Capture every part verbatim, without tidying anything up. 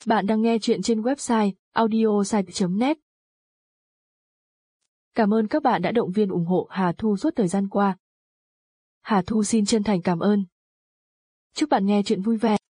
Bạn đang nghe chuyện trên website audiosite chấm net. Cảm ơn các bạn đã động viên ủng hộ Hà Thu suốt thời gian qua. Hà Thu xin chân thành cảm ơn. Chúc bạn nghe chuyện vui vẻ.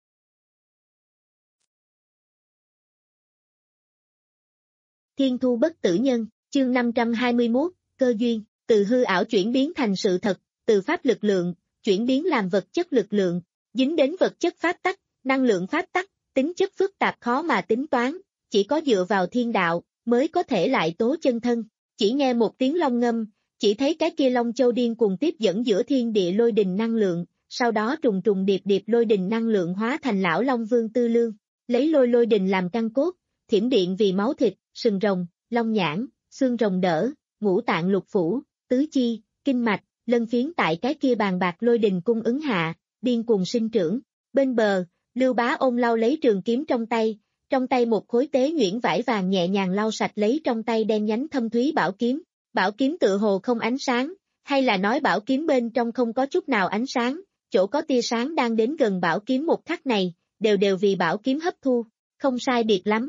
Thiên thu bất tử nhân, chương năm trăm hai mươi mốt, cơ duyên, từ hư ảo chuyển biến thành sự thật, từ pháp lực lượng, chuyển biến làm vật chất lực lượng, dính đến vật chất pháp tắc, năng lượng pháp tắc, tính chất phức tạp khó mà tính toán, chỉ có dựa vào thiên đạo, mới có thể lại tố chân thân. Chỉ nghe một tiếng long ngâm, chỉ thấy cái kia long châu điên cuồng tiếp dẫn giữa thiên địa lôi đình năng lượng, sau đó trùng trùng điệp điệp lôi đình năng lượng hóa thành lão long vương tư lương, lấy lôi lôi đình làm căn cốt, thiểm điện vì máu thịt, sừng rồng, long nhãn, xương rồng đỡ, ngũ tạng lục phủ, tứ chi, kinh mạch, lân phiến tại cái kia bàn bạc lôi đình cung ứng hạ, điên cuồng sinh trưởng. Bên bờ, Lưu Bá ôm lau lấy trường kiếm trong tay, trong tay một khối tế nhuyễn vải vàng nhẹ nhàng lau sạch lấy trong tay đen nhánh thâm thúy bảo kiếm. Bảo kiếm tựa hồ không ánh sáng, hay là nói bảo kiếm bên trong không có chút nào ánh sáng, chỗ có tia sáng đang đến gần bảo kiếm một khắc này, đều đều vì bảo kiếm hấp thu, không sai biệt lắm.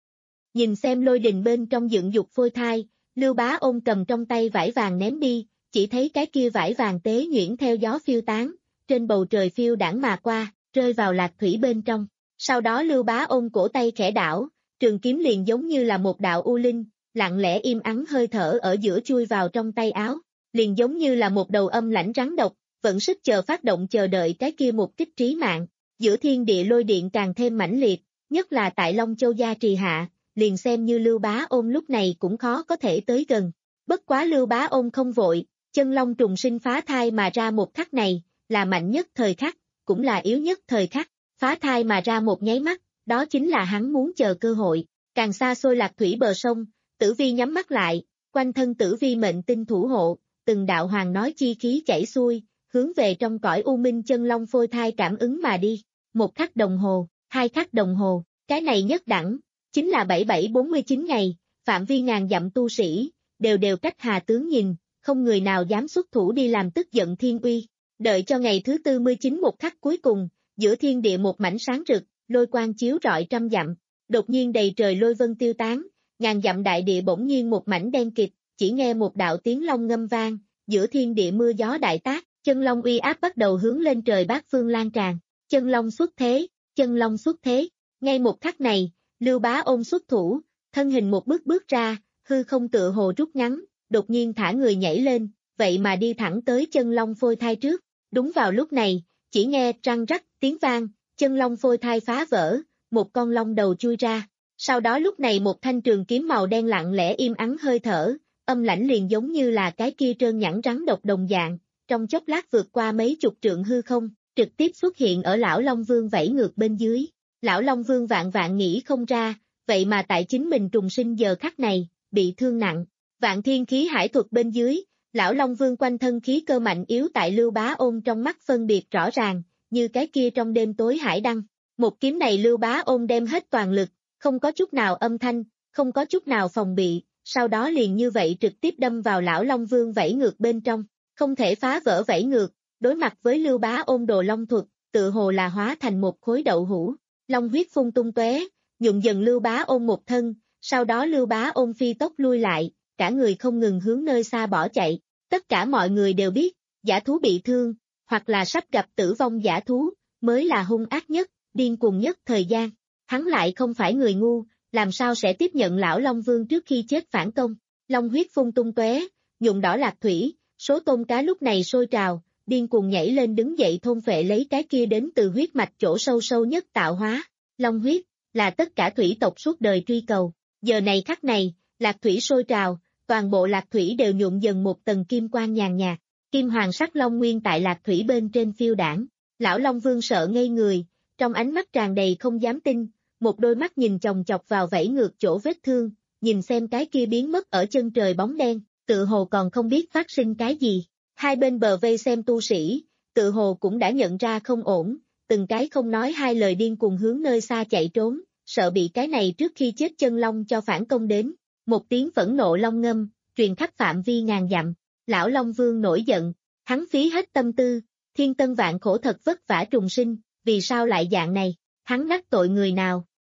Nhìn xem lôi đình bên trong dựng dục phôi thai, Lưu Bá ôm cầm trong tay vải vàng ném đi, chỉ thấy cái kia vải vàng tế nhuyễn theo gió phiêu tán, trên bầu trời phiêu đãng mà qua, rơi vào lạc thủy bên trong. Sau đó Lưu Bá ôm cổ tay khẽ đảo, trường kiếm liền giống như là một đạo u linh, lặng lẽ im ắng hơi thở ở giữa chui vào trong tay áo, liền giống như là một đầu âm lãnh rắn độc, vận sức chờ phát động chờ đợi cái kia một kích trí mạng. Giữa thiên địa lôi điện càng thêm mãnh liệt, nhất là tại Long Châu gia trì hạ, liền xem như Lưu Bá ôm lúc này cũng khó có thể tới gần. Bất quá Lưu Bá ôm không vội, chân long trùng sinh phá thai mà ra một khắc này, là mạnh nhất thời khắc, cũng là yếu nhất thời khắc, phá thai mà ra một nháy mắt, đó chính là hắn muốn chờ cơ hội. Càng xa xôi lạc thủy bờ sông, Tử Vi nhắm mắt lại, quanh thân Tử Vi mệnh tinh thủ hộ, từng đạo hoàng nói chi khí chảy xuôi, hướng về trong cõi u minh chân long phôi thai cảm ứng mà đi. Một khắc đồng hồ, hai khắc đồng hồ, cái này nhất đẳng, chính là bảy bảy bốn mươi chín ngày, phạm vi ngàn dặm tu sĩ, đều đều cách Hà tướng nhìn, không người nào dám xuất thủ đi làm tức giận thiên uy. Đợi cho ngày thứ tư mươi chín một khắc cuối cùng, giữa thiên địa một mảnh sáng rực, lôi quang chiếu rọi trăm dặm, đột nhiên đầy trời lôi vân tiêu tán, ngàn dặm đại địa bỗng nhiên một mảnh đen kịt, chỉ nghe một đạo tiếng long ngâm vang, giữa thiên địa mưa gió đại tác, chân long uy áp bắt đầu hướng lên trời bát phương lan tràn, chân long xuất thế, chân long xuất thế. Ngay một khắc này, Lưu Bá ôm xuất thủ, thân hình một bước bước ra, hư không tựa hồ rút ngắn, đột nhiên thả người nhảy lên, vậy mà đi thẳng tới chân long phôi thai trước. Đúng vào lúc này, chỉ nghe răng rắc tiếng vang, chân long phôi thai phá vỡ, một con long đầu chui ra. Sau đó lúc này một thanh trường kiếm màu đen lặng lẽ im ắng hơi thở, âm lãnh liền giống như là cái kia trơn nhẵn rắn độc đồng dạng, trong chốc lát vượt qua mấy chục trượng hư không, trực tiếp xuất hiện ở lão Long Vương vẫy ngược bên dưới. Lão Long Vương vạn vạn nghĩ không ra, vậy mà tại chính mình trùng sinh giờ khắc này, bị thương nặng. Vạn thiên khí hải thuật bên dưới, lão Long Vương quanh thân khí cơ mạnh yếu tại Lưu Bá ôm trong mắt phân biệt rõ ràng, như cái kia trong đêm tối hải đăng. Một kiếm này Lưu Bá ôm đem hết toàn lực, không có chút nào âm thanh, không có chút nào phòng bị, sau đó liền như vậy trực tiếp đâm vào lão Long Vương vẫy ngược bên trong, không thể phá vỡ vẫy ngược, đối mặt với Lưu Bá ôm đồ long thuật, tự hồ là hóa thành một khối đậu hũ, long huyết phun tung tóe, nhuộm dần Lưu Bá ôm một thân, sau đó Lưu Bá ôm phi tốc lui lại, cả người không ngừng hướng nơi xa bỏ chạy. Tất cả mọi người đều biết, giả thú bị thương, hoặc là sắp gặp tử vong giả thú, mới là hung ác nhất, điên cuồng nhất thời gian. Hắn lại không phải người ngu, làm sao sẽ tiếp nhận lão Long Vương trước khi chết phản công. Long huyết phun tung tóe, nhuộm đỏ lạc thủy, số tôm cá lúc này sôi trào, điên cuồng nhảy lên đứng dậy thôn phệ lấy cái kia đến từ huyết mạch chỗ sâu sâu nhất tạo hóa. Long huyết, là tất cả thủy tộc suốt đời truy cầu. Giờ này khắc này, lạc thủy sôi trào, toàn bộ lạc thủy đều nhuộm dần một tầng kim quang nhàn nhạt, kim hoàng sắc long nguyên tại lạc thủy bên trên phiêu đảng. Lão Long Vương sợ ngây người, trong ánh mắt tràn đầy không dám tin, một đôi mắt nhìn chòng chọc vào vẫy ngược chỗ vết thương, nhìn xem cái kia biến mất ở chân trời bóng đen, tự hồ còn không biết phát sinh cái gì. Hai bên bờ vây xem tu sĩ, tự hồ cũng đã nhận ra không ổn, từng cái không nói hai lời điên cuồng hướng nơi xa chạy trốn, sợ bị cái này trước khi chết chân long cho phản công đến. Một tiếng phẫn nộ long ngâm, truyền khắp phạm vi ngàn dặm, lão Long Vương nổi giận, hắn phí hết tâm tư, thiên tân vạn khổ thật vất vả trùng sinh, vì sao lại dạng này, hắn đắc tội người nào,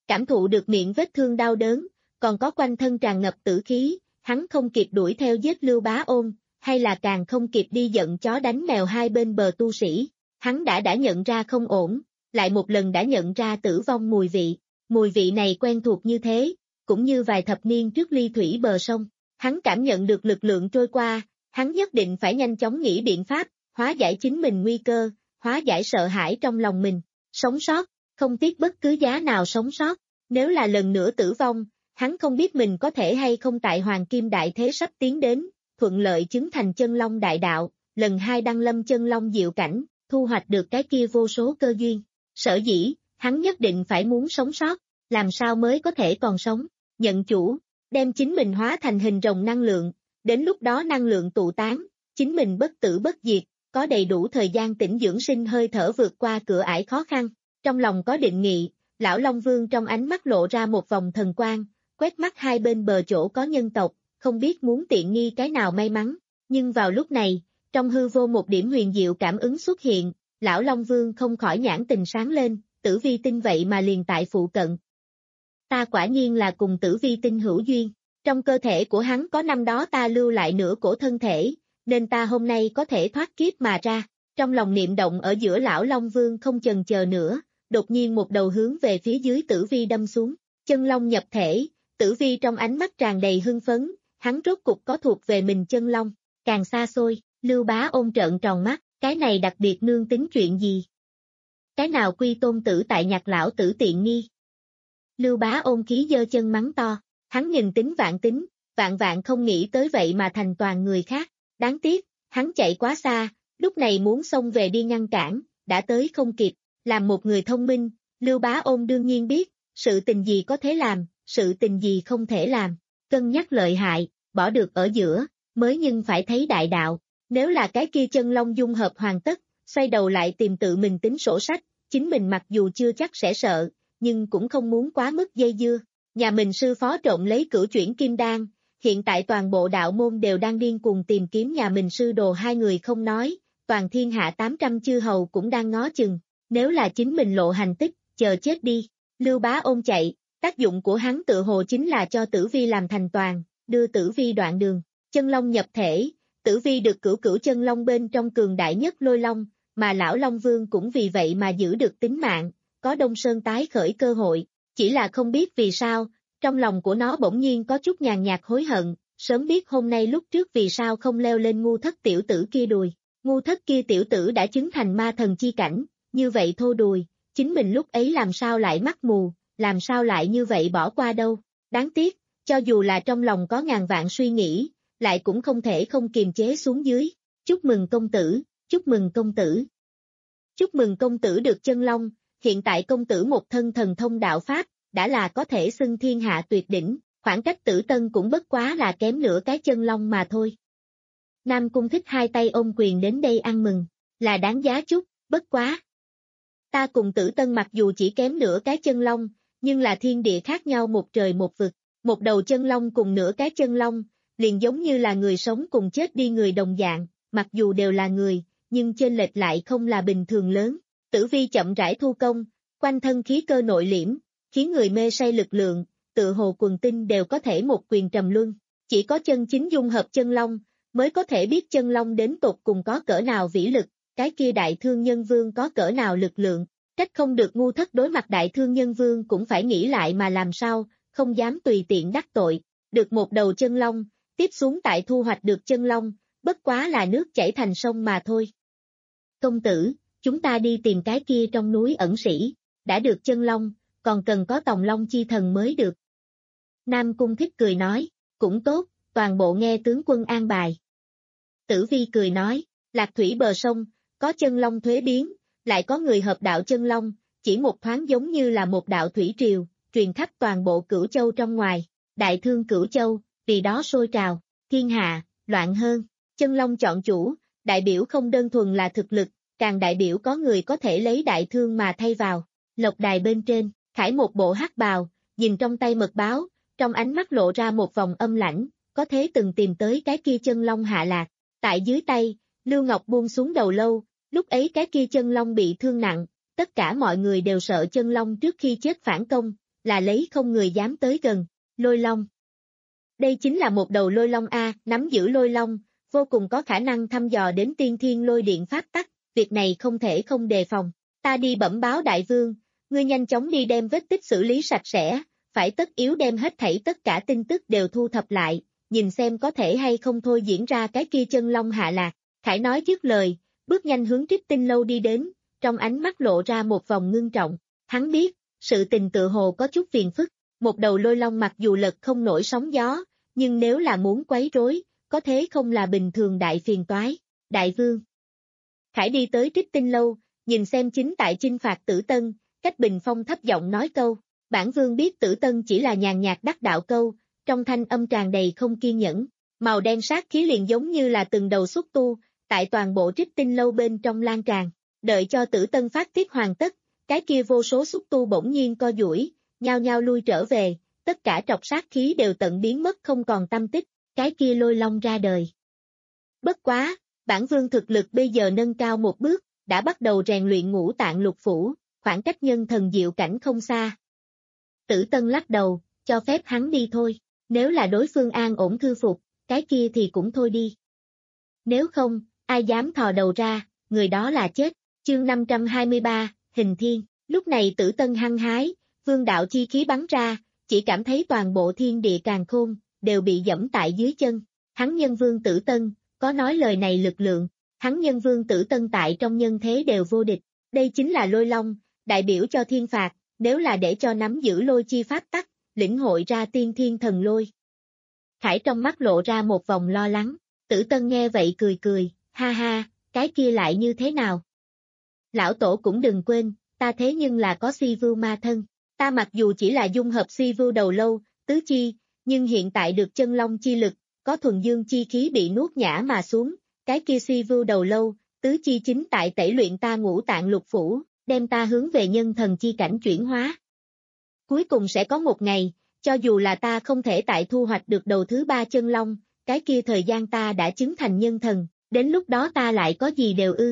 Cảm thụ được miệng vết thương đau đớn, còn có quanh thân tràn ngập tử khí, hắn không kịp đuổi theo giết Lưu Bá Ôn, hay là càng không kịp đi giận chó đánh mèo hai bên bờ tu sĩ. Hắn đã đã nhận ra không ổn, lại một lần đã nhận ra tử vong mùi vị. Mùi vị này quen thuộc như thế, cũng như vài thập niên trước ly thủy bờ sông. Hắn cảm nhận được lực lượng trôi qua, hắn nhất định phải nhanh chóng nghĩ biện pháp, hóa giải chính mình nguy cơ, hóa giải sợ hãi trong lòng mình. Sống sót, không tiếc bất cứ giá nào sống sót. Nếu là lần nữa tử vong, hắn không biết mình có thể hay không tại Hoàng Kim Đại Thế sắp tiến đến, thuận lợi chứng thành chân long đại đạo, lần hai đăng lâm chân long diệu cảnh, thu hoạch được cái kia vô số cơ duyên. Sở dĩ, hắn nhất định phải muốn sống sót, làm sao mới có thể còn sống, nhận chủ, đem chính mình hóa thành hình rồng năng lượng, đến lúc đó năng lượng tụ tán, chính mình bất tử bất diệt, có đầy đủ thời gian tĩnh dưỡng sinh hơi thở vượt qua cửa ải khó khăn. Trong lòng có định nghị, lão Long Vương trong ánh mắt lộ ra một vòng thần quang, quét mắt hai bên bờ chỗ có nhân tộc, không biết muốn tiện nghi cái nào may mắn, nhưng vào lúc này, trong hư vô một điểm huyền diệu cảm ứng xuất hiện, lão Long Vương không khỏi nhãn tình sáng lên, Tử Vi tinh vậy mà liền tại phụ cận. Ta quả nhiên là cùng Tử Vi tinh hữu duyên, trong cơ thể của hắn có năm đó ta lưu lại nửa cổ thân thể, nên ta hôm nay có thể thoát kiếp mà ra. Trong lòng niệm động ở giữa lão Long Vương không chần chờ nữa, đột nhiên một đầu hướng về phía dưới Tử Vi đâm xuống, chân long nhập thể, Tử Vi trong ánh mắt tràn đầy hưng phấn, hắn rốt cục có thuộc về mình chân long, càng xa xôi, Lưu Bá Ôn trợn tròn mắt, cái này đặc biệt nương tính chuyện gì? Cái nào quy tôn tử tại nhạc lão tử tiện nghi? Lưu Bá Ôn khí giơ chân mắng to, hắn nhìn tính vạn tính, vạn vạn không nghĩ tới vậy mà thành toàn người khác, đáng tiếc, hắn chạy quá xa, lúc này muốn xông về đi ngăn cản, đã tới không kịp, làm một người thông minh, Lưu Bá Ôn đương nhiên biết, sự tình gì có thể làm, sự tình gì không thể làm, cân nhắc lợi hại, bỏ được ở giữa, mới nhưng phải thấy đại đạo, nếu là cái kia chân long dung hợp hoàn tất, xoay đầu lại tìm tự mình tính sổ sách, chính mình mặc dù chưa chắc sẽ sợ, nhưng cũng không muốn quá mức dây dưa, nhà mình sư phó trộm lấy cửu chuyển kim đan, hiện tại toàn bộ đạo môn đều đang điên cuồng tìm kiếm nhà mình sư đồ hai người không nói, toàn thiên hạ tám trăm chư hầu cũng đang ngó chừng, nếu là chính mình lộ hành tích, chờ chết đi, Lưu Bá Ôn chạy, tác dụng của hắn tự hồ chính là cho Tử Vi làm thành toàn, đưa Tử Vi đoạn đường, chân long nhập thể, Tử Vi được cửu cửu chân long bên trong cường đại nhất lôi long, mà lão Long Vương cũng vì vậy mà giữ được tính mạng, có Đông Sơn tái khởi cơ hội, chỉ là không biết vì sao, trong lòng của nó bỗng nhiên có chút nhàn nhạt hối hận, sớm biết hôm nay lúc trước vì sao không leo lên ngu thất tiểu tử kia đùi, ngu thất kia tiểu tử đã chứng thành ma thần chi cảnh, như vậy thô đùi, chính mình lúc ấy làm sao lại mắt mù, làm sao lại như vậy bỏ qua đâu, đáng tiếc, cho dù là trong lòng có ngàn vạn suy nghĩ, lại cũng không thể không kiềm chế xuống dưới, chúc mừng công tử, chúc mừng công tử. Chúc mừng công tử được chân long, hiện tại công tử một thân thần thông đạo pháp, đã là có thể xưng thiên hạ tuyệt đỉnh, khoảng cách tử tân cũng bất quá là kém nửa cái chân long mà thôi. Nam Cung Thích hai tay ôm quyền đến đây ăn mừng, là đáng giá chút, bất quá. Ta cùng tử tân mặc dù chỉ kém nửa cái chân long, nhưng là thiên địa khác nhau một trời một vực, một đầu chân long cùng nửa cái chân long, liền giống như là người sống cùng chết đi người đồng dạng, mặc dù đều là người, nhưng chênh lệch lại không là bình thường lớn. Tử Vi chậm rãi thu công, quanh thân khí cơ nội liễm, khiến người mê say lực lượng, tự hồ quần tinh đều có thể một quyền trầm luân. Chỉ có chân chính dung hợp chân long, mới có thể biết chân long đến tột cùng có cỡ nào vĩ lực, cái kia đại thương nhân vương có cỡ nào lực lượng. Trách không được ngu thất đối mặt đại thương nhân vương cũng phải nghĩ lại mà làm sao, không dám tùy tiện đắc tội. Được một đầu chân long, tiếp xuống tại thu hoạch được chân long, bất quá là nước chảy thành sông mà thôi. Công tử, chúng ta đi tìm cái kia trong núi ẩn sĩ, đã được chân long, còn cần có tòng long chi thần mới được. Nam Cung Thích cười nói, cũng tốt, toàn bộ nghe tướng quân an bài. Tử Vi cười nói, lạc thủy bờ sông, có chân long thuế biến, lại có người hợp đạo chân long, chỉ một thoáng giống như là một đạo thủy triều, truyền khắp toàn bộ Cửu Châu trong ngoài, đại thương Cửu Châu, vì đó sôi trào, thiên hạ, loạn hơn, chân long chọn chủ, đại biểu không đơn thuần là thực lực, càng đại biểu có người có thể lấy đại thương mà thay vào. Lộc đài bên trên, khải một bộ hắc bào, nhìn trong tay mật báo, trong ánh mắt lộ ra một vòng âm lãnh, có thế từng tìm tới cái kia chân long hạ lạc. Tại dưới tay, Lưu Ngọc buông xuống đầu lâu, lúc ấy cái kia chân long bị thương nặng, tất cả mọi người đều sợ chân long trước khi chết phản công, là lấy không người dám tới gần. Lôi long. Đây chính là một đầu lôi long A, nắm giữ lôi long, vô cùng có khả năng thăm dò đến tiên thiên lôi điện pháp tắc, việc này không thể không đề phòng. Ta đi bẩm báo đại vương, ngươi nhanh chóng đi đem vết tích xử lý sạch sẽ, phải tất yếu đem hết thảy tất cả tin tức đều thu thập lại, nhìn xem có thể hay không thôi diễn ra cái kia chân long hạ lạc. Khải nói dứt lời, bước nhanh hướng Trích Tinh Lâu đi đến, trong ánh mắt lộ ra một vòng ngưng trọng. Hắn biết, sự tình tự hồ có chút phiền phức, một đầu lôi long mặc dù lật không nổi sóng gió, nhưng nếu là muốn quấy rối, có thế không là bình thường đại phiền toái. Đại vương. Khải đi tới Trích Tinh Lâu, nhìn xem chính tại chinh phạt Tử Tân, cách bình phong thấp giọng nói câu. Bản vương biết Tử Tân chỉ là nhàn nhạt đắc đạo câu, trong thanh âm tràn đầy không kiên nhẫn, màu đen sát khí liền giống như là từng đầu xúc tu, tại toàn bộ Trích Tinh Lâu bên trong lan tràn. Đợi cho Tử Tân phát tiết hoàn tất, cái kia vô số xúc tu bỗng nhiên co duỗi, nhao nhao lui trở về, tất cả trọc sát khí đều tận biến mất không còn tâm tích, cái kia lôi long ra đời. Bất quá, bản vương thực lực bây giờ nâng cao một bước, đã bắt đầu rèn luyện ngũ tạng lục phủ, khoảng cách nhân thần diệu cảnh không xa. Tử Tân lắc đầu, cho phép hắn đi thôi, nếu là đối phương an ổn thư phục, cái kia thì cũng thôi đi. Nếu không, ai dám thò đầu ra, người đó là chết. Chương năm trăm hai mươi ba, Hình Thiên. Lúc này Tử Tân hăng hái, vương đạo chi khí bắn ra, chỉ cảm thấy toàn bộ thiên địa càn khôn, đều bị dẫm tại dưới chân. Hắn nhân vương Tử Tân, có nói lời này lực lượng, hắn nhân vương Tử Tân tại trong nhân thế đều vô địch. Đây chính là lôi long, đại biểu cho thiên phạt, nếu là để cho nắm giữ lôi chi pháp tắc, lĩnh hội ra tiên thiên thần lôi. Khải trong mắt lộ ra một vòng lo lắng, Tử Tân nghe vậy cười cười, ha ha, cái kia lại như thế nào? Lão tổ cũng đừng quên, ta thế nhưng là có si vưu ma thân, ta mặc dù chỉ là dung hợp si vưu đầu lâu, tứ chi, nhưng hiện tại được chân long chi lực, có thuần dương chi khí bị nuốt nhã mà xuống, cái kia si vưu đầu lâu, tứ chi chính tại tẩy luyện ta ngũ tạng lục phủ, đem ta hướng về nhân thần chi cảnh chuyển hóa. Cuối cùng sẽ có một ngày, cho dù là ta không thể tại thu hoạch được đầu thứ ba chân long, cái kia thời gian ta đã chứng thành nhân thần, đến lúc đó ta lại có gì đều ư.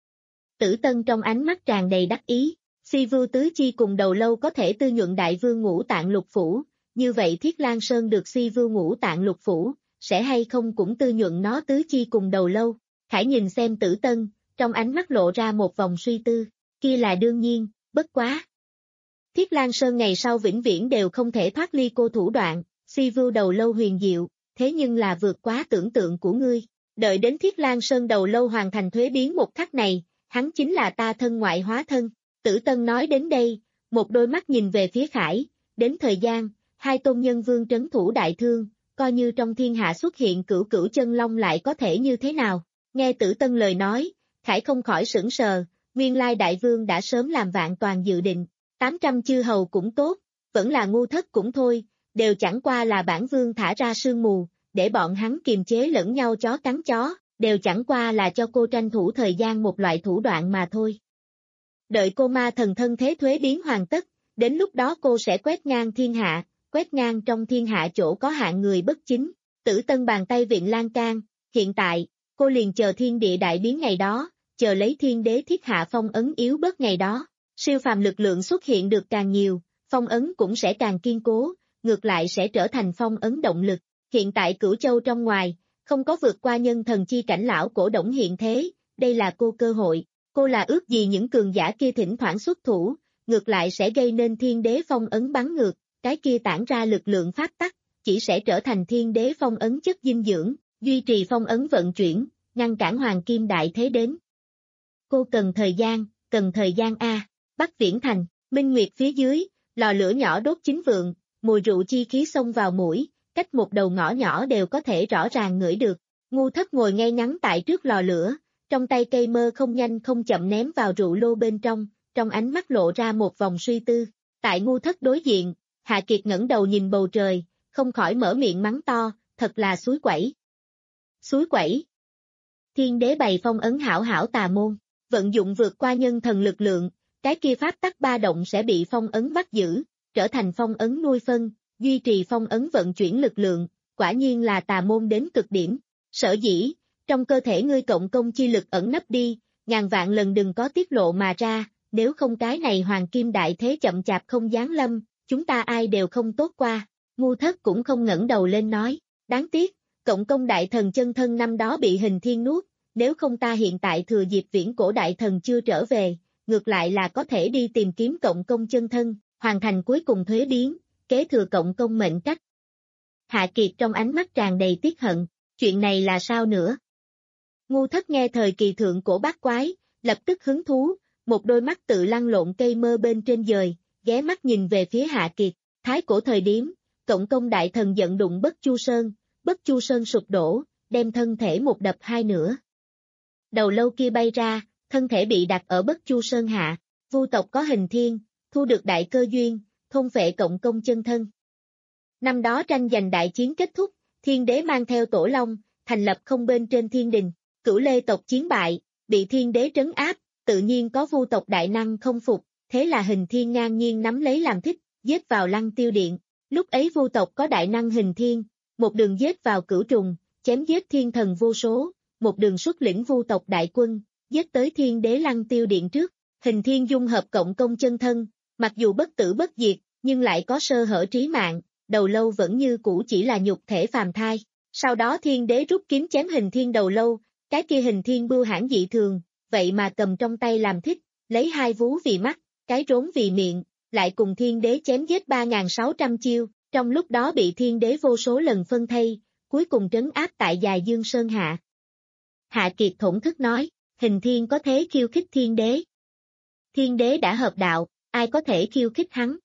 Tử Tân trong ánh mắt tràn đầy đắc ý, si vưu tứ chi cùng đầu lâu có thể tư nhuận đại vương ngũ tạng lục phủ, như vậy Thiết Lan Sơn được si vưu ngũ tạng lục phủ, sẽ hay không cũng tư nhuận nó tứ chi cùng đầu lâu. Khải nhìn xem Tử Tân, trong ánh mắt lộ ra một vòng suy tư, kia là đương nhiên, bất quá. Thiết Lan Sơn ngày sau vĩnh viễn đều không thể thoát ly cô thủ đoạn, si vưu đầu lâu huyền diệu, thế nhưng là vượt quá tưởng tượng của ngươi. Đợi đến Thiết Lan Sơn đầu lâu hoàn thành thuế biến một khắc này, hắn chính là ta thân ngoại hóa thân. Tử Tân nói đến đây, một đôi mắt nhìn về phía Khải, đến thời gian, hai tôn nhân vương trấn thủ đại thương, coi như trong thiên hạ xuất hiện cửu cửu chân long lại có thể như thế nào. Nghe Tử Tân lời nói, Khải không khỏi sững sờ, nguyên lai đại vương đã sớm làm vạn toàn dự định, tám trăm chư hầu cũng tốt, vẫn là ngu thất cũng thôi, đều chẳng qua là bản vương thả ra sương mù, để bọn hắn kiềm chế lẫn nhau chó cắn chó, đều chẳng qua là cho cô tranh thủ thời gian một loại thủ đoạn mà thôi. Đợi cô ma thần thân thế thuế biến hoàn tất, đến lúc đó cô sẽ quét ngang thiên hạ, quét ngang trong thiên hạ chỗ có hạng người bất chính. Tử Tân bàn tay vịn lan can, hiện tại, cô liền chờ thiên địa đại biến ngày đó, chờ lấy thiên đế thiết hạ phong ấn yếu bớt ngày đó, siêu phàm lực lượng xuất hiện được càng nhiều, phong ấn cũng sẽ càng kiên cố, ngược lại sẽ trở thành phong ấn động lực. Hiện tại Cửu Châu trong ngoài, không có vượt qua nhân thần chi cảnh lão cổ động hiện thế, đây là cô cơ hội, cô là ước gì những cường giả kia thỉnh thoảng xuất thủ, ngược lại sẽ gây nên thiên đế phong ấn bắn ngược, cái kia tản ra lực lượng pháp tắc, chỉ sẽ trở thành thiên đế phong ấn chất dinh dưỡng, duy trì phong ấn vận chuyển, ngăn cản hoàng kim đại thế đến. Cô cần thời gian, cần thời gian A. Bắc Viễn Thành, Minh Nguyệt phía dưới, lò lửa nhỏ đốt chín vượng, mùi rượu chi khí xông vào mũi, cách một đầu ngõ nhỏ đều có thể rõ ràng ngửi được. Ngu Thất ngồi ngay ngắn tại trước lò lửa, trong tay cây mơ không nhanh không chậm ném vào rượu lô bên trong, trong ánh mắt lộ ra một vòng suy tư. Tại Ngu Thất đối diện, Hạ Kiệt ngẩng đầu nhìn bầu trời, không khỏi mở miệng mắng to, thật là suối quẩy. Suối quẩy. Thiên đế bày phong ấn hảo hảo tà môn, vận dụng vượt qua nhân thần lực lượng, cái kia pháp tắc ba động sẽ bị phong ấn bắt giữ, trở thành phong ấn nuôi phân, duy trì phong ấn vận chuyển lực lượng, quả nhiên là tà môn đến cực điểm. Sở dĩ, trong cơ thể ngươi cộng công chi lực ẩn nấp đi, ngàn vạn lần đừng có tiết lộ mà ra, nếu không cái này hoàng kim đại thế chậm chạp không giáng lâm, chúng ta ai đều không tốt qua. Ngu Thất cũng không ngẩng đầu lên nói, đáng tiếc, Cộng Công đại thần chân thân năm đó bị Hình Thiên nuốt, nếu không ta hiện tại thừa dịp viễn cổ đại thần chưa trở về, ngược lại là có thể đi tìm kiếm Cộng Công chân thân, hoàn thành cuối cùng thuế biến, kế thừa Cộng Công mệnh cách. Hạ Kiệt trong ánh mắt tràn đầy tiếc hận, chuyện này là sao nữa? Ngu Thất nghe thời kỳ thượng cổ bát quái, lập tức hứng thú, một đôi mắt tự lăn lộn cây mơ bên trên dời, ghé mắt nhìn về phía Hạ Kiệt, thái cổ thời điểm, Cộng Công đại thần giận đụng Bất Chu Sơn, Bất Chu Sơn sụp đổ, đem thân thể một đập hai nửa. Đầu lâu kia bay ra, thân thể bị đặt ở Bất Chu Sơn hạ, Vu tộc có Hình Thiên, thu được đại cơ duyên, thôn phệ Cộng Công chân thân. Năm đó tranh giành đại chiến kết thúc, Thiên Đế mang theo Tổ Long, thành lập không bên trên thiên đình, Cửu Lê tộc chiến bại, bị Thiên Đế trấn áp, tự nhiên có Vu tộc đại năng không phục, thế là Hình Thiên ngang nhiên nắm lấy làm thích, giết vào Lăng Tiêu Điện. Lúc ấy Vu tộc có đại năng Hình Thiên, một đường giết vào Cửu Trùng, chém giết thiên thần vô số, một đường xuất lĩnh Vu tộc đại quân, giết tới Thiên Đế Lăng Tiêu Điện trước. Hình Thiên dung hợp Cộng Công chân thân, mặc dù bất tử bất diệt, nhưng lại có sơ hở trí mạng, đầu lâu vẫn như cũ chỉ là nhục thể phàm thai. Sau đó Thiên Đế rút kiếm chém Hình Thiên đầu lâu, cái kia Hình Thiên bưu hãn dị thường, vậy mà cầm trong tay làm thích, lấy hai vú vì mắt, cái rốn vì miệng, lại cùng Thiên Đế chém giết ba nghìn sáu trăm chiêu, trong lúc đó bị Thiên Đế vô số lần phân thây, cuối cùng trấn áp tại Dài Dương Sơn hạ. Hạ Kiệt thổn thức nói, Hình Thiên có thế khiêu khích Thiên Đế. Thiên Đế đã hợp đạo, ai có thể khiêu khích hắn?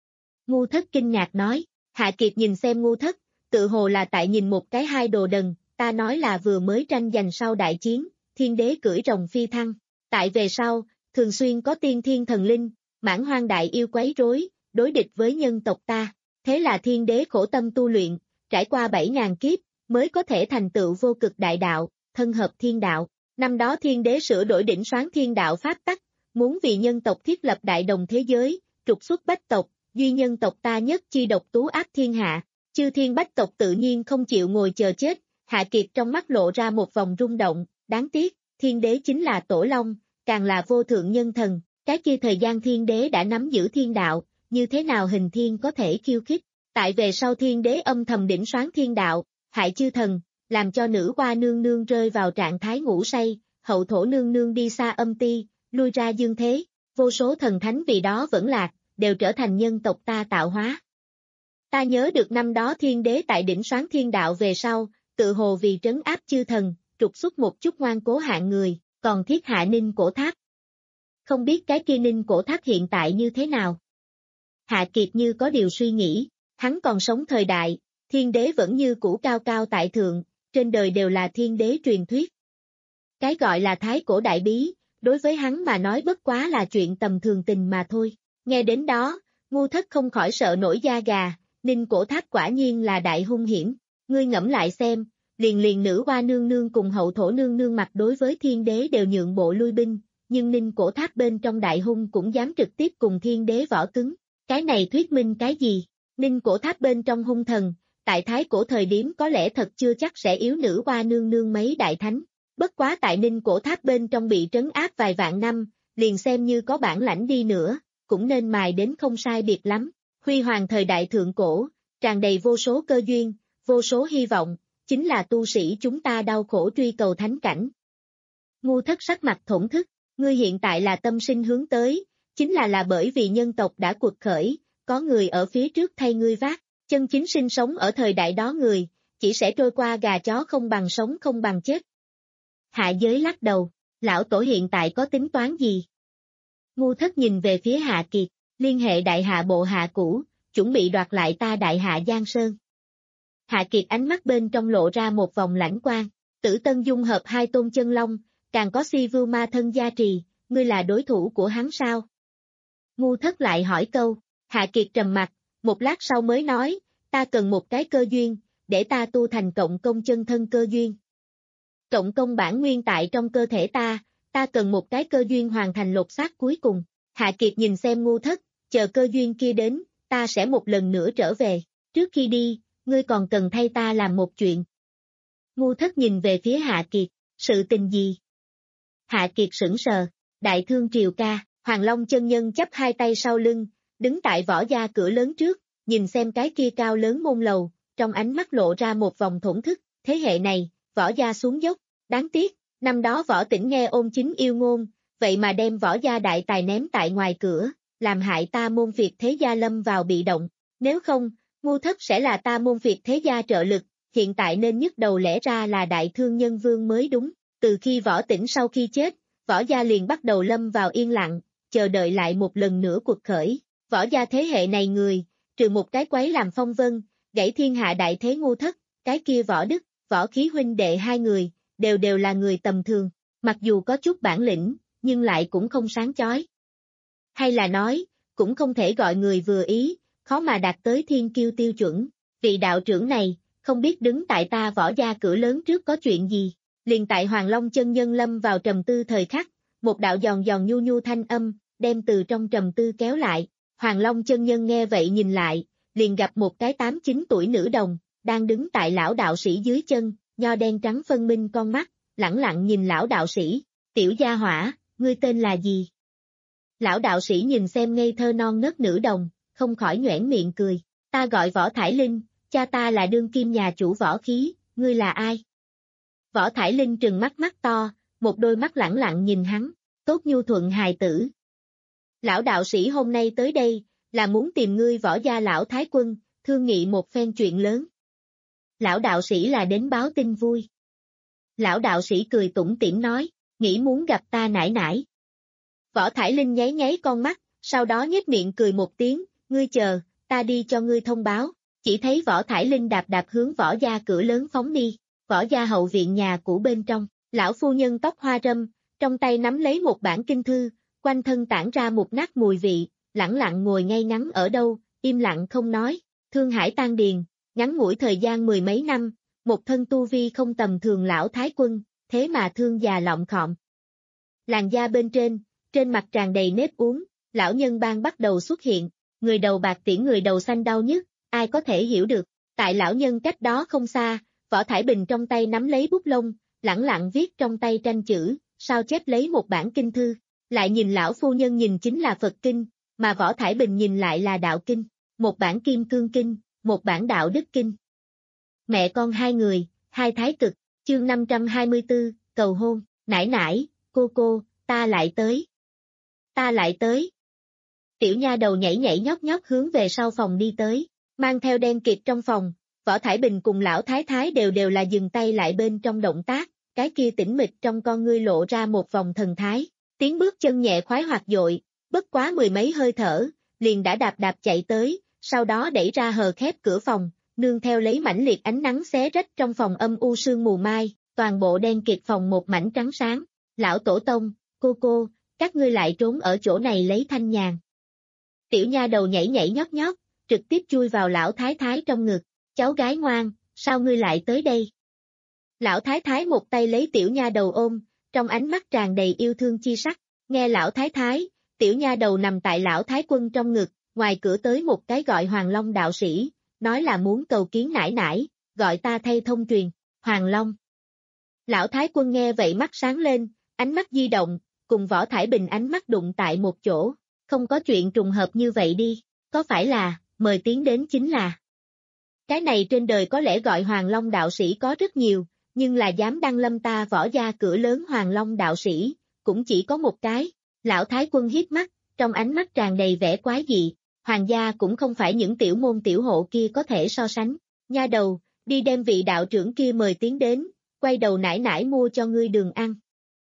Ngu Thất kinh ngạc nói, Hạ Kiệt nhìn xem Ngu Thất, tự hồ là tại nhìn một cái hai đồ đần, ta nói là vừa mới tranh giành sau đại chiến, Thiên Đế cưỡi rồng phi thăng, tại về sau, thường xuyên có tiên thiên thần linh, mãn hoang đại yêu quấy rối, đối địch với nhân tộc ta, thế là Thiên Đế khổ tâm tu luyện, trải qua bảy ngàn kiếp, mới có thể thành tựu vô cực đại đạo, thân hợp thiên đạo. Năm đó Thiên Đế sửa đổi đỉnh soán thiên đạo pháp tắc, muốn vì nhân tộc thiết lập đại đồng thế giới, trục xuất bách tộc, duy nhân tộc ta nhất chi độc tú áp thiên hạ, chư thiên bách tộc tự nhiên không chịu ngồi chờ chết. Hạ Kiệt trong mắt lộ ra một vòng rung động, đáng tiếc, Thiên Đế chính là Tổ Long, càng là vô thượng nhân thần, cái kia thời gian Thiên Đế đã nắm giữ thiên đạo, như thế nào Hình Thiên có thể khiêu khích, tại về sau Thiên Đế âm thầm đỉnh soán thiên đạo, hại chư thần, làm cho nữ hoa nương nương rơi vào trạng thái ngủ say, hậu thổ nương nương đi xa âm ti, lui ra dương thế, vô số thần thánh vì đó vẫn lạc, đều trở thành nhân tộc ta tạo hóa. Ta nhớ được năm đó Thiên Đế tại đỉnh soán thiên đạo về sau, tự hồ vì trấn áp chư thần, trục xuất một chút ngoan cố hạng người, còn thiết hạ Ninh Cổ Tháp. Không biết cái kia Ninh Cổ Tháp hiện tại như thế nào? Hạ Kiệt như có điều suy nghĩ, hắn còn sống thời đại, Thiên Đế vẫn như cũ cao cao tại thượng, trên đời đều là Thiên Đế truyền thuyết. Cái gọi là thái cổ đại bí, đối với hắn mà nói bất quá là chuyện tầm thường tình mà thôi. Nghe đến đó, Ngu Thất không khỏi sợ nổi da gà, Ninh Cổ Tháp quả nhiên là đại hung hiểm. Ngươi ngẫm lại xem, liền liền nữ hoa nương nương cùng hậu thổ nương nương mặt đối với Thiên Đế đều nhượng bộ lui binh, nhưng Ninh Cổ Tháp bên trong đại hung cũng dám trực tiếp cùng Thiên Đế võ cứng. Cái này thuyết minh cái gì? Ninh Cổ Tháp bên trong hung thần, tại thái cổ thời điểm có lẽ thật chưa chắc sẽ yếu nữ hoa nương nương mấy đại thánh. Bất quá tại Ninh Cổ Tháp bên trong bị trấn áp vài vạn năm, liền xem như có bản lãnh đi nữa, cũng nên mài đến không sai biệt lắm. Huy hoàng thời đại thượng cổ, tràn đầy vô số cơ duyên, vô số hy vọng, chính là tu sĩ chúng ta đau khổ truy cầu thánh cảnh. Ngu Thất sắc mặt thổn thức, ngươi hiện tại là tâm sinh hướng tới, chính là là bởi vì nhân tộc đã cuộc khởi, có người ở phía trước thay ngươi vác, chân chính sinh sống ở thời đại đó người, chỉ sẽ trôi qua gà chó không bằng sống không bằng chết. Hạ Giới lắc đầu, lão tổ hiện tại có tính toán gì? Ngu Thất nhìn về phía Hạ Kiệt, liên hệ đại hạ bộ hạ cũ, chuẩn bị đoạt lại ta đại hạ Giang Sơn. Hạ Kiệt ánh mắt bên trong lộ ra một vòng lãnh quang, Tử Tân dung hợp hai tôn chân long, càng có si vưu ma thân gia trì, ngươi là đối thủ của hắn sao? Ngu Thất lại hỏi câu, Hạ Kiệt trầm mặt, một lát sau mới nói, ta cần một cái cơ duyên, để ta tu thành cộng công chân thân cơ duyên. Cộng công bản nguyên tại trong cơ thể ta, ta cần một cái cơ duyên hoàn thành lột xác cuối cùng. Hạ Kiệt nhìn xem Ngu Thất, chờ cơ duyên kia đến, ta sẽ một lần nữa trở về, trước khi đi, ngươi còn cần thay ta làm một chuyện. Ngu Thất nhìn về phía Hạ Kiệt, sự tình gì? Hạ Kiệt sững sờ, Đại Thương Triều ca, Hoàng Long chân nhân chắp hai tay sau lưng, đứng tại võ gia cửa lớn trước, nhìn xem cái kia cao lớn môn lầu, trong ánh mắt lộ ra một vòng thổn thức, thế hệ này, võ gia xuống dốc, đáng tiếc, năm đó võ Tĩnh nghe ôn chính yêu ngôn, vậy mà đem võ gia đại tài ném tại ngoài cửa, làm hại ta môn Việt thế gia lâm vào bị động, nếu không, ngu thất sẽ là ta môn Việt thế gia trợ lực, hiện tại nên nhức đầu lẽ ra là đại thương nhân vương mới đúng, từ khi võ Tĩnh sau khi chết, võ gia liền bắt đầu lâm vào yên lặng, chờ đợi lại một lần nữa cuộc khởi, võ gia thế hệ này người, trừ một cái quấy làm phong vân, gãy thiên hạ đại thế ngu thất, cái kia võ đức, võ khí huynh đệ hai người, đều đều là người tầm thường, mặc dù có chút bản lĩnh, nhưng lại cũng không sáng chói. Hay là nói, cũng không thể gọi người vừa ý, khó mà đạt tới thiên kiêu tiêu chuẩn, vị đạo trưởng này, không biết đứng tại ta võ gia cửa lớn trước có chuyện gì, liền tại Hoàng Long chân nhân lâm vào trầm tư thời khắc, một đạo giòn giòn nhu nhu thanh âm, đem từ trong trầm tư kéo lại, Hoàng Long chân nhân nghe vậy nhìn lại, liền gặp một cái tám chín tuổi nữ đồng, đang đứng tại lão đạo sĩ dưới chân, nho đen trắng phân minh con mắt, lẳng lặng nhìn lão đạo sĩ, tiểu gia hỏa, ngươi tên là gì? Lão đạo sĩ nhìn xem ngây thơ non nớt nữ đồng, không khỏi nhoẻn miệng cười, ta gọi Võ Thải Linh, cha ta là đương kim nhà chủ võ khí, ngươi là ai? Võ Thải Linh trừng mắt mắt to, một đôi mắt lẳng lặng nhìn hắn, tốt nhu thuận hài tử. Lão đạo sĩ hôm nay tới đây, là muốn tìm ngươi võ gia lão thái quân, thương nghị một phen chuyện lớn. Lão đạo sĩ là đến báo tin vui. Lão đạo sĩ cười tủm tỉm nói, nghĩ muốn gặp ta nải nải. Võ Thải Linh nháy nháy con mắt, sau đó nhếch miệng cười một tiếng, ngươi chờ, ta đi cho ngươi thông báo. Chỉ thấy Võ Thải Linh đạp đạp hướng võ gia cửa lớn phóng đi, võ gia hậu viện nhà cũ bên trong, lão phu nhân tóc hoa râm, trong tay nắm lấy một bản kinh thư, quanh thân tản ra một nát mùi vị, lẳng lặng ngồi ngay ngắn ở đâu, im lặng không nói, Thương Hải tan điền, ngắn ngủi thời gian mười mấy năm, một thân tu vi không tầm thường lão thái quân, thế mà thương già lọng khọm. Làn da bên trên, trên mặt tràn đầy nếp uốn, lão nhân ban bắt đầu xuất hiện, người đầu bạc tiễn người đầu xanh đau nhất, ai có thể hiểu được, tại lão nhân cách đó không xa, Võ Thải Bình trong tay nắm lấy bút lông, lẳng lặng viết trong tay tranh chữ, sao chép lấy một bản kinh thư, lại nhìn lão phu nhân nhìn chính là Phật kinh, mà Võ Thải Bình nhìn lại là đạo kinh, một bản kim cương kinh, một bản đạo đức kinh. Mẹ con hai người, hai thái cực, chương năm trăm hai mươi tư, cầu hôn, nải nải, cô cô, ta lại tới. Ta lại tới. Tiểu nha đầu nhảy nhảy nhót nhót hướng về sau phòng đi tới, mang theo đen kịt trong phòng, Võ Thải Bình cùng lão thái thái đều đều là dừng tay lại bên trong động tác, cái kia tĩnh mịch trong con ngươi lộ ra một vòng thần thái, tiếng bước chân nhẹ khoái hoạt dội, bất quá mười mấy hơi thở, liền đã đạp đạp chạy tới, sau đó đẩy ra hờ khép cửa phòng, nương theo lấy mãnh liệt ánh nắng xé rách trong phòng âm u sương mù mai, toàn bộ đen kịt phòng một mảnh trắng sáng, lão tổ tông, cô cô, các ngươi lại trốn ở chỗ này lấy thanh nhàn. Tiểu nha đầu nhảy nhảy nhót nhót, trực tiếp chui vào lão thái thái trong ngực, cháu gái ngoan, sao ngươi lại tới đây? Lão thái thái một tay lấy tiểu nha đầu ôm, trong ánh mắt tràn đầy yêu thương chi sắc, nghe lão thái thái, tiểu nha đầu nằm tại lão thái quân trong ngực, ngoài cửa tới một cái gọi Hoàng Long đạo sĩ, nói là muốn cầu kiến nải nải, gọi ta thay thông truyền, Hoàng Long. Lão thái quân nghe vậy mắt sáng lên, ánh mắt di động, cùng Võ Thải Bình ánh mắt đụng tại một chỗ, không có chuyện trùng hợp như vậy đi, có phải là, mời tiến đến chính là. Cái này trên đời có lẽ gọi Hoàng Long đạo sĩ có rất nhiều, nhưng là dám đăng lâm ta võ gia cửa lớn Hoàng Long đạo sĩ, cũng chỉ có một cái. Lão thái quân hiếp mắt, trong ánh mắt tràn đầy vẻ quái dị, hoàng gia cũng không phải những tiểu môn tiểu hộ kia có thể so sánh. Nha đầu, đi đem vị đạo trưởng kia mời tiến đến, quay đầu nải nải mua cho ngươi đường ăn.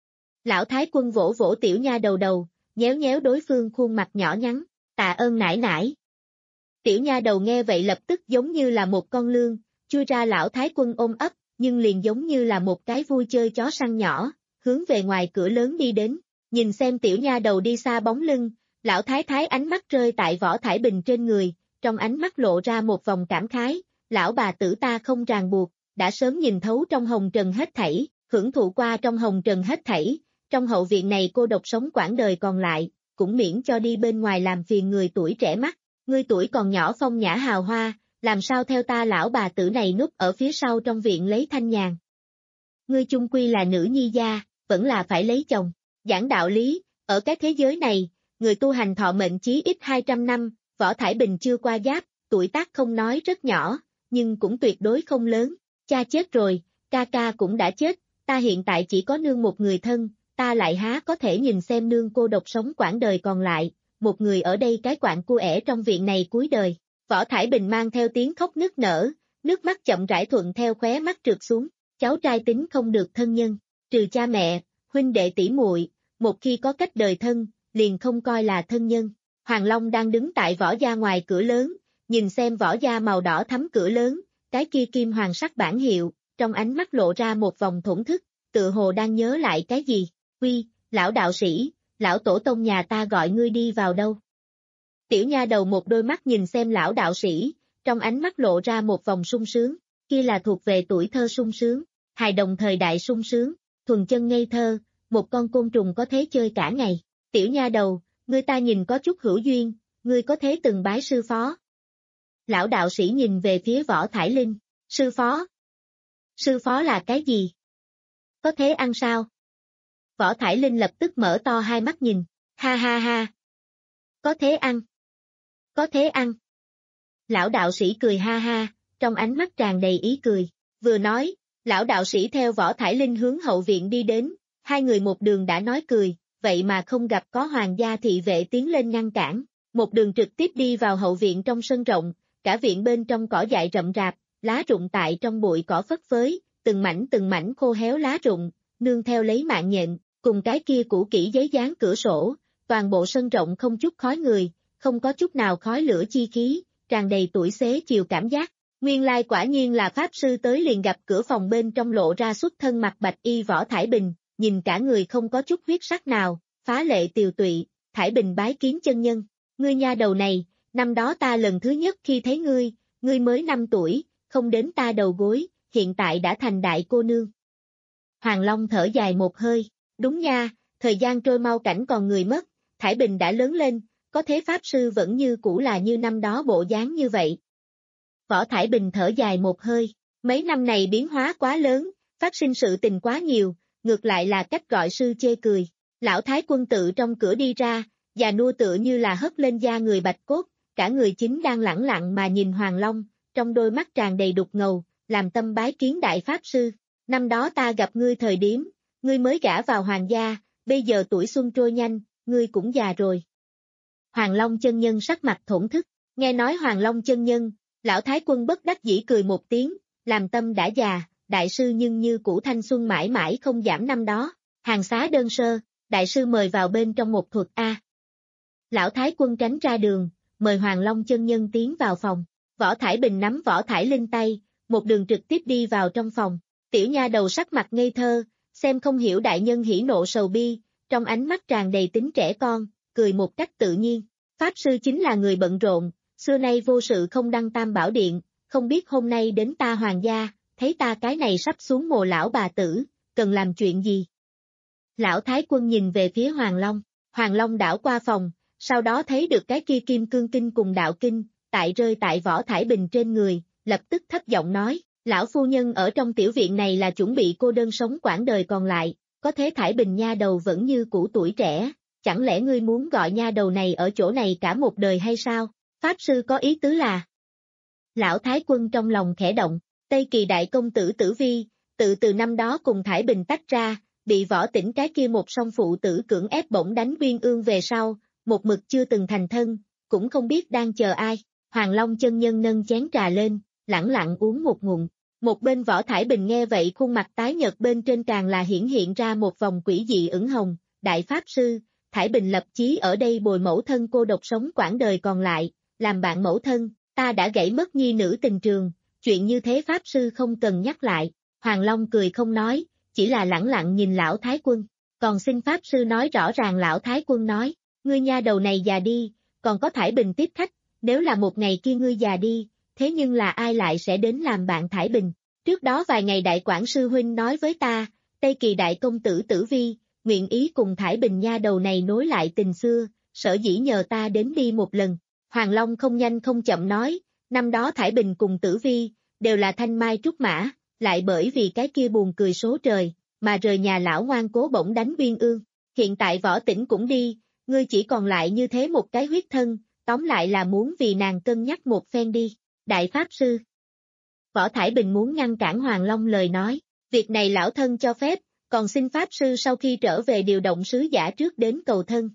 Lão thái quân vỗ vỗ tiểu nha đầu đầu, nhéo nhéo đối phương khuôn mặt nhỏ nhắn, tạ ơn nải nải. Tiểu nha đầu nghe vậy lập tức giống như là một con lương, chui ra lão thái quân ôm ấp, nhưng liền giống như là một cái vui chơi chó săn nhỏ, hướng về ngoài cửa lớn đi đến, nhìn xem tiểu nha đầu đi xa bóng lưng, lão thái thái ánh mắt rơi tại Võ Thải Bình trên người, trong ánh mắt lộ ra một vòng cảm khái, lão bà tử ta không ràng buộc, đã sớm nhìn thấu trong hồng trần hết thảy, hưởng thụ qua trong hồng trần hết thảy, trong hậu viện này cô độc sống quãng đời còn lại, cũng miễn cho đi bên ngoài làm phiền người tuổi trẻ mắt, ngươi tuổi còn nhỏ phong nhã hào hoa, làm sao theo ta lão bà tử này núp ở phía sau trong viện lấy thanh nhàn. Ngươi chung quy là nữ nhi gia, vẫn là phải lấy chồng, giảng đạo lý, ở cái thế giới này, người tu hành thọ mệnh chí ít hai trăm năm, Võ Thải Bình chưa qua giáp, tuổi tác không nói rất nhỏ, nhưng cũng tuyệt đối không lớn. Cha chết rồi, ca ca cũng đã chết, ta hiện tại chỉ có nương một người thân, ta lại há có thể nhìn xem nương cô độc sống quãng đời còn lại, một người ở đây cái quạng cua ẻ trong viện này cuối đời. Võ Thải Bình mang theo tiếng khóc nức nở, nước mắt chậm rãi thuận theo khóe mắt trượt xuống, cháu trai tính không được thân nhân, trừ cha mẹ, huynh đệ tỷ muội, một khi có cách đời thân, liền không coi là thân nhân. Hoàng Long đang đứng tại võ gia ngoài cửa lớn, nhìn xem võ gia màu đỏ thắm cửa lớn, cái kia kim hoàng sắc bản hiệu, trong ánh mắt lộ ra một vòng thổn thức, tự hồ đang nhớ lại cái gì. Quy, lão đạo sĩ, lão tổ tông nhà ta gọi ngươi đi vào đâu? Tiểu nha đầu một đôi mắt nhìn xem lão đạo sĩ, trong ánh mắt lộ ra một vòng sung sướng, kia là thuộc về tuổi thơ sung sướng, hài đồng thời đại sung sướng, thuần chân ngây thơ, một con côn trùng có thế chơi cả ngày. Tiểu nha đầu, ngươi ta nhìn có chút hữu duyên, ngươi có thế từng bái sư phó? Lão đạo sĩ nhìn về phía Võ Thải Linh, sư phó? Sư phó là cái gì? Có thế ăn sao? Võ Thải Linh lập tức mở to hai mắt nhìn, ha ha ha. Có thế ăn. Có thế ăn. Lão đạo sĩ cười ha ha, trong ánh mắt tràn đầy ý cười, vừa nói, lão đạo sĩ theo Võ Thải Linh hướng hậu viện đi đến, hai người một đường đã nói cười, vậy mà không gặp có hoàng gia thị vệ tiến lên ngăn cản, một đường trực tiếp đi vào hậu viện trong sân rộng, cả viện bên trong cỏ dại rậm rạp, lá rụng tại trong bụi cỏ phất phới, từng mảnh từng mảnh khô héo lá rụng, nương theo lấy mạng nhện, cùng cái kia cũ kỹ giấy dán cửa sổ, toàn bộ sân rộng không chút khói người, không có chút nào khói lửa chi khí, tràn đầy tuổi xế chiều cảm giác. Nguyên lai quả nhiên là pháp sư tới liền gặp cửa phòng bên trong lộ ra xuất thân mặt bạch y Võ Thải Bình, nhìn cả người không có chút huyết sắc nào, phá lệ tiều tụy, Thải Bình bái kiến chân nhân, ngươi nha đầu này, năm đó ta lần thứ nhất khi thấy ngươi, ngươi mới năm tuổi, không đến ta đầu gối, hiện tại đã thành đại cô nương. Hoàng Long thở dài một hơi, đúng nha, thời gian trôi mau cảnh còn người mất, Thải Bình đã lớn lên, có thế pháp sư vẫn như cũ là như năm đó bộ dáng như vậy. Võ Thải Bình thở dài một hơi, mấy năm này biến hóa quá lớn, phát sinh sự tình quá nhiều, ngược lại là cách gọi sư chê cười. Lão Thái Quân tự trong cửa đi ra, già nua tựa như là hất lên da người bạch cốt, cả người chính đang lẳng lặng mà nhìn Hoàng Long, trong đôi mắt tràn đầy đục ngầu, làm tâm bái kiến đại pháp sư. Năm đó ta gặp ngươi thời điểm, ngươi mới gả vào hoàng gia, bây giờ tuổi xuân trôi nhanh, ngươi cũng già rồi. Hoàng Long chân nhân sắc mặt thổn thức, nghe nói Hoàng Long chân nhân, Lão Thái Quân bất đắc dĩ cười một tiếng, làm tâm đã già, đại sư nhưng như cũ thanh xuân mãi mãi không giảm năm đó, hàng xá đơn sơ, đại sư mời vào bên trong một thuật A. Lão Thái Quân tránh ra đường, mời Hoàng Long chân nhân tiến vào phòng, Võ Thải Bình nắm Võ Thải Linh tay, một đường trực tiếp đi vào trong phòng, tiểu nha đầu sắc mặt ngây thơ, xem không hiểu đại nhân hỉ nộ sầu bi, trong ánh mắt tràn đầy tính trẻ con, cười một cách tự nhiên, pháp sư chính là người bận rộn, xưa nay vô sự không đăng tam bảo điện, không biết hôm nay đến ta hoàng gia, thấy ta cái này sắp xuống mồ lão bà tử, cần làm chuyện gì? Lão Thái Quân nhìn về phía Hoàng Long, Hoàng Long đảo qua phòng, sau đó thấy được cái kia kim cương kinh cùng đạo kinh, tại rơi tại Võ Thải Bình trên người, lập tức thấp giọng nói, lão phu nhân ở trong tiểu viện này là chuẩn bị cô đơn sống quãng đời còn lại, có thế Thải Bình nha đầu vẫn như cũ tuổi trẻ, chẳng lẽ ngươi muốn gọi nha đầu này ở chỗ này cả một đời hay sao? Pháp sư có ý tứ là. Lão Thái Quân trong lòng khẽ động, Tây Kỳ đại công tử Tử Vi, tự từ năm đó cùng Thải Bình tách ra, bị Võ Tĩnh cái kia một song phụ tử cưỡng ép bổng đánh Uyên Ương về sau, một mực chưa từng thành thân, cũng không biết đang chờ ai. Hoàng Long chân nhân nâng chén trà lên, lẳng lặng uống một ngụm. Một bên Võ Thải Bình nghe vậy khuôn mặt tái nhợt bên trên càng là hiển hiện ra một vòng quỷ dị ửng hồng, đại pháp sư, Thải Bình lập chí ở đây bồi mẫu thân cô độc sống quãng đời còn lại, làm bạn mẫu thân, ta đã gãy mất nhi nữ tình trường, chuyện như thế pháp sư không cần nhắc lại. Hoàng Long cười không nói, chỉ là lẳng lặng nhìn lão Thái Quân, còn xin pháp sư nói rõ ràng. Lão Thái Quân nói, ngươi nha đầu này già đi, còn có Thải Bình tiếp khách, nếu là một ngày kia ngươi già đi, thế nhưng là ai lại sẽ đến làm bạn Thải Bình? Trước đó vài ngày đại quản sư huynh nói với ta, Tây Kỳ đại công tử Tử Vi, nguyện ý cùng Thải Bình nha đầu này nối lại tình xưa, sở dĩ nhờ ta đến đi một lần. Hoàng Long không nhanh không chậm nói, năm đó Thải Bình cùng Tử Vi, đều là thanh mai trúc mã, lại bởi vì cái kia buồn cười số trời, mà rời nhà lão ngoan cố bổng đánh Uyên Ương. Hiện tại Võ Tĩnh cũng đi, ngươi chỉ còn lại như thế một cái huyết thân, tóm lại là muốn vì nàng cân nhắc một phen đi, đại pháp sư. Võ Thải Bình muốn ngăn cản Hoàng Long lời nói, việc này lão thân cho phép, còn xin pháp sư sau khi trở về điều động sứ giả trước đến cầu thân.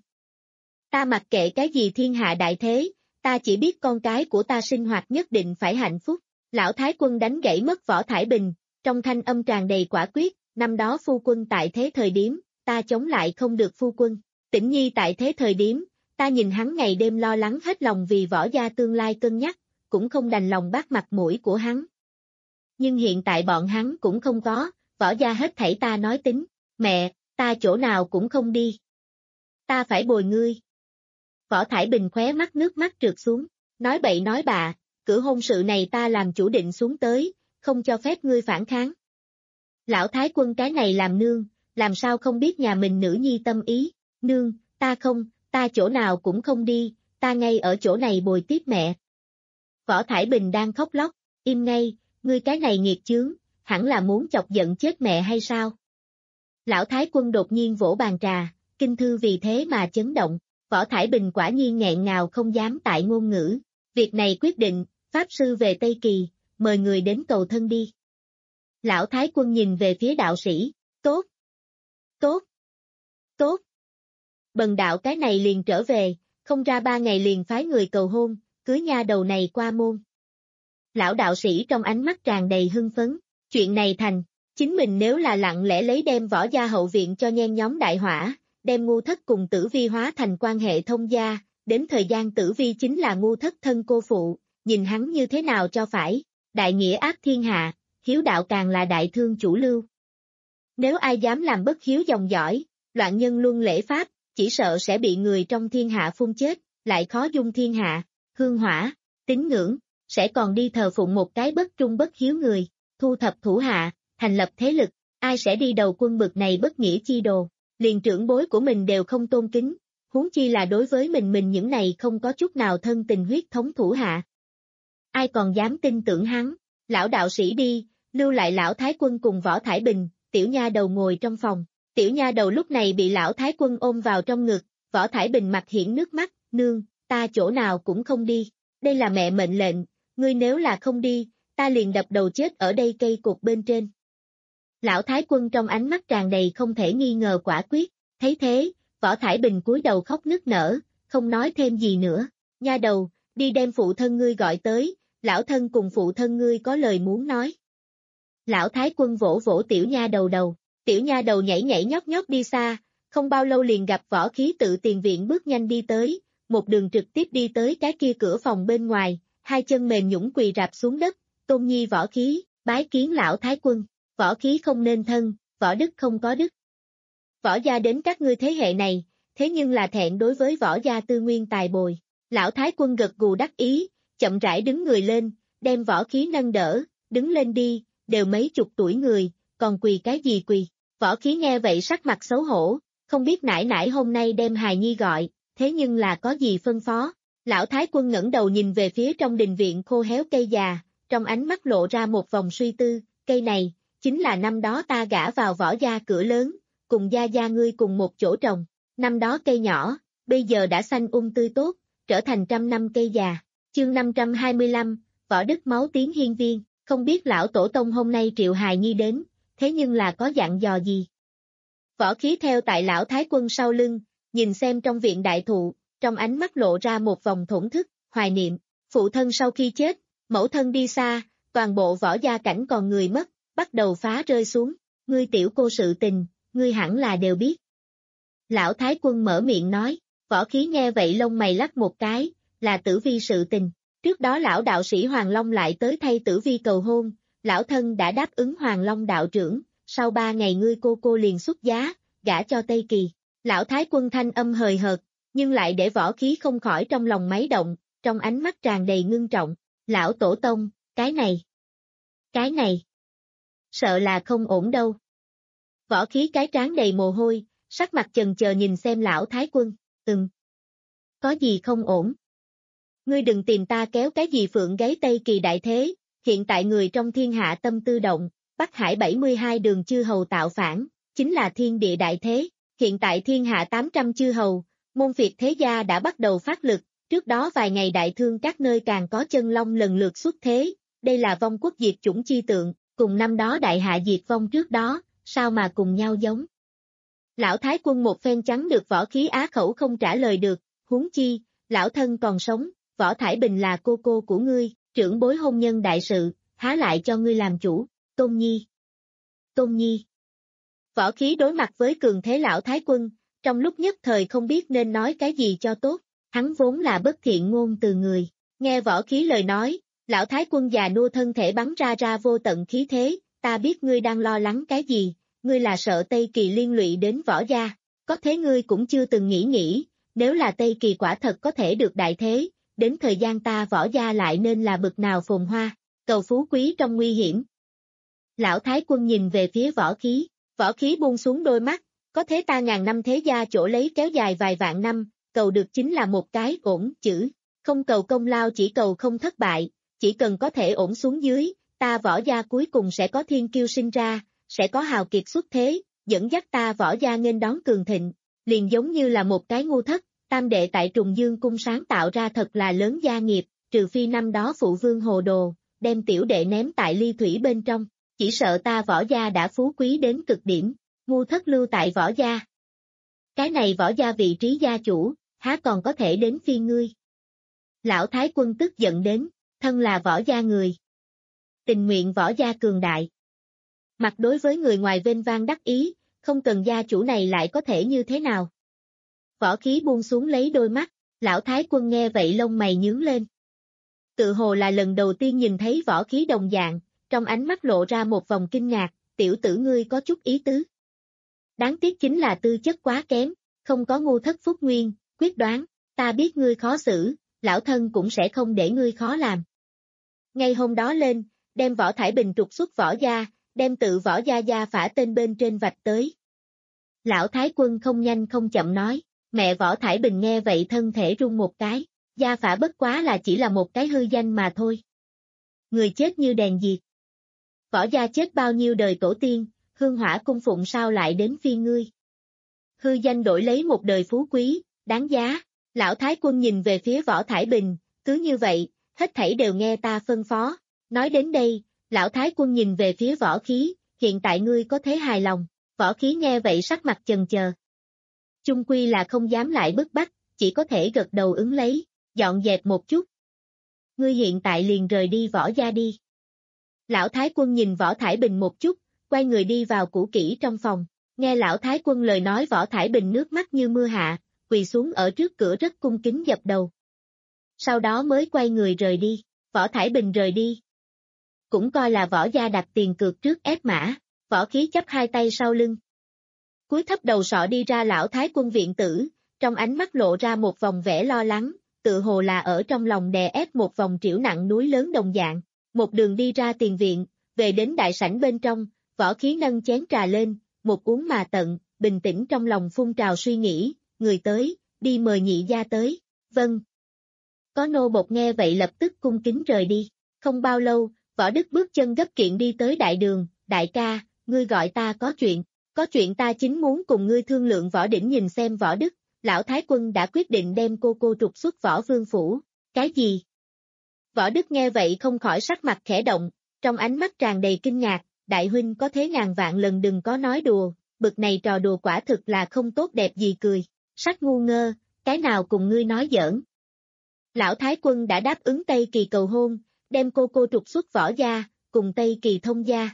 Ta mặc kệ cái gì thiên hạ đại thế, ta chỉ biết con cái của ta sinh hoạt nhất định phải hạnh phúc. Lão Thái Quân đánh gãy mất Võ Thải Bình, trong thanh âm tràn đầy quả quyết, năm đó phu quân tại thế thời điểm, ta chống lại không được phu quân. Tĩnh Nhi tại thế thời điểm, ta nhìn hắn ngày đêm lo lắng hết lòng vì Võ gia tương lai cân nhắc, cũng không đành lòng bác mặt mũi của hắn. Nhưng hiện tại bọn hắn cũng không có, Võ gia hết thảy ta nói tính, mẹ, ta chỗ nào cũng không đi. Ta phải bồi ngươi. Võ Thải Bình khóe mắt nước mắt trượt xuống, nói bậy nói bạ, cử hôn sự này ta làm chủ định xuống tới, không cho phép ngươi phản kháng. Lão Thái Quân cái này làm nương, làm sao không biết nhà mình nữ nhi tâm ý, nương, ta không, ta chỗ nào cũng không đi, ta ngay ở chỗ này bồi tiếp mẹ. Võ Thải Bình đang khóc lóc, im ngay, ngươi cái này nghiệt chướng, hẳn là muốn chọc giận chết mẹ hay sao? Lão Thái Quân đột nhiên vỗ bàn trà, kinh thư vì thế mà chấn động, Võ Thải Bình quả nhiên nghẹn ngào không dám tại ngôn ngữ, việc này quyết định, pháp sư về Tây Kỳ, mời người đến cầu thân đi. Lão Thái Quân nhìn về phía đạo sĩ, tốt, tốt, tốt. Bần đạo cái này liền trở về, không ra ba ngày liền phái người cầu hôn, cưới nha đầu này qua môn. Lão đạo sĩ trong ánh mắt tràn đầy hưng phấn, chuyện này thành, chính mình nếu là lặng lẽ lấy đem Võ gia hậu viện cho nhen nhóm đại hỏa, đem Ngu Thất cùng Tử Vi hóa thành quan hệ thông gia, đến thời gian Tử Vi chính là Ngu Thất thân cô phụ, nhìn hắn như thế nào cho phải, đại nghĩa ác thiên hạ, hiếu đạo càng là đại thương chủ lưu. Nếu ai dám làm bất hiếu dòng dõi, loạn nhân luân lễ pháp, chỉ sợ sẽ bị người trong thiên hạ phun chết, lại khó dung thiên hạ, hương hỏa, tín ngưỡng, sẽ còn đi thờ phụng một cái bất trung bất hiếu người, thu thập thủ hạ, thành lập thế lực, ai sẽ đi đầu quân bực này bất nghĩa chi đồ, liền trưởng bối của mình đều không tôn kính, huống chi là đối với mình mình những này không có chút nào thân tình huyết thống thủ hạ. Ai còn dám tin tưởng hắn, lão đạo sĩ đi, lưu lại lão Thái Quân cùng Võ Thải Bình, tiểu nha đầu ngồi trong phòng, tiểu nha đầu lúc này bị lão Thái Quân ôm vào trong ngực, Võ Thải Bình mặt hiển nước mắt, nương, ta chỗ nào cũng không đi, đây là mẹ mệnh lệnh, ngươi nếu là không đi, ta liền đập đầu chết ở đây cây cột bên trên. Lão Thái Quân trong ánh mắt tràn đầy không thể nghi ngờ quả quyết, thấy thế, Võ Thải Bình cúi đầu khóc nức nở, không nói thêm gì nữa, nha đầu, đi đem phụ thân ngươi gọi tới, lão thân cùng phụ thân ngươi có lời muốn nói. Lão Thái Quân vỗ vỗ tiểu nha đầu đầu, tiểu nha đầu nhảy nhảy nhót nhót đi xa, không bao lâu liền gặp Võ Khí tự tiền viện bước nhanh đi tới, một đường trực tiếp đi tới cái kia cửa phòng bên ngoài, hai chân mềm nhũn quỳ rạp xuống đất, tôn nhi Võ Khí, bái kiến lão Thái Quân, Võ Khí không nên thân, võ đức không có đức. Võ gia đến các ngươi thế hệ này, thế nhưng là thẹn đối với Võ gia tư nguyên tài bồi, lão Thái Quân gật gù đắc ý, chậm rãi đứng người lên, đem Võ Khí nâng đỡ, đứng lên đi, đều mấy chục tuổi người, còn quỳ cái gì quỳ, Võ Khí nghe vậy sắc mặt xấu hổ, không biết nải nải hôm nay đem hài nhi gọi, thế nhưng là có gì phân phó, lão Thái Quân ngẩng đầu nhìn về phía trong đình viện khô héo cây già, trong ánh mắt lộ ra một vòng suy tư, cây này, chính là năm đó ta gả vào Võ gia cửa lớn, cùng gia gia ngươi cùng một chỗ trồng, năm đó cây nhỏ, bây giờ đã xanh um tươi tốt, trở thành trăm năm cây già, chương năm trăm hai mươi lăm, Võ Đức máu tiếng hiên viên, không biết lão tổ tông hôm nay triệu hài nhi đến, thế nhưng là có dặn dò gì. Võ Khí theo tại lão Thái Quân sau lưng, nhìn xem trong viện đại thụ, trong ánh mắt lộ ra một vòng thổn thức, hoài niệm, phụ thân sau khi chết, mẫu thân đi xa, toàn bộ Võ gia cảnh còn người mất, bắt đầu phá rơi xuống, ngươi tiểu cô sự tình, ngươi hẳn là đều biết. Lão Thái Quân mở miệng nói, Võ Khí nghe vậy lông mày lắc một cái, là Tử Vi sự tình, trước đó lão đạo sĩ Hoàng Long lại tới thay Tử Vi cầu hôn, lão thân đã đáp ứng Hoàng Long đạo trưởng, sau ba ngày ngươi cô cô liền xuất giá, gả cho Tây Kỳ. Lão Thái Quân thanh âm hời hợt, nhưng lại để Võ Khí không khỏi trong lòng máy động, trong ánh mắt tràn đầy ngưng trọng, lão tổ tông, cái này, cái này, sợ là không ổn đâu. Võ Khí cái trán đầy mồ hôi, sắc mặt chần chờ nhìn xem lão Thái Quân, ừm, có gì không ổn? Ngươi đừng tìm ta kéo cái gì phượng gáy Tây Kỳ đại thế, hiện tại người trong thiên hạ tâm tư động, Bắc Hải bảy mươi hai đường chư hầu tạo phản, chính là thiên địa đại thế, hiện tại thiên hạ tám trăm chư hầu, môn phiệt thế gia đã bắt đầu phát lực, trước đó vài ngày đại thương các nơi càng có chân long lần lượt xuất thế, đây là vong quốc diệt chủng chi tượng, cùng năm đó đại hạ diệt vong trước đó, sao mà cùng nhau giống. Lão Thái Quân một phen trắng được Võ Khí á khẩu không trả lời được, huống chi, lão thân còn sống, Võ Thải Bình là cô cô của ngươi, trưởng bối hôn nhân đại sự, há lại cho ngươi làm chủ, Tôn Nhi. Tôn Nhi. Võ Khí đối mặt với cường thế lão Thái Quân, trong lúc nhất thời không biết nên nói cái gì cho tốt, hắn vốn là bất thiện ngôn từ người, nghe Võ Khí lời nói, lão Thái Quân già nua thân thể bắn ra ra vô tận khí thế, ta biết ngươi đang lo lắng cái gì, ngươi là sợ Tây Kỳ liên lụy đến Võ gia, có thế ngươi cũng chưa từng nghĩ nghĩ, nếu là Tây Kỳ quả thật có thể được đại thế, đến thời gian ta Võ gia lại nên là bực nào phồn hoa, cầu phú quý trong nguy hiểm. Lão Thái Quân nhìn về phía Võ Khí, Võ Khí buông xuống đôi mắt, có thế ta ngàn năm thế gia chỗ lấy kéo dài vài vạn năm, cầu được chính là một cái ổn chữ, không cầu công lao chỉ cầu không thất bại, chỉ cần có thể ổn xuống dưới, ta Võ gia cuối cùng sẽ có thiên kiêu sinh ra, sẽ có hào kiệt xuất thế, dẫn dắt ta Võ gia nghênh đón cường thịnh, liền giống như là một cái ngu thất, tam đệ tại Trùng Dương cung sáng tạo ra thật là lớn gia nghiệp, trừ phi năm đó phụ vương hồ đồ, đem tiểu đệ ném tại ly thủy bên trong, chỉ sợ ta Võ gia đã phú quý đến cực điểm, ngu thất lưu tại Võ gia. Cái này Võ gia vị trí gia chủ, há còn có thể đến phi ngươi. Lão Thái Quân tức giận đến, thân là Võ gia người. Tình nguyện Võ gia cường đại. Mặt đối với người ngoài vênh vang đắc ý, không cần gia chủ này lại có thể như thế nào. Võ Khí buông xuống lấy đôi mắt, lão Thái Quân nghe vậy lông mày nhướng lên. Tự hồ là lần đầu tiên nhìn thấy Võ Khí đồng dạng, trong ánh mắt lộ ra một vòng kinh ngạc, tiểu tử ngươi có chút ý tứ. Đáng tiếc chính là tư chất quá kém, không có ngu thất phúc nguyên, quyết đoán, ta biết ngươi khó xử, lão thân cũng sẽ không để ngươi khó làm. Ngay hôm đó lên, đem Võ Thải Bình trục xuất Võ gia, đem tự Võ gia gia phả tên bên trên vạch tới. Lão Thái Quân không nhanh không chậm nói, mẹ Võ Thải Bình nghe vậy thân thể run một cái, gia phả bất quá là chỉ là một cái hư danh mà thôi. Người chết như đèn diệt. Võ gia chết bao nhiêu đời tổ tiên, hương hỏa cung phụng sao lại đến phi ngươi. Hư danh đổi lấy một đời phú quý, đáng giá. Lão Thái Quân nhìn về phía Võ Thải Bình, cứ như vậy, hết thảy đều nghe ta phân phó. Nói đến đây, Lão Thái Quân nhìn về phía Võ Khí, hiện tại ngươi có thế hài lòng. Võ Khí nghe vậy sắc mặt chần chờ. Chung quy là không dám lại bức bách, chỉ có thể gật đầu ứng lấy, dọn dẹp một chút. Ngươi hiện tại liền rời đi Võ gia đi. Lão Thái Quân nhìn Võ Thải Bình một chút, quay người đi vào cũ kỹ trong phòng, nghe Lão Thái Quân lời nói Võ Thải Bình nước mắt như mưa hạ, quỳ xuống ở trước cửa rất cung kính dập đầu. Sau đó mới quay người rời đi, Võ Thải Bình rời đi. Cũng coi là Võ gia đặt tiền cược trước ép mã, Võ Khí chắp hai tay sau lưng. Cúi thấp đầu sọ đi ra Lão Thái Quân viện tử, trong ánh mắt lộ ra một vòng vẻ lo lắng, tự hồ là ở trong lòng đè ép một vòng triểu nặng núi lớn đồng dạng. Một đường đi ra tiền viện, về đến đại sảnh bên trong, Võ Khí nâng chén trà lên, một uống mà tận, bình tĩnh trong lòng phun trào suy nghĩ, người tới, đi mời nhị gia tới, vâng. Có nô bộc nghe vậy lập tức cung kính rời đi, không bao lâu, Võ Đức bước chân gấp kiện đi tới đại đường, đại ca, ngươi gọi ta có chuyện, có chuyện ta chính muốn cùng ngươi thương lượng. Võ Đỉnh nhìn xem Võ Đức, Lão Thái Quân đã quyết định đem cô cô trục xuất Võ Vương phủ, cái gì? Võ Đức nghe vậy không khỏi sắc mặt khẽ động, trong ánh mắt tràn đầy kinh ngạc, đại huynh có thế ngàn vạn lần đừng có nói đùa, bực này trò đùa quả thực là không tốt đẹp gì cười, sắc ngu ngơ, cái nào cùng ngươi nói giỡn. Lão Thái Quân đã đáp ứng Tây Kỳ cầu hôn, đem cô cô trục xuất Võ gia, cùng Tây Kỳ thông gia.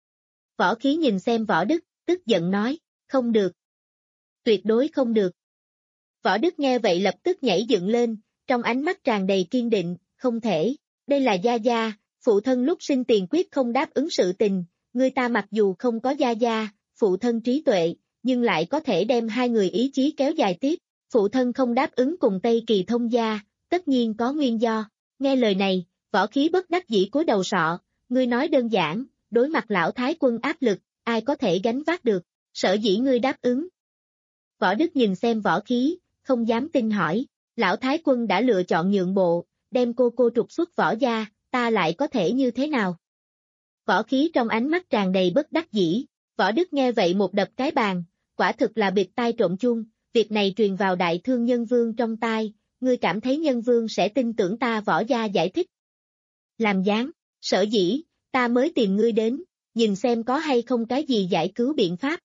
Võ Khí nhìn xem Võ Đức, tức giận nói, không được. Tuyệt đối không được. Võ Đức nghe vậy lập tức nhảy dựng lên, trong ánh mắt tràn đầy kiên định, không thể, đây là gia gia, phụ thân lúc sinh tiền quyết không đáp ứng sự tình, người ta mặc dù không có gia gia, phụ thân trí tuệ, nhưng lại có thể đem hai người ý chí kéo dài tiếp, phụ thân không đáp ứng cùng Tây Kỳ thông gia, tất nhiên có nguyên do. Nghe lời này, Võ Khí bất đắc dĩ cúi đầu sọ, ngươi nói đơn giản, đối mặt Lão Thái Quân áp lực, ai có thể gánh vác được, sở dĩ ngươi đáp ứng. Võ Đức nhìn xem Võ Khí, không dám tin hỏi, Lão Thái Quân đã lựa chọn nhượng bộ, đem cô cô trục xuất Võ gia, ta lại có thể như thế nào? Võ Khí trong ánh mắt tràn đầy bất đắc dĩ, Võ Đức nghe vậy một đập cái bàn, quả thực là bịt tai trộm chuông, việc này truyền vào Đại Thương Nhân Vương trong tai, ngươi cảm thấy nhân vương sẽ tin tưởng ta Võ Gia giải thích. Làm dáng, sở dĩ, ta mới tìm ngươi đến, nhìn xem có hay không cái gì giải cứu biện pháp.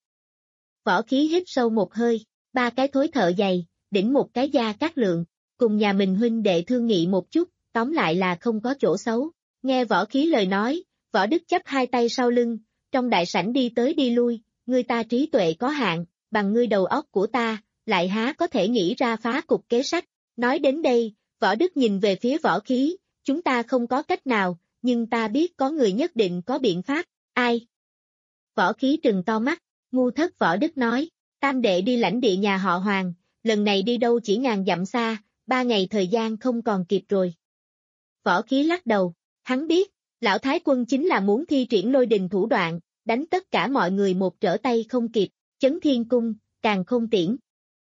Võ Khí hít sâu một hơi, ba cái thối thợ dày, đỉnh một cái Gia Cát Lượng, cùng nhà mình huynh đệ thương nghị một chút, tóm lại là không có chỗ xấu. Nghe Võ Khí lời nói, Võ Đức chắp hai tay sau lưng, trong đại sảnh đi tới đi lui, ngươi ta trí tuệ có hạn, bằng ngươi đầu óc của ta, lại há có thể nghĩ ra phá cục kế sách. Nói đến đây, Võ Đức nhìn về phía Võ Khí, chúng ta không có cách nào, nhưng ta biết có người nhất định có biện pháp, ai? Võ Khí trừng to mắt, ngu thất Võ Đức nói, tam đệ đi lãnh địa nhà họ Hoàng, lần này đi đâu chỉ ngàn dặm xa, ba ngày thời gian không còn kịp rồi. Võ Khí lắc đầu, hắn biết, lão thái quân chính là muốn thi triển lôi đình thủ đoạn, đánh tất cả mọi người một trở tay không kịp, chấn thiên cung, càng không tiễn.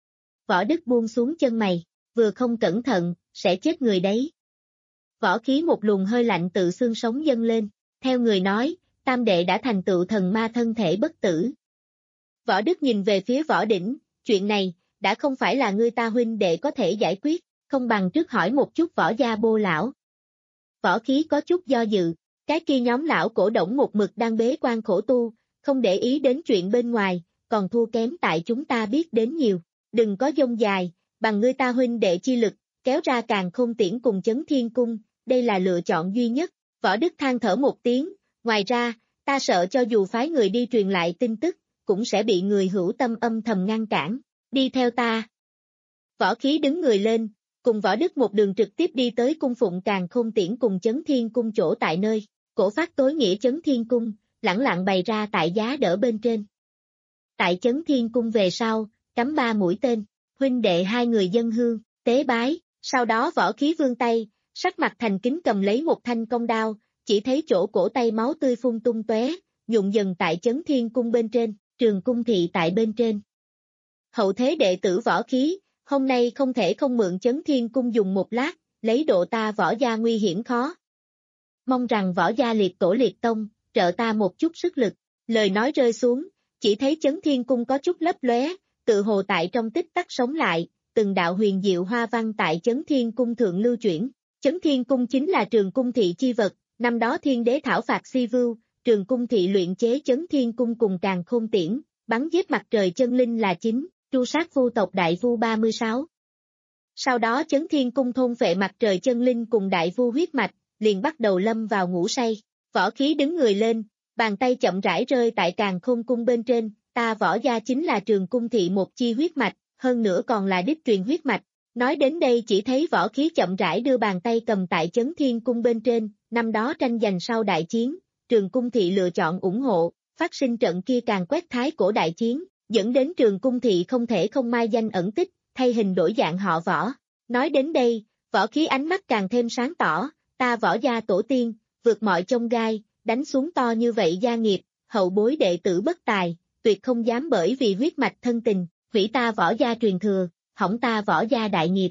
Võ Đức buông xuống chân mày, vừa không cẩn thận, sẽ chết người đấy. Võ Khí một luồng hơi lạnh tự xương sống dâng lên, theo người nói, tam đệ đã thành tựu thần ma thân thể bất tử. Võ Đức nhìn về phía Võ Đỉnh, chuyện này, đã không phải là ngươi ta huynh đệ có thể giải quyết, không bằng trước hỏi một chút Võ Gia Bô lão. Võ Khí có chút do dự, cái kia nhóm lão cổ động một mực đang bế quan khổ tu, không để ý đến chuyện bên ngoài, còn thua kém tại chúng ta biết đến nhiều, đừng có dông dài, bằng ngươi ta huynh đệ chi lực, kéo ra càng không tiễn cùng chấn thiên cung, đây là lựa chọn duy nhất. Võ Đức than thở một tiếng, ngoài ra, ta sợ cho dù phái người đi truyền lại tin tức, cũng sẽ bị người hữu tâm âm thầm ngăn cản, đi theo ta. Võ Khí đứng người lên, cùng Võ Đức một đường trực tiếp đi tới cung phụng càng không tiễn cùng chấn thiên cung chỗ tại nơi, cổ phát tối nghĩa chấn thiên cung, lẳng lặng bày ra tại giá đỡ bên trên. Tại chấn thiên cung về sau, cắm ba mũi tên, huynh đệ hai người dân hương, tế bái, sau đó Võ Khí vươn tay, sắc mặt thành kính cầm lấy một thanh công đao, chỉ thấy chỗ cổ tay máu tươi phun tung tóe, nhuộm dần tại chấn thiên cung bên trên, trường cung thị tại bên trên. Hậu thế đệ tử Võ Khí, hôm nay không thể không mượn chấn thiên cung dùng một lát, lấy độ ta Võ Gia nguy hiểm khó. Mong rằng Võ Gia liệt tổ liệt tông, trợ ta một chút sức lực, lời nói rơi xuống, chỉ thấy chấn thiên cung có chút lấp lóe, tự hồ tại trong tích tắc sống lại, từng đạo huyền diệu hoa văn tại chấn thiên cung thượng lưu chuyển. Chấn thiên cung chính là trường cung thị chi vật, năm đó thiên đế thảo phạt si vưu, trường cung thị luyện chế chấn thiên cung cùng càng khôn tiễn, bắn giết mặt trời chân linh là chính, tru sát vu tộc đại vu ba mươi sáu. Sau đó chấn thiên cung thôn phệ mặt trời chân linh cùng đại vu huyết mạch, liền bắt đầu lâm vào ngủ say. Võ Khí đứng người lên, bàn tay chậm rãi rơi tại càng khôn cung bên trên, ta Võ Gia chính là trường cung thị một chi huyết mạch, hơn nữa còn là đích truyền huyết mạch. Nói đến đây chỉ thấy Võ Khí chậm rãi đưa bàn tay cầm tại chấn thiên cung bên trên, năm đó tranh giành sau đại chiến, trường cung thị lựa chọn ủng hộ, phát sinh trận kia càng quét thái cổ đại chiến, dẫn đến trường cung thị không thể không mai danh ẩn tích, thay hình đổi dạng họ Võ. Nói đến đây, Võ Khí ánh mắt càng thêm sáng tỏ, ta Võ Gia tổ tiên, vượt mọi chông gai, đánh xuống to như vậy gia nghiệp, hậu bối đệ tử bất tài, tuyệt không dám bởi vì huyết mạch thân tình, hủy ta Võ Gia truyền thừa, hỏng ta Võ Gia đại nghiệp.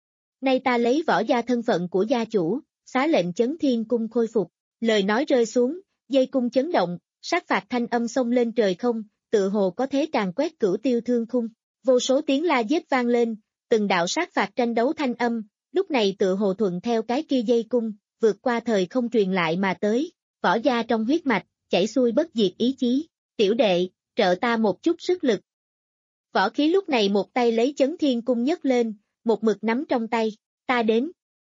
Nay ta lấy Võ Gia thân phận của gia chủ, xá lệnh chấn thiên cung khôi phục, lời nói rơi xuống, dây cung chấn động, sát phạt thanh âm xông lên trời không, tự hồ có thế càng quét cửu tiêu thương khung, vô số tiếng la giết vang lên, từng đạo sát phạt tranh đấu thanh âm, lúc này tự hồ thuận theo cái kia dây cung, vượt qua thời không truyền lại mà tới, Võ Gia trong huyết mạch, chảy xuôi bất diệt ý chí, tiểu đệ, trợ ta một chút sức lực. Võ Khí lúc này một tay lấy chấn thiên cung nhấc lên, một mực nắm trong tay, ta đến.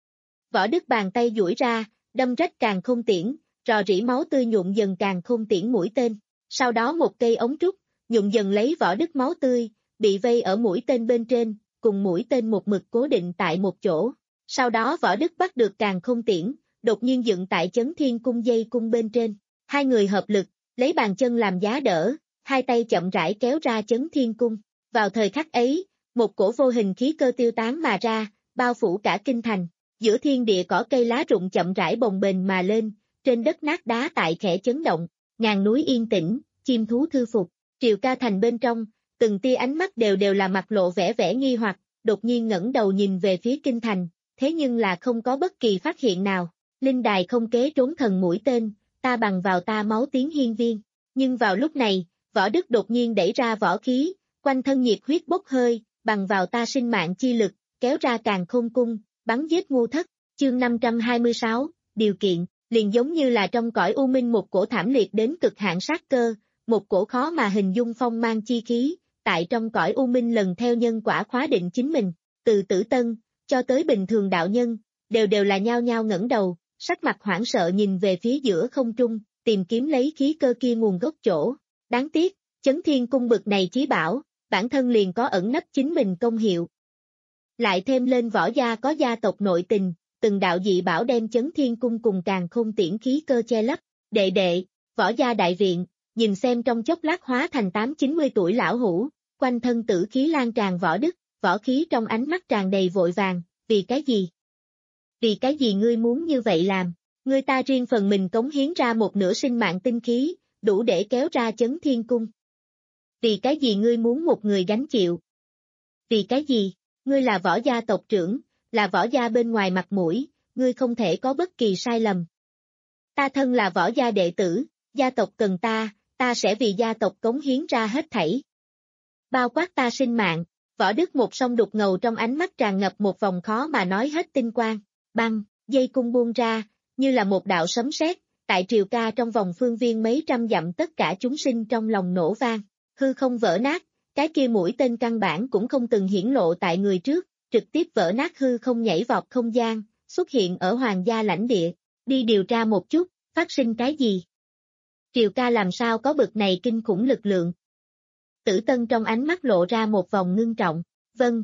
Võ Đức bàn tay duỗi ra, đâm rách càng không tiễn, rò rỉ máu tươi nhuộm dần càng không tiễn mũi tên, sau đó một cây ống trúc, nhuộm dần lấy Võ Đức máu tươi, bị vây ở mũi tên bên trên, cùng mũi tên một mực cố định tại một chỗ. Sau đó Võ Đức bắt được càng không tiễn, đột nhiên dựng tại chấn thiên cung dây cung bên trên, hai người hợp lực, lấy bàn chân làm giá đỡ, hai tay chậm rãi kéo ra chấn thiên cung. Vào thời khắc ấy, một cổ vô hình khí cơ tiêu tán mà ra, bao phủ cả kinh thành, giữa thiên địa cỏ cây lá rụng chậm rãi bồng bềnh mà lên, trên đất nát đá tại khẽ chấn động, ngàn núi yên tĩnh, chim thú thư phục, triều ca thành bên trong, từng tia ánh mắt đều đều là mặt lộ vẻ vẻ nghi hoặc, đột nhiên ngẩng đầu nhìn về phía kinh thành, thế nhưng là không có bất kỳ phát hiện nào, linh đài không kế trốn thần mũi tên, ta bằng vào ta máu tiếng hiên viên, nhưng vào lúc này, Võ Đức đột nhiên đẩy ra Võ Khí, quanh thân nhiệt huyết bốc hơi, bằng vào ta sinh mạng chi lực, kéo ra càn khôn cung, bắn giết Ngu Thất. Chương năm trăm hai mươi sáu, điều kiện, liền giống như là trong cõi u minh một cổ thảm liệt đến cực hạn sát cơ, một cổ khó mà hình dung phong mang chi khí, tại trong cõi u minh lần theo nhân quả khóa định chính mình, từ tử tân, cho tới bình thường đạo nhân, đều đều là nhao nhao ngẩng đầu, sắc mặt hoảng sợ nhìn về phía giữa không trung, tìm kiếm lấy khí cơ kia nguồn gốc chỗ. Đáng tiếc, Chấn Thiên Cung bực này chí bảo, bản thân liền có ẩn nấp chính mình công hiệu. Lại thêm lên Võ gia có gia tộc nội tình, từng đạo dị bảo đem Chấn Thiên Cung cùng càn khôn tiễn khí cơ che lấp. Đệ đệ, Võ gia đại viện, nhìn xem trong chốc lát hóa thành tám chín mươi tuổi lão hủ, quanh thân tử khí lan tràn Võ Đức, võ khí trong ánh mắt tràn đầy vội vàng, vì cái gì? Vì cái gì ngươi muốn như vậy làm? Ngươi ta riêng phần mình cống hiến ra một nửa sinh mạng tinh khí, đủ để kéo ra Chấn Thiên Cung. Vì cái gì ngươi muốn một người gánh chịu? Vì cái gì? Ngươi là Võ gia tộc trưởng, là Võ gia bên ngoài mặt mũi, ngươi không thể có bất kỳ sai lầm. Ta thân là Võ gia đệ tử, gia tộc cần ta, ta sẽ vì gia tộc cống hiến ra hết thảy. Bao quát ta sinh mạng. Võ Đức một song đục ngầu trong ánh mắt tràn ngập một vòng khó mà nói hết tinh quang, băng, dây cung buông ra, như là một đạo sấm sét, tại triều ca trong vòng phương viên mấy trăm dặm tất cả chúng sinh trong lòng nổ vang, hư không vỡ nát, cái kia mũi tên căn bản cũng không từng hiển lộ tại người trước, trực tiếp vỡ nát hư không nhảy vọt không gian, xuất hiện ở hoàng gia lãnh địa, đi điều tra một chút, phát sinh cái gì? Triều ca làm sao có bực này kinh khủng lực lượng? Tử Tân trong ánh mắt lộ ra một vòng ngưng trọng, vâng.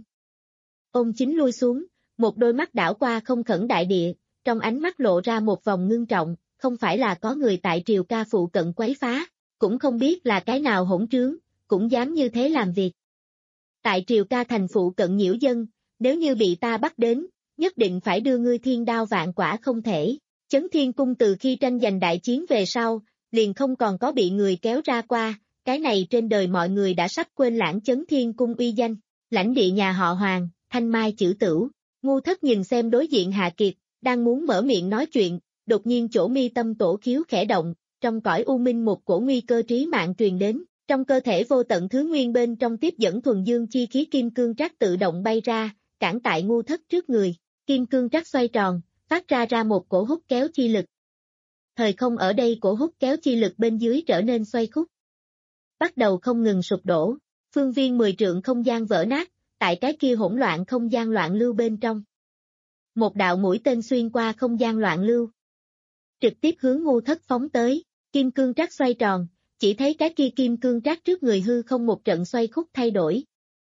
Ôn Chính lui xuống, một đôi mắt đảo qua không khẩn đại địa, trong ánh mắt lộ ra một vòng ngưng trọng, không phải là có người tại triều ca phụ cận quấy phá, cũng không biết là cái nào hỗn trướng, cũng dám như thế làm việc. Tại triều ca thành phụ cận nhiễu dân, nếu như bị ta bắt đến, nhất định phải đưa ngươi thiên đao vạn quả không thể. Chấn Thiên Cung từ khi tranh giành đại chiến về sau, liền không còn có bị người kéo ra qua. Cái này trên đời mọi người đã sắp quên lãng Chấn Thiên Cung uy danh, lãnh địa nhà họ Hoàng, Thanh Mai chữ Tửu. Ngu Thất nhìn xem đối diện Hạ Kiệt, đang muốn mở miệng nói chuyện, đột nhiên chỗ mi tâm tổ khiếu khẽ động, trong cõi u minh một cổ nguy cơ trí mạng truyền đến, trong cơ thể vô tận thứ nguyên bên trong tiếp dẫn thuần dương chi khí kim cương trác tự động bay ra, cản tại Ngu Thất trước người, kim cương trác xoay tròn, phát ra ra một cổ hút kéo chi lực. Thời không ở đây cổ hút kéo chi lực bên dưới trở nên xoay khúc. Bắt đầu không ngừng sụp đổ, phương viên mười trượng không gian vỡ nát, tại cái kia hỗn loạn không gian loạn lưu bên trong. Một đạo mũi tên xuyên qua không gian loạn lưu, trực tiếp hướng Ngu Thất phóng tới, kim cương trác xoay tròn, chỉ thấy cái kia kim cương trác trước người hư không một trận xoay khúc thay đổi.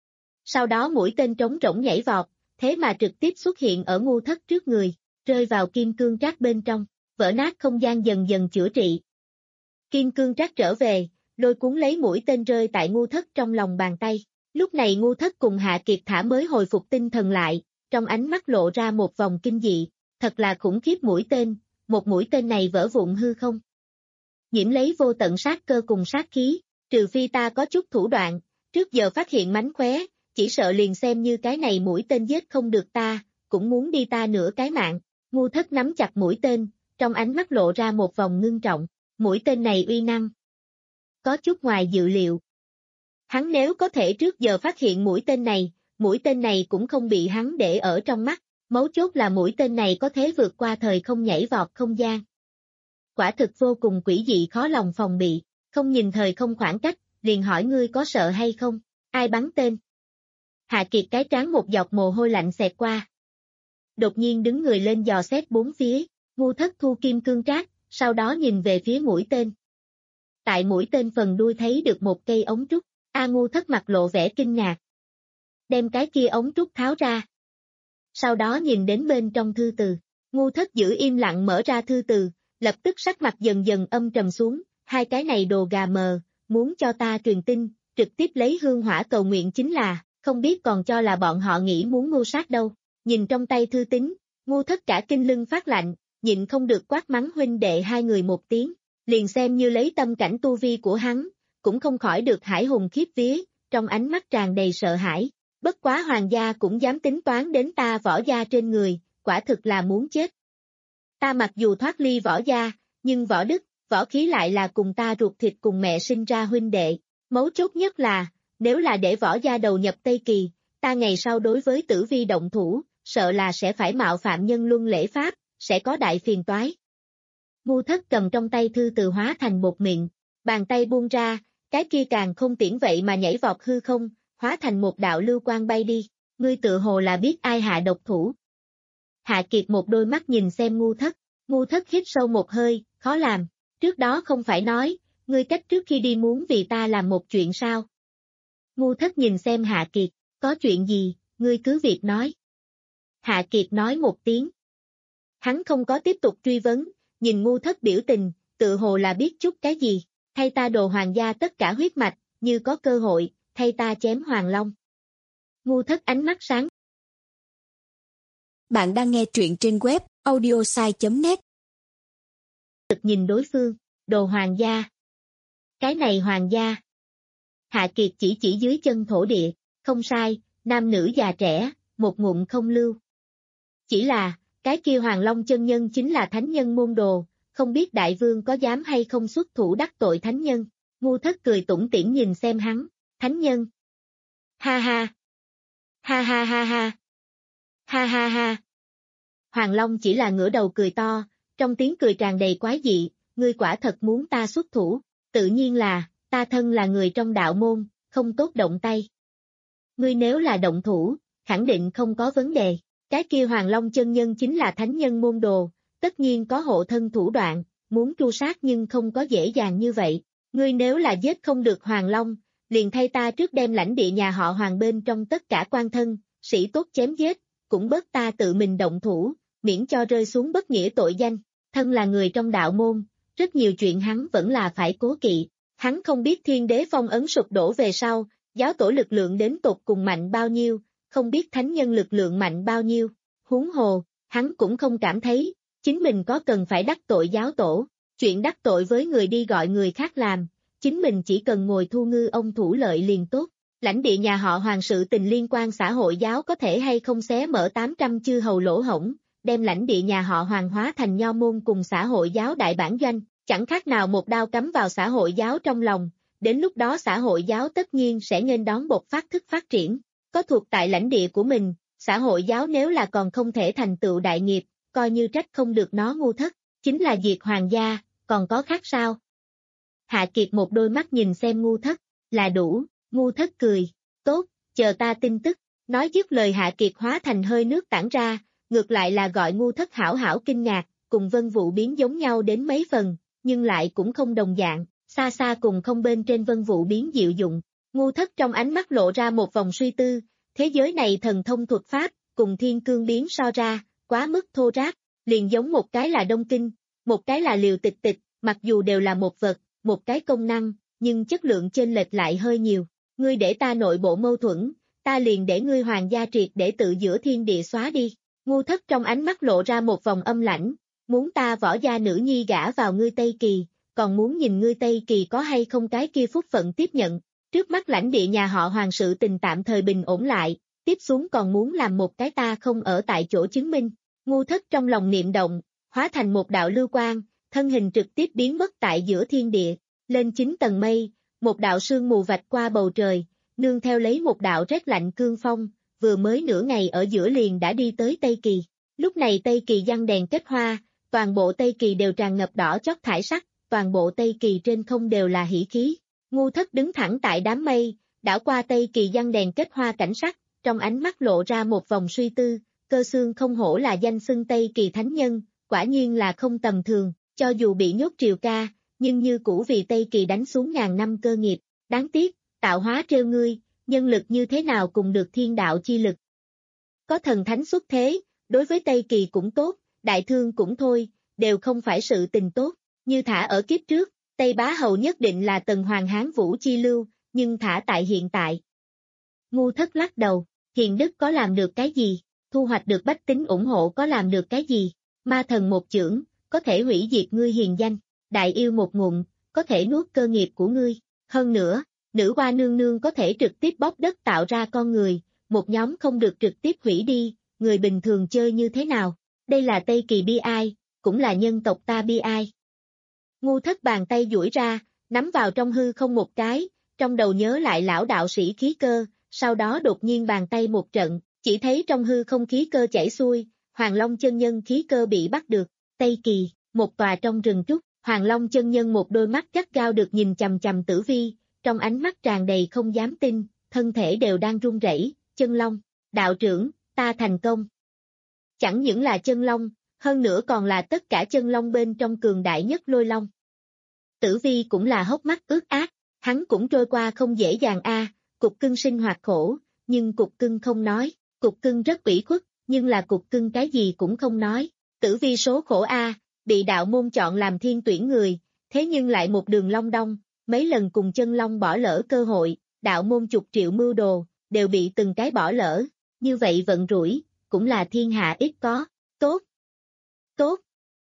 Sau đó mũi tên trống rỗng nhảy vọt, thế mà trực tiếp xuất hiện ở Ngu Thất trước người, rơi vào kim cương trác bên trong, vỡ nát không gian dần dần chữa trị. Kim cương trác trở về, lôi cuốn lấy mũi tên rơi tại Ngu Thất trong lòng bàn tay. Lúc này Ngu Thất cùng Hạ Kiệt Thả mới hồi phục tinh thần lại, trong ánh mắt lộ ra một vòng kinh dị, thật là khủng khiếp mũi tên, một mũi tên này vỡ vụn hư không. Nhiễm lấy vô tận sát cơ cùng sát khí, trừ phi ta có chút thủ đoạn, trước giờ phát hiện mánh khóe, chỉ sợ liền xem như cái này mũi tên giết không được ta, cũng muốn đi ta nửa cái mạng. Ngu Thất nắm chặt mũi tên, trong ánh mắt lộ ra một vòng ngưng trọng, mũi tên này uy năng có chút ngoài dự liệu. Hắn nếu có thể trước giờ phát hiện mũi tên này, mũi tên này cũng không bị hắn để ở trong mắt, mấu chốt là mũi tên này có thể vượt qua thời không nhảy vọt không gian. Quả thực vô cùng quỷ dị khó lòng phòng bị, không nhìn thời không khoảng cách, liền hỏi ngươi có sợ hay không, ai bắn tên. Hạ Kiệt cái trán một giọt mồ hôi lạnh xẹt qua. Đột nhiên đứng người lên dò xét bốn phía, Ngu Thất thu kim cương trác, sau đó nhìn về phía mũi tên. Tại mũi tên phần đuôi thấy được một cây ống trúc, A Ngu Thất mặt lộ vẻ kinh ngạc. Đem cái kia ống trúc tháo ra. Sau đó nhìn đến bên trong thư từ, Ngu Thất giữ im lặng mở ra thư từ, lập tức sắc mặt dần dần âm trầm xuống, hai cái này đồ gà mờ, muốn cho ta truyền tin, trực tiếp lấy hương hỏa cầu nguyện chính là, không biết còn cho là bọn họ nghĩ muốn mưu sát đâu. Nhìn trong tay thư tín, Ngu Thất cả kinh lưng phát lạnh, nhịn không được quát mắng huynh đệ hai người một tiếng. Liền xem như lấy tâm cảnh tu vi của hắn, cũng không khỏi được hải hùng khiếp vía, trong ánh mắt tràn đầy sợ hãi. Bất quá hoàng gia cũng dám tính toán đến ta Võ gia trên người, quả thực là muốn chết. Ta mặc dù thoát ly Võ gia, nhưng Võ Đức, Võ Khí lại là cùng ta ruột thịt cùng mẹ sinh ra huynh đệ. Mấu chốt nhất là, nếu là để Võ gia đầu nhập Tây Kỳ, ta ngày sau đối với tử vi động thủ, sợ là sẽ phải mạo phạm nhân luân lễ pháp, sẽ có đại phiền toái. Ngu Thất cầm trong tay thư từ hóa thành bột mịn, bàn tay buông ra, cái kia càng không tiễn vậy mà nhảy vọt hư không, hóa thành một đạo lưu quang bay đi, ngươi tự hồ là biết ai hạ độc thủ. Hạ Kiệt một đôi mắt nhìn xem Ngu Thất, Ngu Thất hít sâu một hơi, khó làm, trước đó không phải nói, ngươi cách trước khi đi muốn vì ta làm một chuyện sao? Ngu Thất nhìn xem Hạ Kiệt, có chuyện gì, ngươi cứ việc nói. Hạ Kiệt nói một tiếng. Hắn không có tiếp tục truy vấn, nhìn Ngu Thất biểu tình, tự hồ là biết chút cái gì, thay ta đồ hoàng gia tất cả huyết mạch, như có cơ hội, thay ta chém hoàng long. Ngu Thất ánh mắt sáng. Bạn đang nghe truyện trên web audiosai chấm net. Thực nhìn đối phương, đồ hoàng gia. Cái này hoàng gia. Hạ Kiệt chỉ chỉ dưới chân thổ địa, không sai, nam nữ già trẻ, một ngụm không lưu. Chỉ là, cái kia Hoàng Long chân nhân chính là thánh nhân môn đồ, không biết đại vương có dám hay không xuất thủ đắc tội thánh nhân. Ngu Thất cười tủm tỉm nhìn xem hắn, thánh nhân. Ha ha. Ha ha ha ha. Ha ha ha. Hoàng Long chỉ là ngửa đầu cười to, trong tiếng cười tràn đầy quái dị, ngươi quả thật muốn ta xuất thủ, tự nhiên là, ta thân là người trong đạo môn, không tốt động tay. Ngươi nếu là động thủ, khẳng định không có vấn đề, cái kia Hoàng Long chân nhân chính là thánh nhân môn đồ, tất nhiên có hộ thân thủ đoạn, muốn tru sát nhưng không có dễ dàng như vậy, ngươi nếu là giết không được Hoàng Long, liền thay ta trước đem lãnh địa nhà họ Hoàng bên trong tất cả quan thân, sĩ tốt chém giết, cũng bớt ta tự mình động thủ, miễn cho rơi xuống bất nghĩa tội danh, thân là người trong đạo môn, rất nhiều chuyện hắn vẫn là phải cố kỵ, hắn không biết thiên đế phong ấn sụp đổ về sau, giáo tổ lực lượng đến tột cùng mạnh bao nhiêu, không biết thánh nhân lực lượng mạnh bao nhiêu, huống hồ, hắn cũng không cảm thấy, chính mình có cần phải đắc tội giáo tổ, chuyện đắc tội với người đi gọi người khác làm, chính mình chỉ cần ngồi thu ngư ông thủ lợi liền tốt. Lãnh địa nhà họ Hoàng sự tình liên quan xã hội giáo có thể hay không xé mở tám trăm chư hầu lỗ hổng, đem lãnh địa nhà họ Hoàng hóa thành nho môn cùng xã hội giáo đại bản doanh, chẳng khác nào một đao cắm vào xã hội giáo trong lòng, đến lúc đó xã hội giáo tất nhiên sẽ nghênh đón bộc phát thức phát triển, có thuộc tại lãnh địa của mình, xã hội giáo nếu là còn không thể thành tựu đại nghiệp, coi như trách không được nó Ngu Thất, chính là diệt hoàng gia, còn có khác sao? Hạ Kiệt một đôi mắt nhìn xem Ngu Thất, là đủ. Ngu Thất cười, tốt, chờ ta tin tức, nói dứt lời Hạ Kiệt hóa thành hơi nước tản ra, ngược lại là gọi Ngu Thất hảo hảo kinh ngạc, cùng Vân Vũ Biến giống nhau đến mấy phần, nhưng lại cũng không đồng dạng, xa xa cùng không bên trên Vân Vũ Biến diệu dụng. Ngu Thất trong ánh mắt lộ ra một vòng suy tư, thế giới này thần thông thuật pháp, cùng Thiên Cương Biến so ra, quá mức thô ráp, liền giống một cái là Đông Kinh, một cái là Liều Tịch Tịch, mặc dù đều là một vật, một cái công năng, nhưng chất lượng chênh lệch lại hơi nhiều. Ngươi để ta nội bộ mâu thuẫn, ta liền để ngươi hoàng gia triệt để tự giữa thiên địa xóa đi. Ngu Thất trong ánh mắt lộ ra một vòng âm lãnh, muốn ta võ gia nữ nhi gả vào ngươi Tây Kỳ, còn muốn nhìn ngươi Tây Kỳ có hay không cái kia phúc phận tiếp nhận. Trước mắt lãnh địa nhà họ Hoàng sự tình tạm thời bình ổn lại, tiếp xuống còn muốn làm một cái ta không ở tại chỗ chứng minh. Ngu Thất trong lòng niệm động, hóa thành một đạo lưu quang, thân hình trực tiếp biến mất tại giữa thiên địa, lên chín tầng mây. Một đạo sương mù vạch qua bầu trời, nương theo lấy một đạo rét lạnh cương phong, vừa mới nửa ngày ở giữa liền đã đi tới Tây Kỳ. Lúc này Tây Kỳ giăng đèn kết hoa, toàn bộ Tây Kỳ đều tràn ngập đỏ chót thải sắc, toàn bộ Tây Kỳ trên không đều là hỉ khí. Ngu Thất đứng thẳng tại đám mây, đảo qua Tây Kỳ giăng đèn kết hoa cảnh sắc, trong ánh mắt lộ ra một vòng suy tư, Cơ Xương không hổ là danh xưng Tây Kỳ thánh nhân, quả nhiên là không tầm thường, cho dù bị nhốt triều ca, nhưng như cũ vì Tây Kỳ đánh xuống ngàn năm cơ nghiệp, đáng tiếc, tạo hóa trêu ngươi, nhân lực như thế nào cùng được thiên đạo chi lực. Có thần thánh xuất thế, đối với Tây Kỳ cũng tốt, đại thương cũng thôi, đều không phải sự tình tốt, như thả ở kiếp trước, Tây Bá Hầu nhất định là Tần Hoàng Hán Vũ chi lưu, nhưng thả tại hiện tại. Ngu Thất lắc đầu, hiền đức có làm được cái gì, thu hoạch được bách tính ủng hộ có làm được cái gì, ma thần một chưởng, có thể hủy diệt ngươi hiền danh. Đại yêu một ngụm, có thể nuốt cơ nghiệp của ngươi. Hơn nữa, nữ hoa nương nương có thể trực tiếp bóc đất tạo ra con người, một nhóm không được trực tiếp hủy đi, người bình thường chơi như thế nào. Đây là Tây Kỳ bi ai, cũng là nhân tộc ta bi ai. Ngu Thất bàn tay duỗi ra, nắm vào trong hư không một cái, trong đầu nhớ lại lão đạo sĩ khí cơ, sau đó đột nhiên bàn tay một trận, chỉ thấy trong hư không khí cơ chảy xuôi, Hoàng Long chân nhân khí cơ bị bắt được. Tây Kỳ, một tòa trong rừng trúc, Hoàng Long chân nhân một đôi mắt gắt gao được nhìn chằm chằm Tử Vi, trong ánh mắt tràn đầy không dám tin, thân thể đều đang run rẩy. Chân Long, đạo trưởng, ta thành công. Chẳng những là chân Long, hơn nữa còn là tất cả chân Long bên trong cường đại nhất Lôi Long. Tử Vi cũng là hốc mắt ướt át, hắn cũng trôi qua không dễ dàng a, à, Cục Cưng sinh hoạt khổ, nhưng Cục Cưng không nói, Cục Cưng rất ủy khuất, nhưng là Cục Cưng cái gì cũng không nói. Tử Vi số khổ a, à, bị đạo môn chọn làm thiên tuyển người, thế nhưng lại một đường long đong, mấy lần cùng chân Long bỏ lỡ cơ hội, đạo môn chục triệu mưu đồ, đều bị từng cái bỏ lỡ, như vậy vận rủi, cũng là thiên hạ ít có. Tốt, tốt,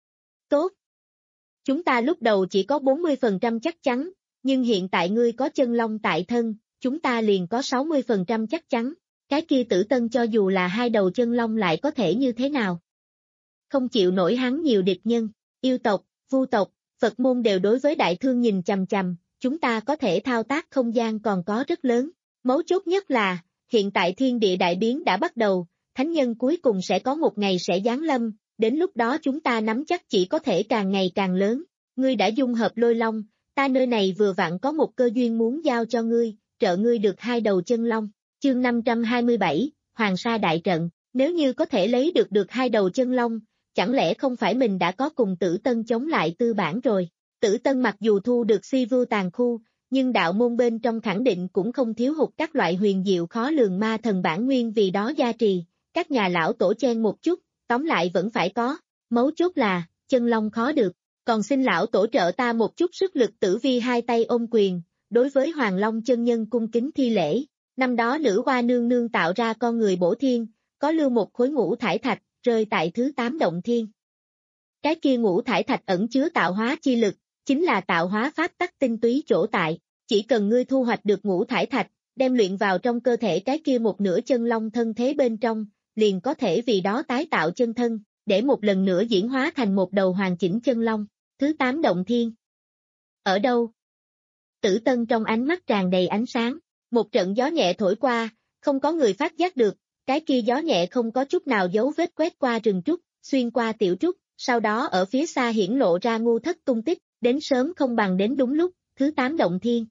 tốt. Chúng ta lúc đầu chỉ có bốn mươi phần trăm chắc chắn, nhưng hiện tại ngươi có chân Long tại thân, chúng ta liền có sáu mươi phần trăm chắc chắn. Cái kia Tử Tân cho dù là hai đầu chân Long lại có thể như thế nào? Không chịu nổi hắn nhiều địch nhân, yêu tộc, vu tộc, Phật môn đều đối với đại thương nhìn chằm chằm, chúng ta có thể thao tác không gian còn có rất lớn. Mấu chốt nhất là, hiện tại thiên địa đại biến đã bắt đầu, thánh nhân cuối cùng sẽ có một ngày sẽ giáng lâm, đến lúc đó chúng ta nắm chắc chỉ có thể càng ngày càng lớn. Ngươi đã dung hợp Lôi Long, ta nơi này vừa vặn có một cơ duyên muốn giao cho ngươi, trợ ngươi được hai đầu chân Long. Chương năm trăm hai mươi bảy, Hoàng Sa Đại Trận, nếu như có thể lấy được được hai đầu chân Long, chẳng lẽ không phải mình đã có cùng Tử Tân chống lại tư bản rồi? Tử Tân mặc dù thu được si vưu tàn khu, nhưng đạo môn bên trong khẳng định cũng không thiếu hụt các loại huyền diệu khó lường ma thần bản nguyên vì đó gia trì, các nhà lão tổ chen một chút, tóm lại vẫn phải có, mấu chốt là, chân Long khó được, còn xin lão tổ trợ ta một chút sức lực. Tử Vi hai tay ôm quyền, đối với Hoàng Long chân nhân cung kính thi lễ, năm đó nữ hoa nương nương tạo ra con người bổ thiên, có lưu một khối ngũ thải thạch, rơi tại thứ tám động thiên. Cái kia ngũ thải thạch ẩn chứa tạo hóa chi lực, chính là tạo hóa pháp tắc tinh túy chỗ tại, chỉ cần ngươi thu hoạch được ngũ thải thạch, đem luyện vào trong cơ thể cái kia một nửa chân Long thân thế bên trong, liền có thể vì đó tái tạo chân thân, để một lần nữa diễn hóa thành một đầu hoàn chỉnh chân Long. Thứ tám động thiên. Ở đâu? Tử Tân trong ánh mắt tràn đầy ánh sáng, một trận gió nhẹ thổi qua, không có người phát giác được, cái kia gió nhẹ không có chút nào dấu vết quét qua rừng trúc, xuyên qua tiểu trúc, sau đó ở phía xa hiển lộ ra Ngu Thất tung tích, đến sớm không bằng đến đúng lúc. Thứ tám động thiên.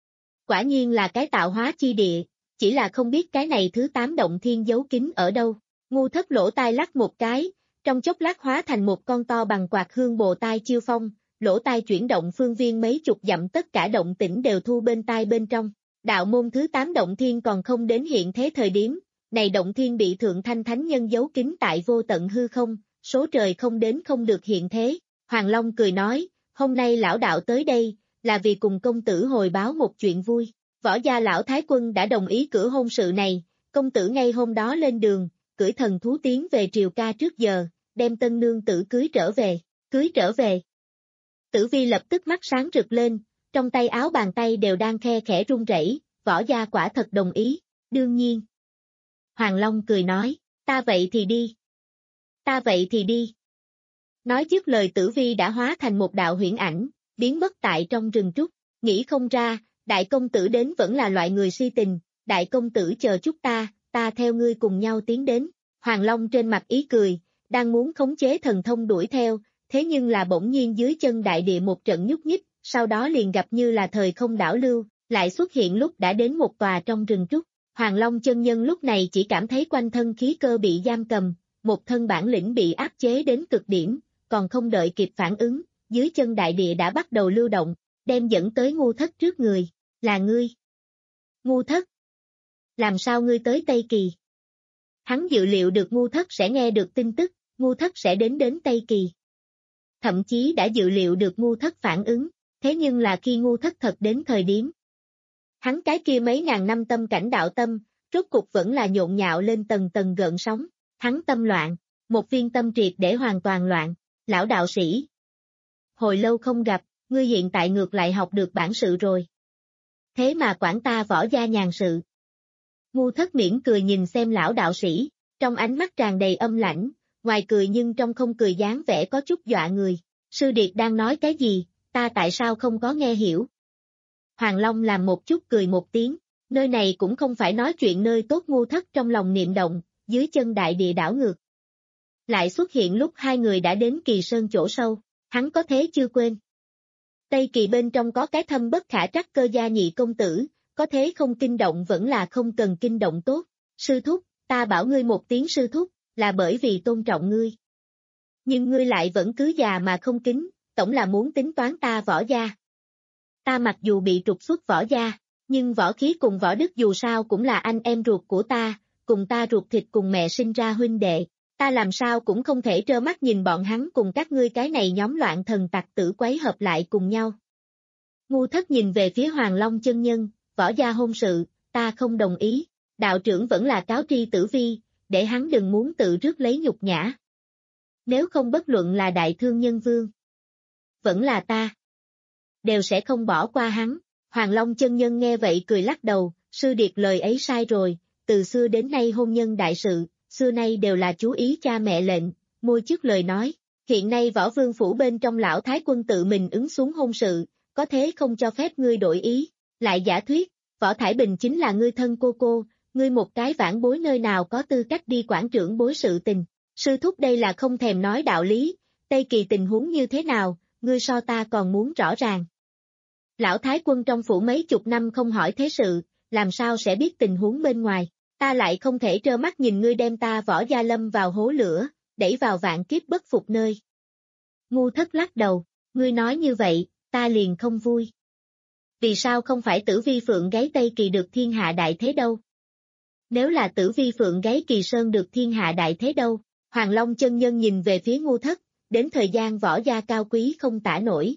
Quả nhiên là cái tạo hóa chi địa, chỉ là không biết cái này thứ tám động thiên giấu kín ở đâu. Ngu Thất lỗ tai lắc một cái, trong chốc lát hóa thành một con to bằng quạt hương bồ tai chiêu phong, lỗ tai chuyển động phương viên mấy chục dặm, tất cả động tĩnh đều thu bên tai bên trong. Đạo môn thứ tám động thiên còn không đến hiện thế thời điểm, này động thiên bị thượng thanh thánh nhân giấu kín tại vô tận hư không, số trời không đến không được hiện thế. Hoàng Long cười nói, hôm nay lão đạo tới đây, là vì cùng công tử hồi báo một chuyện vui. Võ gia lão thái quân đã đồng ý cử hôn sự này, công tử ngay hôm đó lên đường, cưỡi thần thú tiến về Triều Ca trước giờ, đem tân nương tử cưới trở về, cưới trở về. Tử Vi lập tức mắt sáng rực lên, trong tay áo bàn tay đều đang khe khẽ run rẩy. Võ gia quả thật đồng ý, đương nhiên. Hoàng Long cười nói, ta vậy thì đi. Ta vậy thì đi. Nói dứt lời Tử Vi đã hóa thành một đạo huyễn ảnh, biến mất tại trong rừng trúc, nghĩ không ra, đại công tử đến vẫn là loại người si tình, đại công tử chờ chút ta, ta theo ngươi cùng nhau tiến đến. Hoàng Long trên mặt ý cười, đang muốn khống chế thần thông đuổi theo, thế nhưng là bỗng nhiên dưới chân đại địa một trận nhúc nhích, sau đó liền gặp như là thời không đảo lưu, lại xuất hiện lúc đã đến một tòa trong rừng trúc. Hoàng Long chân nhân lúc này chỉ cảm thấy quanh thân khí cơ bị giam cầm, một thân bản lĩnh bị áp chế đến cực điểm, còn không đợi kịp phản ứng, dưới chân đại địa đã bắt đầu lưu động, đem dẫn tới Ngu Thất trước người. Là ngươi. Ngu Thất. Làm sao ngươi tới Tây Kỳ? Hắn dự liệu được Ngu Thất sẽ nghe được tin tức, Ngu Thất sẽ đến đến Tây Kỳ. Thậm chí đã dự liệu được Ngu Thất phản ứng, thế nhưng là khi Ngu Thất thật đến thời điểm. Hắn cái kia mấy ngàn năm tâm cảnh đạo tâm, rốt cục vẫn là nhộn nhạo lên tầng tầng gợn sóng, hắn tâm loạn, một viên tâm triệt để hoàn toàn loạn. Lão đạo sĩ. Hồi lâu không gặp, ngươi hiện tại ngược lại học được bản sự rồi. Thế mà quản ta võ gia nhàn sự. Ngu Thất miễn cười nhìn xem lão đạo sĩ, trong ánh mắt tràn đầy âm lãnh, ngoài cười nhưng trong không cười dáng vẻ có chút dọa người. Sư điệt đang nói cái gì, ta tại sao không có nghe hiểu? Hoàng Long làm một chút cười một tiếng, Nơi này cũng không phải nói chuyện nơi tốt. Ngu Thất trong lòng niệm động, dưới chân đại địa đảo ngược. Lại xuất hiện lúc hai người đã đến Kỳ Sơn chỗ sâu, hắn có thế chưa quên. Tây Kỳ bên trong có cái thâm bất khả trắc Cơ gia nhị công tử, có thế không kinh động vẫn là không cần kinh động tốt. Sư thúc, ta bảo ngươi một tiếng sư thúc, là bởi vì tôn trọng ngươi. Nhưng ngươi lại vẫn cứ già mà không kính, tổng là muốn tính toán ta Võ gia. Ta mặc dù bị trục xuất Võ gia, nhưng Võ Khí cùng Võ Đức dù sao cũng là anh em ruột của ta, cùng ta ruột thịt cùng mẹ sinh ra huynh đệ, ta làm sao cũng không thể trơ mắt nhìn bọn hắn cùng các ngươi cái này nhóm loạn thần tặc tử quấy hợp lại cùng nhau. Ngu Thất nhìn về phía Hoàng Long chân nhân, Võ gia hôn sự, ta không đồng ý, đạo trưởng vẫn là cáo tri Tử Vi, để hắn đừng muốn tự rước lấy nhục nhã. Nếu không bất luận là Đại Thương Nhân Vương, vẫn là ta, đều sẽ không bỏ qua hắn. Hoàng Long chân nhân nghe vậy cười lắc đầu, sư điệt lời ấy sai rồi, từ xưa đến nay hôn nhân đại sự, xưa nay đều là chú ý cha mẹ lệnh, môi trước lời nói, hiện nay Võ Vương phủ bên trong lão thái quân tự mình ứng xuống hôn sự, có thế không cho phép ngươi đổi ý, lại giả thuyết, Võ Thải Bình chính là ngươi thân cô cô, ngươi một cái vãn bối nơi nào có tư cách đi quản trưởng bối sự tình, sư thúc đây là không thèm nói đạo lý, Tây Kỳ tình huống như thế nào, ngươi so ta còn muốn rõ ràng. Lão thái quân trong phủ mấy chục năm không hỏi thế sự, làm sao sẽ biết tình huống bên ngoài, ta lại không thể trơ mắt nhìn ngươi đem ta Võ gia lâm vào hố lửa, đẩy vào vạn kiếp bất phục nơi. Ngu Thất lắc đầu, ngươi nói như vậy, ta liền không vui. Vì sao không phải Tử Vi Phượng gáy Tây Kỳ được thiên hạ đại thế đâu? Nếu là Tử Vi Phượng gáy Kỳ Sơn được thiên hạ đại thế đâu? Hoàng Long chân nhân nhìn về phía Ngu Thất, đến thời gian Võ gia cao quý không tả nổi.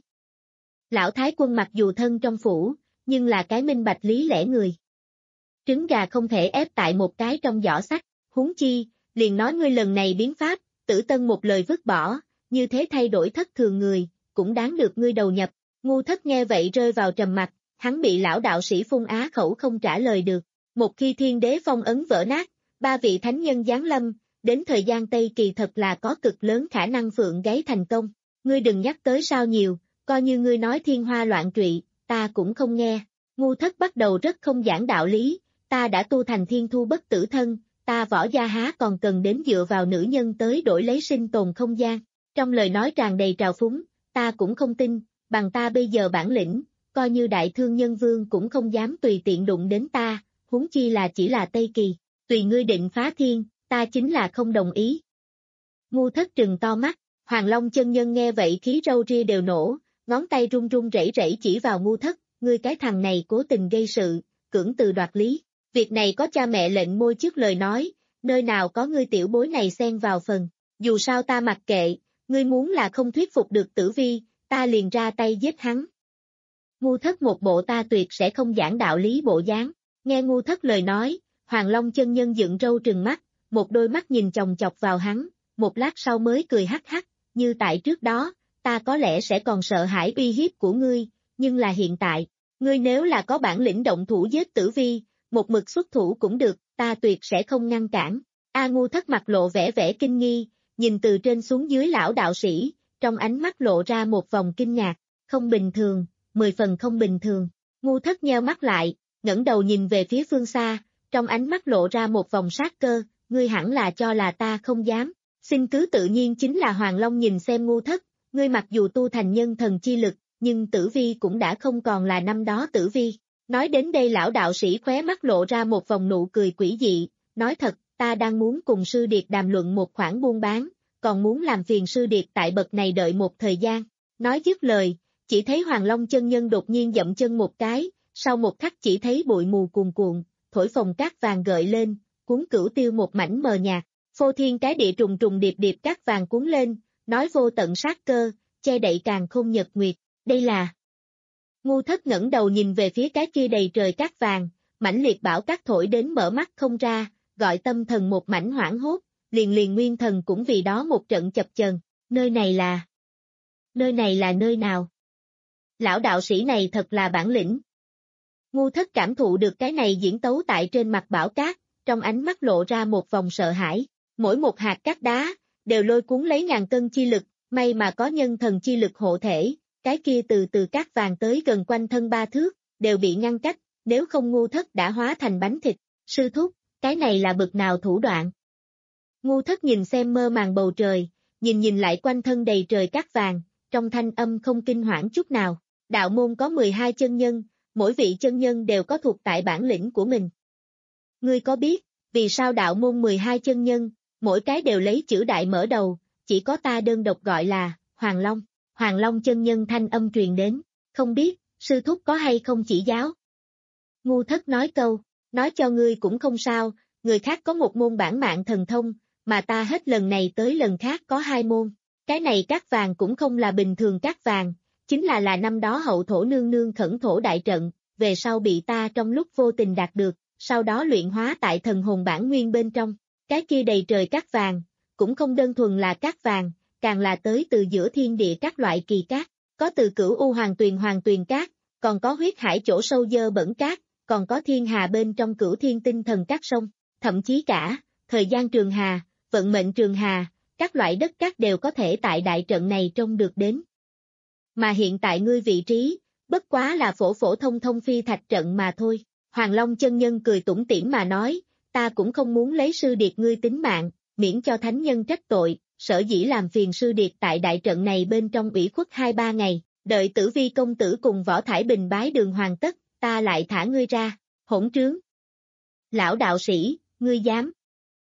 Lão thái quân mặc dù thân trong phủ, nhưng là cái minh bạch lý lẽ người. Trứng gà không thể ép tại một cái trong giỏ sắt, huống chi, liền nói ngươi lần này biến pháp, Tử Tân một lời vứt bỏ, như thế thay đổi thất thường người, cũng đáng được ngươi đầu nhập. Ngu Thất nghe vậy rơi vào trầm mặc, hắn bị lão đạo sĩ phun á khẩu không trả lời được. Một khi thiên đế phong ấn vỡ nát, ba vị thánh nhân giáng lâm, đến thời gian Tây Kỳ thật là có cực lớn khả năng phượng gáy thành công. Ngươi đừng nhắc tới sao nhiều, coi như ngươi nói thiên hoa loạn trụy, ta cũng không nghe. Ngu Thất bắt đầu rất không giảng đạo lý, ta đã tu thành thiên thu bất tử thân, ta Võ gia há còn cần đến dựa vào nữ nhân tới đổi lấy sinh tồn không gian. Trong lời nói tràn đầy trào phúng, ta cũng không tin, bằng ta bây giờ bản lĩnh, coi như Đại Thương Nhân Vương cũng không dám tùy tiện đụng đến ta, huống chi là chỉ là Tây Kỳ, tùy ngươi định phá thiên, ta chính là không đồng ý. Ngu Thất trừng to mắt, Hoàng Long chân nhân nghe vậy khí râu ria đều nổ, ngón tay run run rẩy rẩy chỉ vào Ngu Thất, ngươi cái thằng này cố tình gây sự, cưỡng từ đoạt lý, việc này có cha mẹ lệnh môi trước lời nói, nơi nào có ngươi tiểu bối này xen vào phần, dù sao ta mặc kệ, ngươi muốn là không thuyết phục được Tử Vi, ta liền ra tay giết hắn. Ngu Thất một bộ ta tuyệt sẽ không giảng đạo lý bộ dáng, nghe Ngu Thất lời nói, Hoàng Long chân nhân dựng râu trừng mắt, một đôi mắt nhìn chòng chọc vào hắn, một lát sau mới cười hắc hắc, như tại trước đó, ta có lẽ sẽ còn sợ hãi uy hiếp của ngươi, nhưng là hiện tại, ngươi nếu là có bản lĩnh động thủ giết Tử Vi, một mực xuất thủ cũng được, ta tuyệt sẽ không ngăn cản. A Ngu Thất mặt lộ vẻ vẻ kinh nghi, nhìn từ trên xuống dưới lão đạo sĩ, trong ánh mắt lộ ra một vòng kinh ngạc, không bình thường, mười phần không bình thường. Ngu Thất nheo mắt lại, ngẩng đầu nhìn về phía phương xa, trong ánh mắt lộ ra một vòng sát cơ, ngươi hẳn là cho là ta không dám, xin cứ tự nhiên chính là Hoàng Long nhìn xem Ngu Thất, ngươi mặc dù tu thành nhân thần chi lực, nhưng Tử Vi cũng đã không còn là năm đó Tử Vi. Nói đến đây lão đạo sĩ khóe mắt lộ ra một vòng nụ cười quỷ dị, nói thật, ta đang muốn cùng sư điệt đàm luận một khoản buôn bán, còn muốn làm phiền sư điệt tại bậc này đợi một thời gian. Nói dứt lời, chỉ thấy Hoàng Long chân nhân đột nhiên dậm chân một cái, sau một khắc chỉ thấy bụi mù cuồn cuộn, thổi phồng cát vàng gợi lên, cuốn cửu tiêu một mảnh mờ nhạt, phô thiên cái địa trùng trùng điệp điệp cát vàng cuốn lên, nói vô tận sát cơ, che đậy càng không nhật nguyệt, đây là... Ngu Thất ngẩng đầu nhìn về phía cái kia đầy trời cát vàng, mãnh liệt bão cát thổi đến mở mắt không ra, gọi tâm thần một mảnh hoảng hốt, liền liền nguyên thần cũng vì đó một trận chập chờn, nơi này là... Nơi này là nơi nào? Lão đạo sĩ này thật là bản lĩnh. Ngu Thất cảm thụ được cái này diễn tấu tại trên mặt bão cát, trong ánh mắt lộ ra một vòng sợ hãi, mỗi một hạt cát đá, đều lôi cuốn lấy ngàn cân chi lực, may mà có nhân thần chi lực hộ thể, cái kia từ từ cát vàng tới gần quanh thân ba thước, đều bị ngăn cách, nếu không ngu thất đã hóa thành bánh thịt. Sư thúc, cái này là bực nào thủ đoạn? Ngu thất nhìn xem mơ màng bầu trời, nhìn nhìn lại quanh thân đầy trời cát vàng, trong thanh âm không kinh hoảng chút nào. Đạo môn có mười hai chân nhân, mỗi vị chân nhân đều có thuộc tại bản lĩnh của mình. Ngươi có biết, vì sao đạo môn mười hai chân nhân, mỗi cái đều lấy chữ đại mở đầu, chỉ có ta đơn độc gọi là Hoàng Long. Hoàng Long chân nhân thanh âm truyền đến, không biết, sư thúc có hay không chỉ giáo? Ngu thất nói câu, nói cho ngươi cũng không sao, người khác có một môn bản mạng thần thông, mà ta hết lần này tới lần khác có hai môn. Cái này cát vàng cũng không là bình thường cát vàng, chính là là năm đó hậu thổ nương nương khẩn thổ đại trận, về sau bị ta trong lúc vô tình đạt được, sau đó luyện hóa tại thần hồn bản nguyên bên trong. Cái kia đầy trời cát vàng, cũng không đơn thuần là cát vàng, càng là tới từ giữa thiên địa các loại kỳ cát, có từ cửu u hoàng tuyền hoàng tuyền cát, còn có huyết hải chỗ sâu dơ bẩn cát, còn có thiên hà bên trong cửu thiên tinh thần cát sông, thậm chí cả, thời gian trường hà, vận mệnh trường hà, các loại đất cát đều có thể tại đại trận này trông được đến. Mà hiện tại ngươi vị trí, bất quá là phổ phổ thông thông phi thạch trận mà thôi. Hoàng Long chân nhân cười tủm tỉm mà nói, ta cũng không muốn lấy sư điệt ngươi tính mạng, miễn cho thánh nhân trách tội, sở dĩ làm phiền sư điệt tại đại trận này bên trong ủy khuất hai ba ngày, đợi Tử Vi công tử cùng Võ Thải Bình bái đường hoàn tất, ta lại thả ngươi ra, hỗn trướng. Lão đạo sĩ, ngươi dám.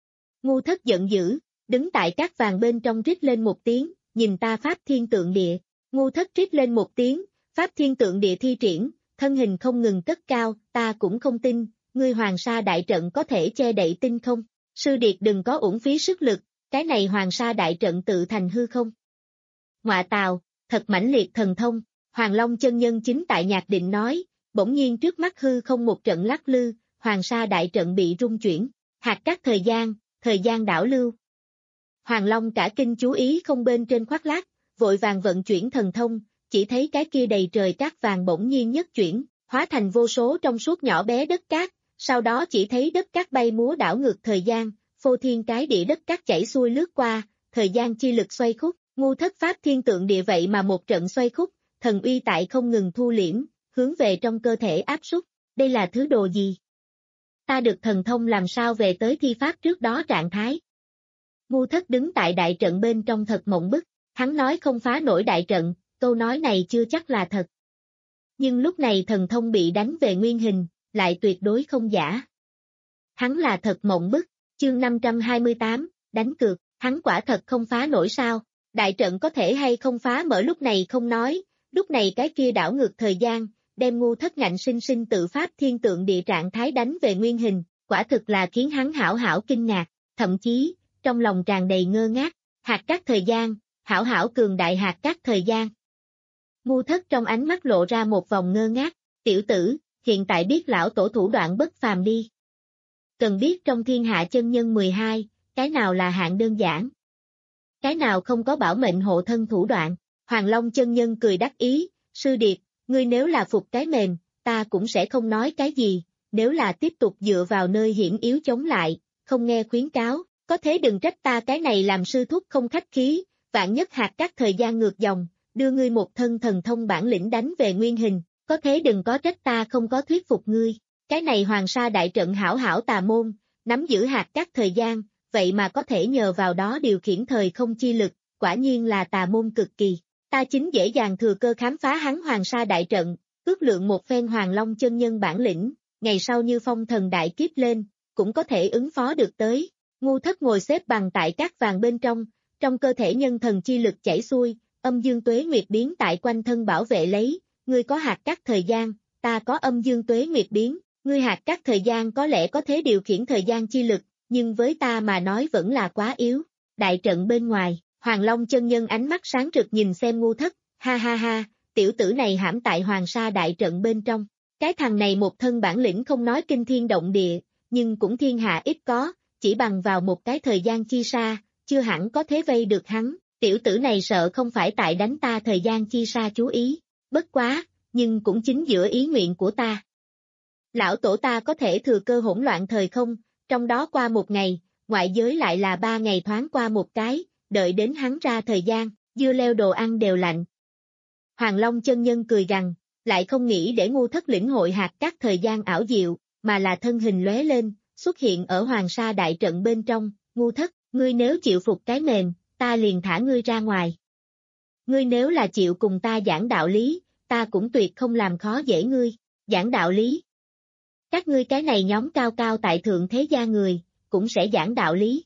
Ngu thất giận dữ, đứng tại cát vàng bên trong rít lên một tiếng, nhìn ta pháp thiên tượng địa. Ngu thất rít lên một tiếng, pháp thiên tượng địa thi triển, thân hình không ngừng cất cao, ta cũng không tin, ngươi hoàng sa đại trận có thể che đậy tinh không. Sư điệt đừng có uổng phí sức lực, cái này hoàng sa đại trận tự thành hư không. Ngoạ tào, thật mãnh liệt thần thông, Hoàng Long chân nhân chính tại nhạc định nói, bỗng nhiên trước mắt hư không một trận lắc lư, hoàng sa đại trận bị rung chuyển, hạt cát thời gian, thời gian đảo lưu. Hoàng Long cả kinh chú ý không bên trên khoác lác, vội vàng vận chuyển thần thông, chỉ thấy cái kia đầy trời cát vàng bỗng nhiên nhất chuyển, hóa thành vô số trong suốt nhỏ bé đất cát, sau đó chỉ thấy đất cát bay múa đảo ngược thời gian, phô thiên cái địa đất cát chảy xuôi lướt qua, thời gian chi lực xoay khúc, ngu thất pháp thiên tượng địa vậy mà một trận xoay khúc, thần uy tại không ngừng thu liễm, hướng về trong cơ thể áp súc, đây là thứ đồ gì? Ta được thần thông làm sao về tới thi pháp trước đó trạng thái? Ngu thất đứng tại đại trận bên trong thật mộng bức, hắn nói không phá nổi đại trận, câu nói này chưa chắc là thật. Nhưng lúc này thần thông bị đánh về nguyên hình, lại tuyệt đối không giả. Hắn là thật mộng bức, chương năm trăm hai mươi tám, đánh cược, hắn quả thật không phá nổi sao, đại trận có thể hay không phá mở lúc này không nói, lúc này cái kia đảo ngược thời gian, đem ngu thất ngạnh sinh sinh tự pháp thiên tượng địa trạng thái đánh về nguyên hình, quả thực là khiến hắn hảo hảo kinh ngạc, thậm chí, trong lòng tràn đầy ngơ ngác, hạt cát thời gian, hảo hảo cường đại hạt cát thời gian. Ngu thất trong ánh mắt lộ ra một vòng ngơ ngác, tiểu tử, hiện tại biết lão tổ thủ đoạn bất phàm đi. Cần biết trong thiên hạ chân nhân mười hai, cái nào là hạng đơn giản? Cái nào không có bảo mệnh hộ thân thủ đoạn? Hoàng Long chân nhân cười đắc ý, sư điệt, ngươi nếu là phục cái mềm, ta cũng sẽ không nói cái gì, nếu là tiếp tục dựa vào nơi hiểm yếu chống lại, không nghe khuyến cáo, có thế đừng trách ta cái này làm sư thúc không khách khí, vạn nhất hạt các thời gian ngược dòng, đưa ngươi một thân thần thông bản lĩnh đánh về nguyên hình, có thế đừng có trách ta không có thuyết phục ngươi, cái này hoàng sa đại trận hảo hảo tà môn, nắm giữ hạt các thời gian, vậy mà có thể nhờ vào đó điều khiển thời không chi lực, quả nhiên là tà môn cực kỳ. Ta chính dễ dàng thừa cơ khám phá hắn hoàng sa đại trận, ước lượng một phen Hoàng Long chân nhân bản lĩnh, ngày sau như phong thần đại kiếp lên, cũng có thể ứng phó được tới. Ngu thất ngồi xếp bằng tại cát vàng bên trong, trong cơ thể nhân thần chi lực chảy xuôi, âm dương tuế nguyệt biến tại quanh thân bảo vệ lấy, ngươi có hạt cát thời gian, ta có âm dương tuế nguyệt biến, ngươi hạt cát thời gian có lẽ có thế điều khiển thời gian chi lực, nhưng với ta mà nói vẫn là quá yếu. Đại trận bên ngoài, Hoàng Long chân nhân ánh mắt sáng rực nhìn xem ngu thất, ha ha ha, tiểu tử này hãm tại hoàng sa đại trận bên trong, cái thằng này một thân bản lĩnh không nói kinh thiên động địa, nhưng cũng thiên hạ ít có, chỉ bằng vào một cái thời gian chi sa, chưa hẳn có thế vây được hắn, tiểu tử này sợ không phải tại đánh ta thời gian chi sa chú ý, bất quá, nhưng cũng chính giữa ý nguyện của ta. Lão tổ ta có thể thừa cơ hỗn loạn thời không, trong đó qua một ngày, ngoại giới lại là ba ngày thoáng qua một cái, đợi đến hắn ra thời gian, dưa leo đồ ăn đều lạnh. Hoàng Long chân nhân cười gằn, lại không nghĩ để ngu thất lĩnh hội hạt các thời gian ảo diệu, mà là thân hình lóe lên, xuất hiện ở hoàng sa đại trận bên trong, ngu thất, ngươi nếu chịu phục cái mềm, ta liền thả ngươi ra ngoài. Ngươi nếu là chịu cùng ta giảng đạo lý, ta cũng tuyệt không làm khó dễ ngươi, giảng đạo lý. Các ngươi cái này nhóm cao cao tại thượng thế gia người, cũng sẽ giảng đạo lý.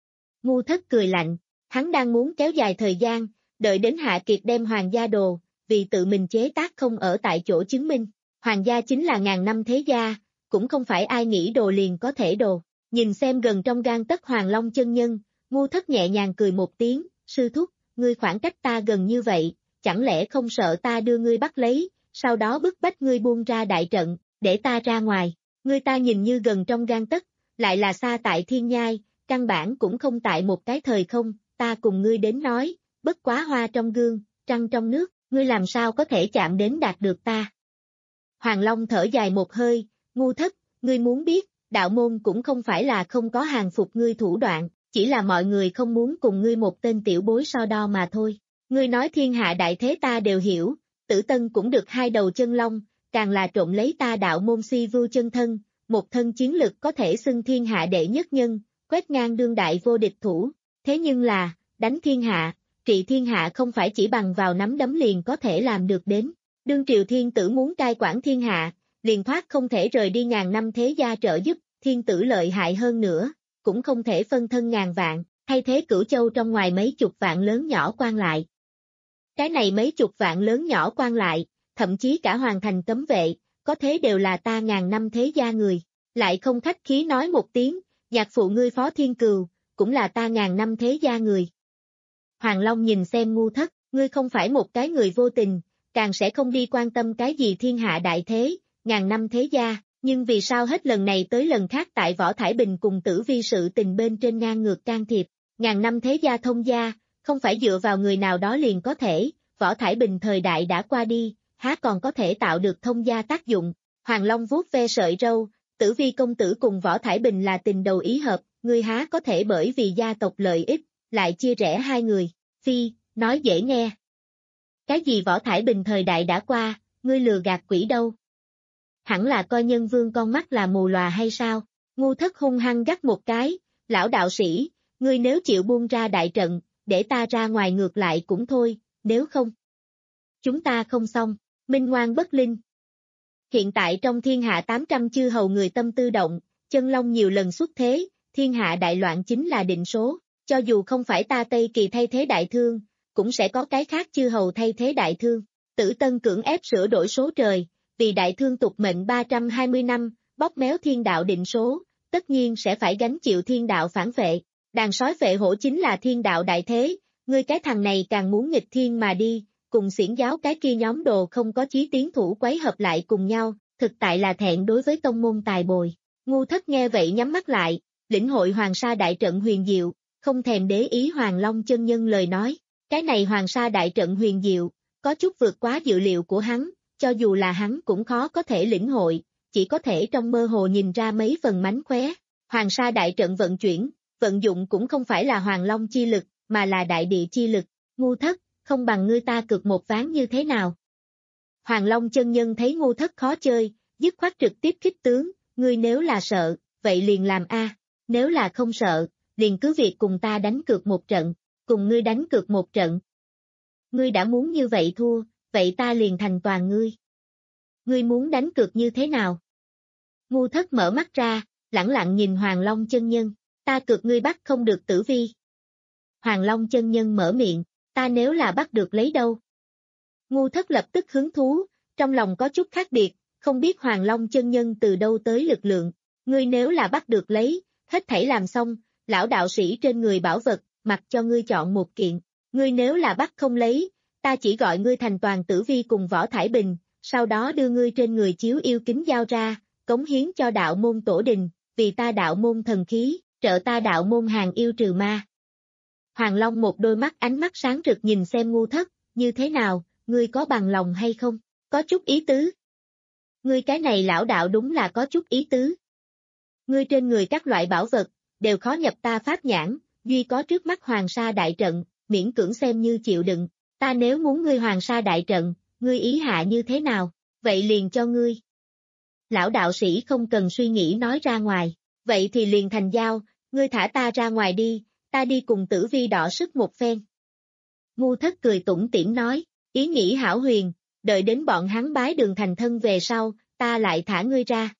Ngu thất cười lạnh, hắn đang muốn kéo dài thời gian, đợi đến Hạ Kiệt đem hoàng gia đồ, vì tự mình chế tác không ở tại chỗ chứng minh. Hoàng gia chính là ngàn năm thế gia, cũng không phải ai nghĩ đồ liền có thể đồ. Nhìn xem gần trong gang tấc Hoàng Long chân nhân, ngu thất nhẹ nhàng cười một tiếng, sư thúc, ngươi khoảng cách ta gần như vậy, chẳng lẽ không sợ ta đưa ngươi bắt lấy, sau đó bức bách ngươi buông ra đại trận, để ta ra ngoài. Ngươi ta nhìn như gần trong gang tấc, lại là xa tại thiên nhai, căn bản cũng không tại một cái thời không, ta cùng ngươi đến nói, bất quá hoa trong gương, trăng trong nước, ngươi làm sao có thể chạm đến đạt được ta. Hoàng Long thở dài một hơi, ngu thất, ngươi muốn biết, đạo môn cũng không phải là không có hàng phục ngươi thủ đoạn, chỉ là mọi người không muốn cùng ngươi một tên tiểu bối so đo mà thôi. Ngươi nói thiên hạ đại thế ta đều hiểu, Tử Tân cũng được hai đầu chân long, càng là trộm lấy ta đạo môn si vưu chân thân, một thân chiến lực có thể xưng thiên hạ đệ nhất nhân, quét ngang đương đại vô địch thủ. Thế nhưng là, đánh thiên hạ, trị thiên hạ không phải chỉ bằng vào nắm đấm liền có thể làm được đến. Đương triều thiên tử muốn cai quản thiên hạ, liền thoát không thể rời đi ngàn năm thế gia trợ giúp, thiên tử lợi hại hơn nữa, cũng không thể phân thân ngàn vạn, thay thế Cửu Châu trong ngoài mấy chục vạn lớn nhỏ quan lại. Cái này mấy chục vạn lớn nhỏ quan lại, thậm chí cả hoàng thành cấm vệ, có thế đều là ta ngàn năm thế gia người, lại không khách khí nói một tiếng, nhạc phụ ngươi Phó Thiên Cừu, cũng là ta ngàn năm thế gia người. Hoàng Long nhìn xem ngu thất, ngươi không phải một cái người vô tình, càng sẽ không đi quan tâm cái gì thiên hạ đại thế, ngàn năm thế gia, nhưng vì sao hết lần này tới lần khác tại Võ Thải Bình cùng Tử Vi sự tình bên trên ngang ngược can thiệp, ngàn năm thế gia thông gia, không phải dựa vào người nào đó liền có thể, Võ Thải Bình thời đại đã qua đi, há còn có thể tạo được thông gia tác dụng. Hoàng Long vuốt ve sợi râu, Tử Vi công tử cùng Võ Thải Bình là tình đầu ý hợp, ngươi há có thể bởi vì gia tộc lợi ích, lại chia rẽ hai người, phi, nói dễ nghe. Cái gì Võ Thải Bình thời đại đã qua, ngươi lừa gạt quỷ đâu? Hẳn là coi nhân vương con mắt là mù lòa hay sao? Ngu thất hung hăng gắt một cái, lão đạo sĩ, ngươi nếu chịu buông ra đại trận, để ta ra ngoài ngược lại cũng thôi, nếu không. Chúng ta không xong, minh ngoan bất linh. Hiện tại trong thiên hạ tám trăm chư hầu người tâm tư động, chân long nhiều lần xuất thế, thiên hạ đại loạn chính là định số, cho dù không phải ta Tây Kỳ thay thế đại thương, cũng sẽ có cái khác chư hầu thay thế đại thương. Tử Tân cưỡng ép sửa đổi số trời, vì đại thương tục mệnh ba trăm hai mươi năm, bóp méo thiên đạo định số, tất nhiên sẽ phải gánh chịu thiên đạo phản vệ. Đàn sói vệ hổ chính là thiên đạo đại thế, ngươi cái thằng này càng muốn nghịch thiên mà đi, cùng xiển giáo cái kia nhóm đồ không có chí tiến thủ quấy hợp lại cùng nhau, thực tại là thẹn đối với tông môn tài bồi. Ngu thất nghe vậy nhắm mắt lại, lĩnh hội hoàng sa đại trận huyền diệu, không thèm để ý Hoàng Long chân nhân lời nói. Cái này hoàng sa đại trận huyền diệu, có chút vượt quá dự liệu của hắn, cho dù là hắn cũng khó có thể lĩnh hội, chỉ có thể trong mơ hồ nhìn ra mấy phần mánh khóe. Hoàng sa đại trận vận chuyển, vận dụng cũng không phải là Hoàng Long chi lực, mà là đại địa chi lực. Ngu thất, không bằng ngươi ta cược một ván như thế nào? Hoàng Long chân nhân thấy ngu thất khó chơi, dứt khoát trực tiếp khích tướng, ngươi nếu là sợ, vậy liền làm a, nếu là không sợ, liền cứ việc cùng ta đánh cược một trận, cùng ngươi đánh cược một trận. Ngươi đã muốn như vậy thua, vậy ta liền thành toàn ngươi. Ngươi muốn đánh cược như thế nào? Ngu thất mở mắt ra, lẳng lặng nhìn Hoàng Long chân nhân, ta cược ngươi bắt không được Tử Vi. Hoàng Long chân nhân mở miệng, ta nếu là bắt được lấy đâu? Ngu thất lập tức hứng thú, trong lòng có chút khác biệt, không biết Hoàng Long chân nhân từ đâu tới lực lượng. Ngươi nếu là bắt được lấy, hết thảy làm xong, lão đạo sĩ trên người bảo vật, mặc cho ngươi chọn một kiện. Ngươi nếu là bắt không lấy, ta chỉ gọi ngươi thành toàn Tử Vi cùng Võ Thải Bình, sau đó đưa ngươi trên người chiếu yêu kính giao ra, cống hiến cho đạo môn tổ đình, vì ta đạo môn thần khí, trợ ta đạo môn hàng yêu trừ ma. Hoàng Long một đôi mắt ánh mắt sáng rực nhìn xem ngu thất, như thế nào, ngươi có bằng lòng hay không? Có chút ý tứ. Ngươi cái này lão đạo đúng là có chút ý tứ. Ngươi trên người các loại bảo vật, đều khó nhập ta pháp nhãn, duy có trước mắt hoàng sa đại trận, miễn cưỡng xem như chịu đựng. Ta nếu muốn ngươi hoàng sa đại trận, ngươi ý hạ như thế nào? vậy liền cho ngươi. Lão đạo sĩ không cần suy nghĩ nói ra ngoài, vậy thì liền thành giao, ngươi thả ta ra ngoài đi, ta đi cùng Tử Vi đọ sức một phen. Ngu Thất cười tủm tỉm nói, ý nghĩ hảo huyền, đợi đến bọn hắn bái đường thành thân về sau, ta lại thả ngươi ra.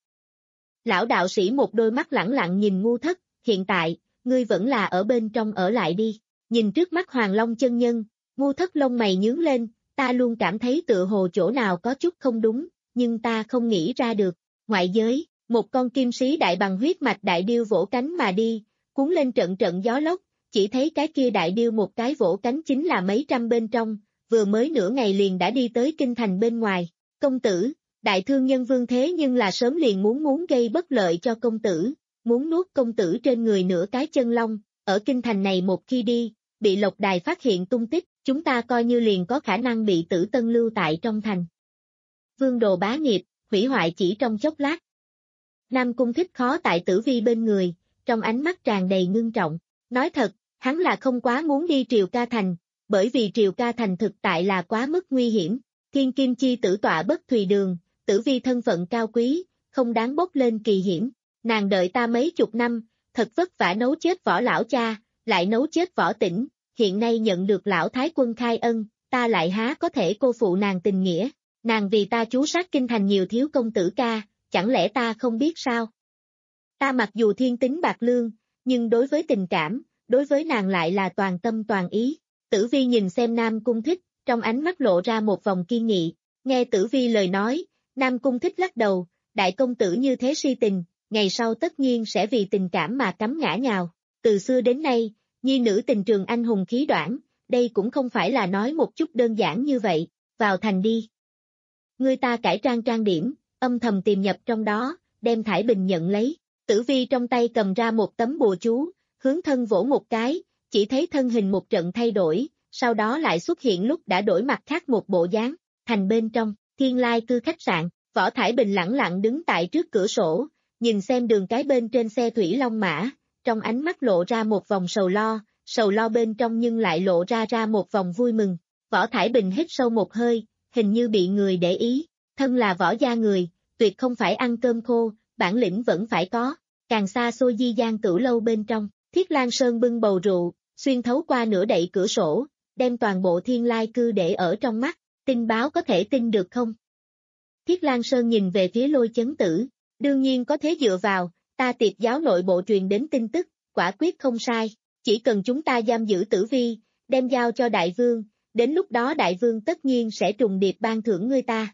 Lão đạo sĩ một đôi mắt lẳng lặng nhìn Ngu Thất, hiện tại, ngươi vẫn là ở bên trong ở lại đi. Nhìn trước mắt Hoàng Long chân nhân, Ngu Thất lông mày nhướng lên, ta luôn cảm thấy tựa hồ chỗ nào có chút không đúng, nhưng ta không nghĩ ra được. Ngoại giới, một con kim sĩ đại bằng huyết mạch đại điêu vỗ cánh mà đi, cuốn lên trận trận gió lốc, chỉ thấy cái kia đại điêu một cái vỗ cánh chính là mấy trăm bên trong, vừa mới nửa ngày liền đã đi tới kinh thành bên ngoài. Công tử, đại thương nhân Vương thế nhưng là sớm liền muốn muốn gây bất lợi cho công tử, muốn nuốt công tử trên người nửa cái chân long, ở kinh thành này một khi đi, bị Lộc Đài phát hiện tung tích, chúng ta coi như liền có khả năng bị tử tân lưu tại trong thành. Vương đồ bá nghiệp, hủy hoại chỉ trong chốc lát. Nam Cung Thích khó tại Tử Vi bên người, trong ánh mắt tràn đầy ngưng trọng. Nói thật, hắn là không quá muốn đi Triều Ca Thành, bởi vì Triều Ca Thành thực tại là quá mức nguy hiểm. Thiên Kim Chi tử tọa bất thùy đường, Tử Vi thân phận cao quý, không đáng bốc lên kỳ hiểm. Nàng đợi ta mấy chục năm, thật vất vả nấu chết võ lão cha, lại nấu chết võ Tĩnh, hiện nay nhận được lão thái quân khai ân, ta lại há có thể cô phụ nàng tình nghĩa. Nàng vì ta chú sát kinh thành nhiều thiếu công tử ca, chẳng lẽ ta không biết sao? Ta mặc dù thiên tính bạc lương, nhưng đối với tình cảm, đối với nàng lại là toàn tâm toàn ý. Tử Vi nhìn xem Nam Cung Thích, trong ánh mắt lộ ra một vòng kiên nghị. Nghe Tử Vi lời nói, Nam Cung Thích lắc đầu, đại công tử như thế si tình, ngày sau tất nhiên sẽ vì tình cảm mà cắm ngã nhào. Từ xưa đến nay, nhi nữ tình trường anh hùng khí đoản, đây cũng không phải là nói một chút đơn giản như vậy, vào thành đi. Người ta cải trang trang điểm, âm thầm tìm nhập trong đó, đem thải bình nhận lấy. Tử Vi trong tay cầm ra một tấm bùa chú, hướng thân vỗ một cái, chỉ thấy thân hình một trận thay đổi, sau đó lại xuất hiện lúc đã đổi mặt khác một bộ dáng. Thành bên trong, Thiên Lai Cư khách sạn, Võ Thải Bình lẳng lặng đứng tại trước cửa sổ, nhìn xem đường cái bên trên xe thủy long mã, trong ánh mắt lộ ra một vòng sầu lo, sầu lo bên trong nhưng lại lộ ra ra một vòng vui mừng. Võ Thải Bình hít sâu một hơi, hình như bị người để ý, thân là võ gia người, tuyệt không phải ăn cơm khô, bản lĩnh vẫn phải có. Càng xa xôi Di Giang Cửu Lâu bên trong, Thiết Lan Sơn bưng bầu rượu, xuyên thấu qua nửa đậy cửa sổ, đem toàn bộ Thiên Lai Cư để ở trong mắt, tin báo có thể tin được không? Thiết Lan Sơn nhìn về phía Lôi Chấn Tử, đương nhiên có thế dựa vào, ta tiệp giáo nội bộ truyền đến tin tức, quả quyết không sai, chỉ cần chúng ta giam giữ Tử Vi, đem giao cho đại vương, đến lúc đó đại vương tất nhiên sẽ trùng điệp ban thưởng ngươi ta.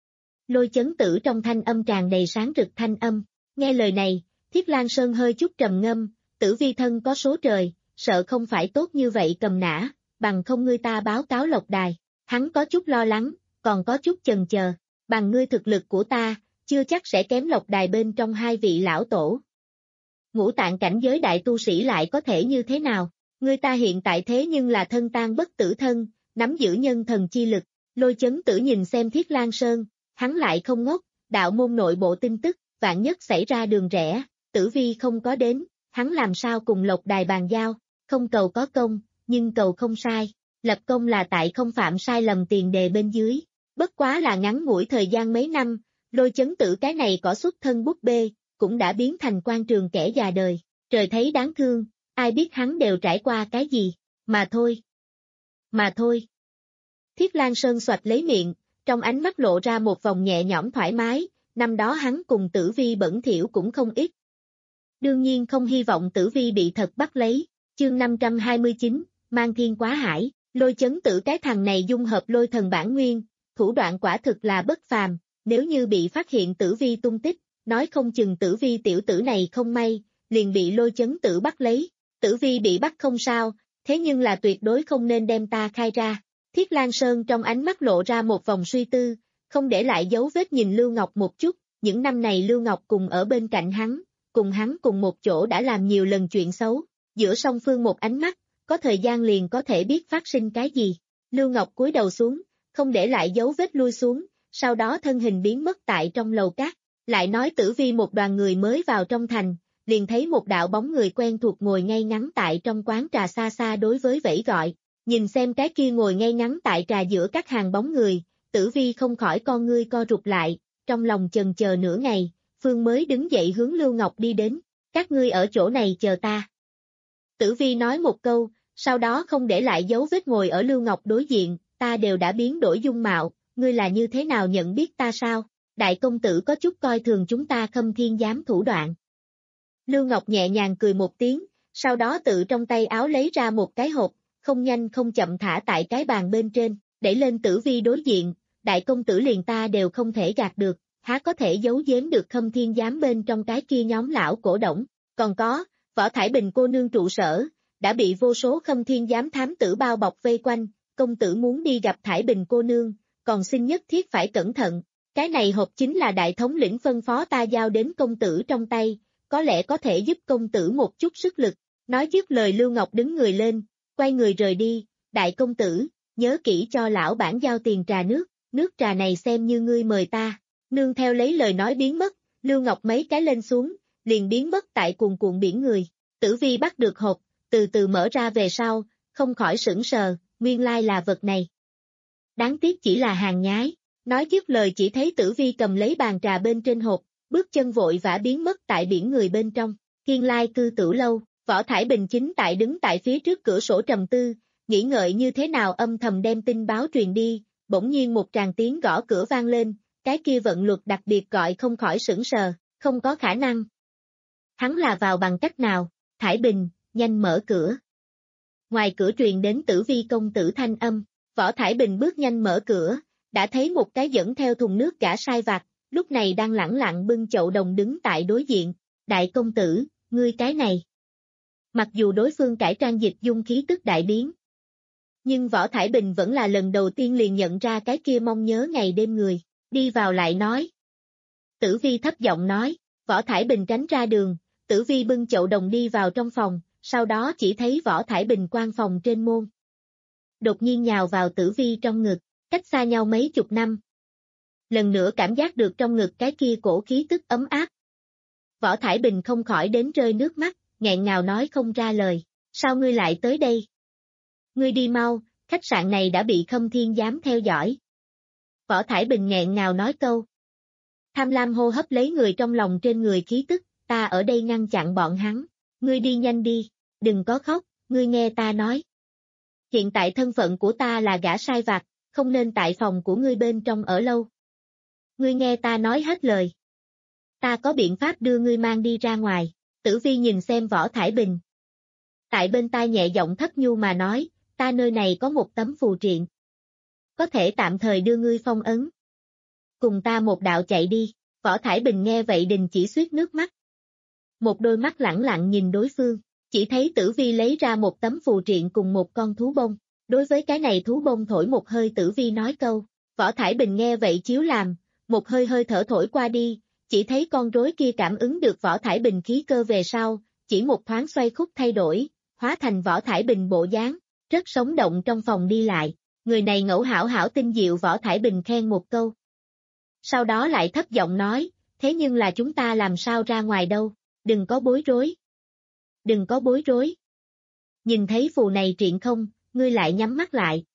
Lôi Chấn Tử trong thanh âm tràn đầy sáng rực thanh âm, nghe lời này, Thiết Lan Sơn hơi chút trầm ngâm, Tử Vi thân có số trời, sợ không phải tốt như vậy cầm nã, bằng không ngươi ta báo cáo Lộc Đài. Hắn có chút lo lắng, còn có chút chần chờ, bằng ngươi thực lực của ta, chưa chắc sẽ kém Lộc Đài bên trong hai vị lão tổ. Ngũ tạng cảnh giới đại tu sĩ lại có thể như thế nào? Ngươi ta hiện tại thế nhưng là thân tan bất tử thân, nắm giữ nhân thần chi lực. Lôi Chấn Tử nhìn xem Thiết Lan Sơn, hắn lại không ngốc, đạo môn nội bộ tin tức, vạn nhất xảy ra đường rẽ, Tử Vi không có đến, hắn làm sao cùng Lộc Đài bàn giao, không cầu có công, nhưng cầu không sai. Lập công là tại không phạm sai lầm tiền đề bên dưới, bất quá là ngắn ngủi thời gian mấy năm, Lôi Chấn Tử cái này có xuất thân búp bê, cũng đã biến thành quan trường kẻ già đời, trời thấy đáng thương, ai biết hắn đều trải qua cái gì, mà thôi. Mà thôi. Thiết Lan Sơn xoạch lấy miệng, trong ánh mắt lộ ra một vòng nhẹ nhõm thoải mái, năm đó hắn cùng Tử Vi bẩn thỉu cũng không ít. Đương nhiên không hy vọng Tử Vi bị thật bắt lấy, chương năm trăm hai mươi chín, mang thiên quá hải. Lôi Chấn Tử cái thằng này dung hợp lôi thần bản nguyên, thủ đoạn quả thực là bất phàm, nếu như bị phát hiện Tử Vi tung tích, nói không chừng Tử Vi tiểu tử này không may, liền bị Lôi Chấn Tử bắt lấy. Tử Vi bị bắt không sao, thế nhưng là tuyệt đối không nên đem ta khai ra. Thiết Lan Sơn trong ánh mắt lộ ra một vòng suy tư, không để lại dấu vết nhìn Lưu Ngọc một chút, những năm này Lưu Ngọc cùng ở bên cạnh hắn, cùng hắn cùng một chỗ đã làm nhiều lần chuyện xấu, giữa song phương một ánh mắt, có thời gian liền có thể biết phát sinh cái gì. Lưu Ngọc cúi đầu xuống, không để lại dấu vết lui xuống, sau đó thân hình biến mất tại trong lầu cát. Lại nói Tử Vi một đoàn người mới vào trong thành, liền thấy một đạo bóng người quen thuộc ngồi ngay ngắn tại trong quán trà xa xa đối với vẫy gọi. Nhìn xem cái kia ngồi ngay ngắn tại trà giữa các hàng bóng người, Tử Vi không khỏi con ngươi co rụt lại, trong lòng chần chờ nửa ngày, Phương mới đứng dậy hướng Lưu Ngọc đi đến, các ngươi ở chỗ này chờ ta. Tử Vi nói một câu, sau đó không để lại dấu vết ngồi ở Lưu Ngọc đối diện, ta đều đã biến đổi dung mạo, ngươi là như thế nào nhận biết ta sao? Đại công tử có chút coi thường chúng ta Khâm Thiên Giám thủ đoạn. Lưu Ngọc nhẹ nhàng cười một tiếng, sau đó tự trong tay áo lấy ra một cái hộp, không nhanh không chậm thả tại cái bàn bên trên, đẩy lên Tử Vi đối diện, đại công tử liền ta đều không thể gạt được, há có thể giấu giếm được Khâm Thiên Giám bên trong cái kia nhóm lão cổ đổng, còn có, Võ Thải Bình cô nương trụ sở, đã bị vô số Khâm Thiên Giám thám tử bao bọc vây quanh, công tử muốn đi gặp Thải Bình cô nương, còn xin nhất thiết phải cẩn thận, cái này hộp chính là đại thống lĩnh phân phó ta giao đến công tử trong tay, có lẽ có thể giúp công tử một chút sức lực, nói dứt lời Lưu Ngọc đứng người lên, quay người rời đi, đại công tử, nhớ kỹ cho lão bản giao tiền trà nước, nước trà này xem như ngươi mời ta, nương theo lấy lời nói biến mất, Lưu Ngọc mấy cái lên xuống, liền biến mất tại cuồn cuộn biển người, Tử Vi bắt được hộp, từ từ mở ra về sau, không khỏi sững sờ, nguyên lai là vật này. Đáng tiếc chỉ là hàng nhái, nói dứt lời chỉ thấy Tử Vi cầm lấy bàn trà bên trên hộp, bước chân vội vã biến mất tại biển người bên trong, Kiên Lai cư tử lâu, Võ Thải Bình chính tại đứng tại phía trước cửa sổ trầm tư, nghĩ ngợi như thế nào âm thầm đem tin báo truyền đi, bỗng nhiên một tràng tiếng gõ cửa vang lên, cái kia vận luật đặc biệt gọi không khỏi sững sờ, không có khả năng. Hắn là vào bằng cách nào? Thải Bình, nhanh mở cửa. Ngoài cửa truyền đến Tử Vi công tử thanh âm, Võ Thải Bình bước nhanh mở cửa, đã thấy một cái dẫn theo thùng nước gã sai vặt, lúc này đang lẳng lặng bưng chậu đồng đứng tại đối diện, đại công tử, ngươi cái này. Mặc dù đối phương cải trang dịch dung khí tức đại biến, nhưng Võ Thải Bình vẫn là lần đầu tiên liền nhận ra cái kia mong nhớ ngày đêm người, đi vào lại nói. Tử Vi thấp giọng nói, Võ Thải Bình tránh ra đường, Tử Vi bưng chậu đồng đi vào trong phòng, sau đó chỉ thấy Võ Thải Bình quan phòng trên môn. Đột nhiên nhào vào Tử Vi trong ngực, cách xa nhau mấy chục năm. Lần nữa cảm giác được trong ngực cái kia cổ khí tức ấm áp. Võ Thải Bình không khỏi đến rơi nước mắt, nghẹn ngào nói không ra lời, sao ngươi lại tới đây? Ngươi đi mau, khách sạn này đã bị Khâm Thiên Giám theo dõi. Võ Thải Bình nghẹn ngào nói câu. Tham lam hô hấp lấy người trong lòng trên người khí tức, ta ở đây ngăn chặn bọn hắn, ngươi đi nhanh đi, đừng có khóc, ngươi nghe ta nói. Hiện tại thân phận của ta là gã sai vặt, không nên tại phòng của ngươi bên trong ở lâu. Ngươi nghe ta nói hết lời. Ta có biện pháp đưa ngươi mang đi ra ngoài, Tử Vi nhìn xem Võ Thải Bình. Tại bên tai nhẹ giọng thấp nhu mà nói, ta nơi này có một tấm phù triện. Có thể tạm thời đưa ngươi phong ấn. Cùng ta một đạo chạy đi, Võ Thải Bình nghe vậy đình chỉ suýt nước mắt. Một đôi mắt lẳng lặng nhìn đối phương, chỉ thấy Tử Vi lấy ra một tấm phù triện cùng một con thú bông. Đối với cái này thú bông thổi một hơi Tử Vi nói câu, Võ Thải Bình nghe vậy chiếu làm, một hơi hơi thở thổi qua đi, chỉ thấy con rối kia cảm ứng được Võ Thải Bình khí cơ về sau, chỉ một thoáng xoay khúc thay đổi, hóa thành Võ Thải Bình bộ dáng, rất sống động trong phòng đi lại, người này ngẫu hảo hảo tinh diệu Võ Thải Bình khen một câu. Sau đó lại thấp giọng nói, thế nhưng là chúng ta làm sao ra ngoài đâu, đừng có bối rối. Đừng có bối rối. Nhìn thấy phù này triện không, ngươi lại nhắm mắt lại.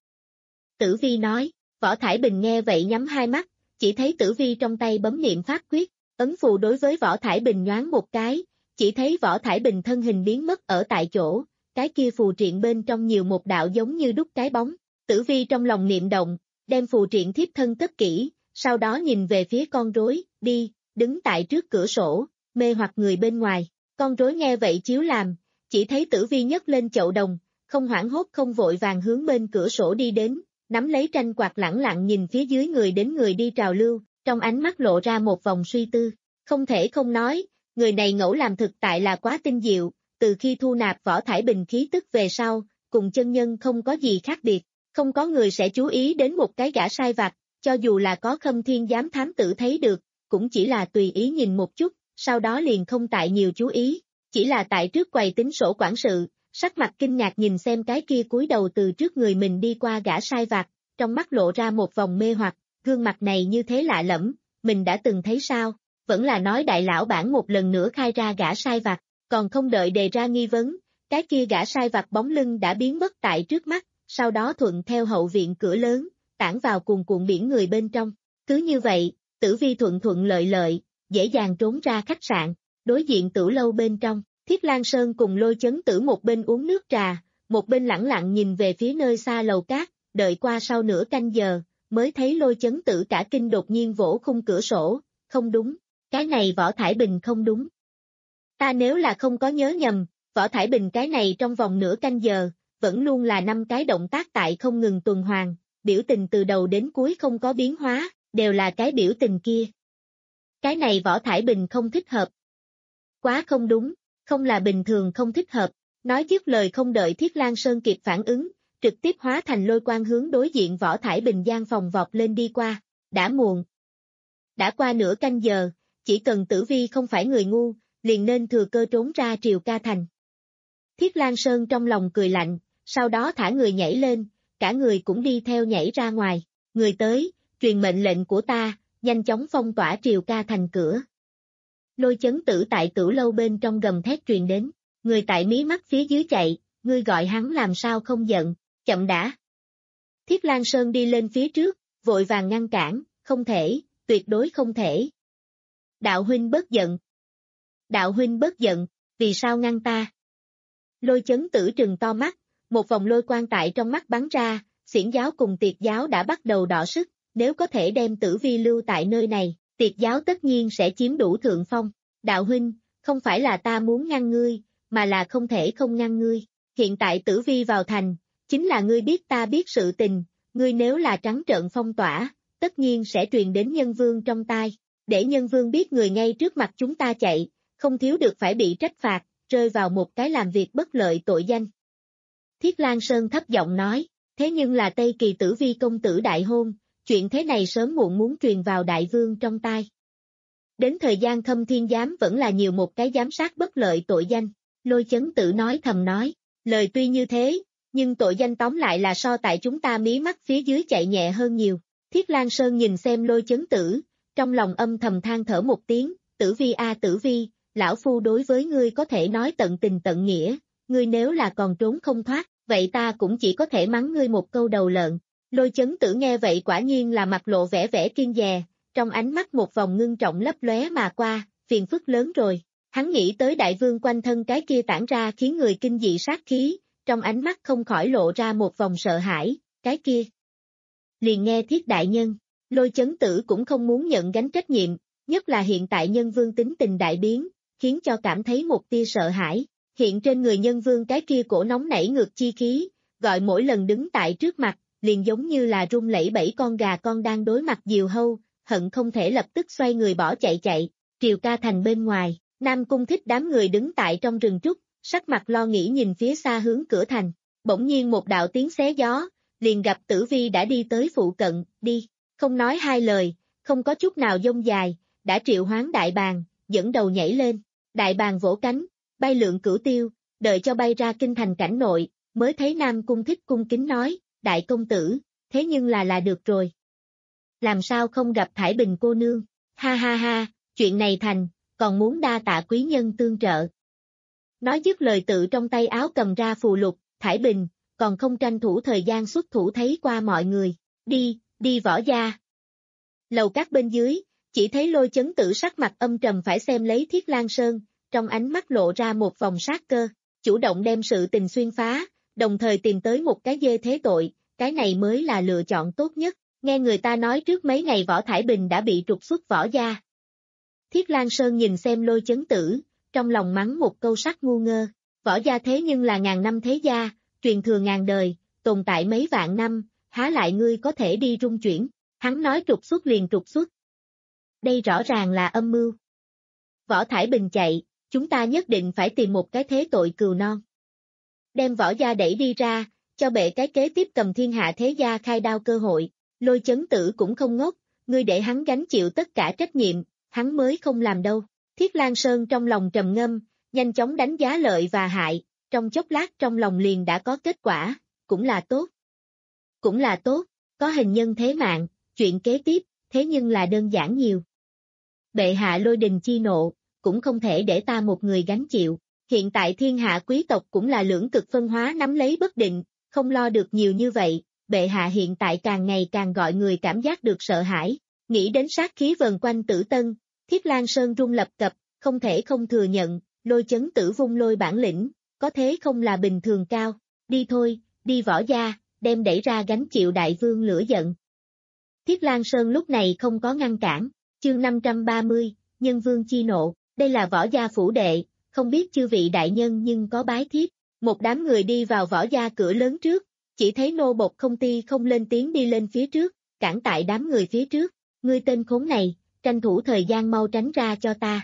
Tử Vi nói, Võ Thải Bình nghe vậy nhắm hai mắt, chỉ thấy Tử Vi trong tay bấm niệm pháp quyết, ấn phù đối với Võ Thải Bình nhoáng một cái, chỉ thấy Võ Thải Bình thân hình biến mất ở tại chỗ, cái kia phù triện bên trong nhiều một đạo giống như đúc cái bóng, Tử Vi trong lòng niệm động, đem phù triện thiếp thân cất kỹ, sau đó nhìn về phía con rối, đi, đứng tại trước cửa sổ, mê hoặc người bên ngoài, con rối nghe vậy chiếu làm, chỉ thấy Tử Vi nhấc lên chậu đồng, không hoảng hốt không vội vàng hướng bên cửa sổ đi đến, nắm lấy tranh quạt lẳng lặng nhìn phía dưới người đến người đi trào lưu, trong ánh mắt lộ ra một vòng suy tư, không thể không nói, người này ngẫu làm thực tại là quá tinh diệu, từ khi thu nạp Võ Thải Bình khí tức về sau, cùng chân nhân không có gì khác biệt, không có người sẽ chú ý đến một cái gã sai vặt, cho dù là có Khâm Thiên Giám thám tử thấy được, cũng chỉ là tùy ý nhìn một chút, sau đó liền không tại nhiều chú ý, chỉ là tại trước quầy tính sổ quản sự, sắc mặt kinh ngạc nhìn xem cái kia cúi đầu từ trước người mình đi qua gã sai vặt, trong mắt lộ ra một vòng mê hoặc, gương mặt này như thế lạ lẫm, mình đã từng thấy sao, vẫn là nói đại lão bản một lần nữa khai ra gã sai vặt, còn không đợi đề ra nghi vấn, cái kia gã sai vặt bóng lưng đã biến mất tại trước mắt, sau đó thuận theo hậu viện cửa lớn, tản vào cuồn cuộn biển người bên trong. Cứ như vậy, Tử Vi thuận thuận lợi lợi, dễ dàng trốn ra khách sạn, đối diện Tử lâu bên trong, Thiết Lang Sơn cùng Lôi Chấn Tử một bên uống nước trà, một bên lẳng lặng nhìn về phía nơi xa lầu cát, đợi qua sau nửa canh giờ, mới thấy Lôi Chấn Tử cả kinh đột nhiên vỗ khung cửa sổ, không đúng, cái này Võ Thải Bình không đúng. Ta nếu là không có nhớ nhầm, Võ Thải Bình cái này trong vòng nửa canh giờ, vẫn luôn là năm cái động tác tại không ngừng tuần hoàn, biểu tình từ đầu đến cuối không có biến hóa, đều là cái biểu tình kia. Cái này Võ Thải Bình không thích hợp. Quá không đúng, không là bình thường không thích hợp, nói dứt lời không đợi Thiết Lang Sơn kịp phản ứng, trực tiếp hóa thành lôi quang hướng đối diện Võ Thải Bình gian phòng vọt lên đi qua, đã muộn. Đã qua nửa canh giờ, chỉ cần Tử Vi không phải người ngu, liền nên thừa cơ trốn ra Triều Ca Thành. Thiết Lang Sơn trong lòng cười lạnh, sau đó thả người nhảy lên, cả người cũng đi theo nhảy ra ngoài, người tới, truyền mệnh lệnh của ta, nhanh chóng phong tỏa Triều Ca Thành cửa. Lôi Chấn Tử tại Tử lâu bên trong gầm thét truyền đến, người tại mí mắt phía dưới chạy, ngươi gọi hắn làm sao không giận, chậm đã. Thiết Lang Sơn đi lên phía trước, vội vàng ngăn cản, không thể, tuyệt đối không thể. Đạo huynh bất giận. Đạo huynh bất giận, vì sao ngăn ta? Lôi Chấn Tử trừng to mắt, một vòng lôi quang tại trong mắt bắn ra, xiển giáo cùng tiệt giáo đã bắt đầu đọ sức, nếu có thể đem Tử Vi lưu tại nơi này, tiệt giáo tất nhiên sẽ chiếm đủ thượng phong. Đạo huynh, không phải là ta muốn ngăn ngươi, mà là không thể không ngăn ngươi. Hiện tại Tử Vi vào thành, chính là ngươi biết ta biết sự tình, ngươi nếu là trắng trợn phong tỏa, tất nhiên sẽ truyền đến nhân vương trong tai, để nhân vương biết người ngay trước mặt chúng ta chạy, không thiếu được phải bị trách phạt, rơi vào một cái làm việc bất lợi tội danh. Thiết Lang Sơn thấp giọng nói, thế nhưng là Tây Kỳ Tử Vi công tử đại hôn, chuyện thế này sớm muộn muốn truyền vào đại vương trong tai. Đến thời gian Khâm Thiên Giám vẫn là nhiều một cái giám sát bất lợi tội danh, Lôi Chấn Tử nói thầm nói, lời tuy như thế, nhưng tội danh tóm lại là so tại chúng ta mí mắt phía dưới chạy nhẹ hơn nhiều. Thiết Lang Sơn nhìn xem Lôi Chấn Tử, trong lòng âm thầm than thở một tiếng, Tử Vi a Tử Vi, lão phu đối với ngươi có thể nói tận tình tận nghĩa, ngươi nếu là còn trốn không thoát, vậy ta cũng chỉ có thể mắng ngươi một câu đầu lợn. Lôi Chấn Tử nghe vậy quả nhiên là mặt lộ vẻ vẻ kiên dè, trong ánh mắt một vòng ngưng trọng lấp lóe mà qua, phiền phức lớn rồi. Hắn nghĩ tới đại vương quanh thân cái kia tản ra khiến người kinh dị sát khí, trong ánh mắt không khỏi lộ ra một vòng sợ hãi, cái kia. Liền nghe Thiết đại nhân, Lôi Chấn Tử cũng không muốn nhận gánh trách nhiệm, nhất là hiện tại nhân vương tính tình đại biến, khiến cho cảm thấy một tia sợ hãi. Hiện trên người nhân vương cái kia cổ nóng nảy ngược chi khí, gọi mỗi lần đứng tại trước mặt, liền giống như là rung lẩy bẩy con gà con đang đối mặt diều hâu, hận không thể lập tức xoay người bỏ chạy chạy. Triều Ca Thành bên ngoài, Nam Cung Thích đám người đứng tại trong rừng trúc, sắc mặt lo nghĩ nhìn phía xa hướng cửa thành, bỗng nhiên một đạo tiếng xé gió, liền gặp Tử Vi đã đi tới phụ cận, đi, không nói hai lời, không có chút nào dông dài, đã triệu hoán đại bàng, dẫn đầu nhảy lên, đại bàng vỗ cánh, bay lượn cửu tiêu, đợi cho bay ra kinh thành cảnh nội, mới thấy Nam Cung Thích cung kính nói, đại công tử, thế nhưng là là được rồi. Làm sao không gặp Thải Bình cô nương, ha ha ha, chuyện này thành, còn muốn đa tạ quý nhân tương trợ. Nói dứt lời tự trong tay áo cầm ra phù lục, Thải Bình, còn không tranh thủ thời gian xuất thủ thấy qua mọi người, đi, đi võ gia. Lầu các bên dưới, chỉ thấy Lôi Chấn Tử sắc mặt âm trầm phải xem lấy Thiết Lang Sơn, trong ánh mắt lộ ra một vòng sát cơ, chủ động đem sự tình xuyên phá, đồng thời tìm tới một cái dê thế tội, cái này mới là lựa chọn tốt nhất, nghe người ta nói trước mấy ngày Võ Thải Bình đã bị trục xuất võ gia. Thiết Lang Sơn nhìn xem Lôi Chấn Tử, trong lòng mắng một câu sắc ngu ngơ, võ gia thế nhưng là ngàn năm thế gia, truyền thừa ngàn đời, tồn tại mấy vạn năm, há lại ngươi có thể đi rung chuyển, hắn nói trục xuất liền trục xuất. Đây rõ ràng là âm mưu. Võ Thải Bình chạy, chúng ta nhất định phải tìm một cái thế tội cừu non. Đem võ gia đẩy đi ra, cho bệ cái kế tiếp cầm thiên hạ thế gia khai đao cơ hội, Lôi Chấn Tử cũng không ngốc, ngươi để hắn gánh chịu tất cả trách nhiệm, hắn mới không làm đâu. Thiết Lang Sơn trong lòng trầm ngâm, nhanh chóng đánh giá lợi và hại, trong chốc lát trong lòng liền đã có kết quả, cũng là tốt. Cũng là tốt, có hình nhân thế mạng, chuyện kế tiếp, thế nhưng là đơn giản nhiều. Bệ hạ lôi đình chi nộ, cũng không thể để ta một người gánh chịu, hiện tại thiên hạ quý tộc cũng là lưỡng cực phân hóa nắm lấy bất định, không lo được nhiều như vậy, bệ hạ hiện tại càng ngày càng gọi người cảm giác được sợ hãi, nghĩ đến sát khí vần quanh Tử Tân, Thiết Lang Sơn rung lập cập, không thể không thừa nhận, Lôi Chấn Tử vung lôi bản lĩnh, có thế không là bình thường cao, đi thôi, đi Võ gia, đem đẩy ra gánh chịu đại vương lửa giận. Thiết Lang Sơn lúc này không có ngăn cản, chương năm trăm ba mươi, Nhân Vương chi nộ, đây là Võ gia phủ đệ, không biết chư vị đại nhân nhưng có bái thiếp, một đám người đi vào Võ gia cửa lớn trước, chỉ thấy nô bộc không ti không lên tiếng đi lên phía trước, cản tại đám người phía trước, ngươi tên khốn này, tranh thủ thời gian mau tránh ra cho ta.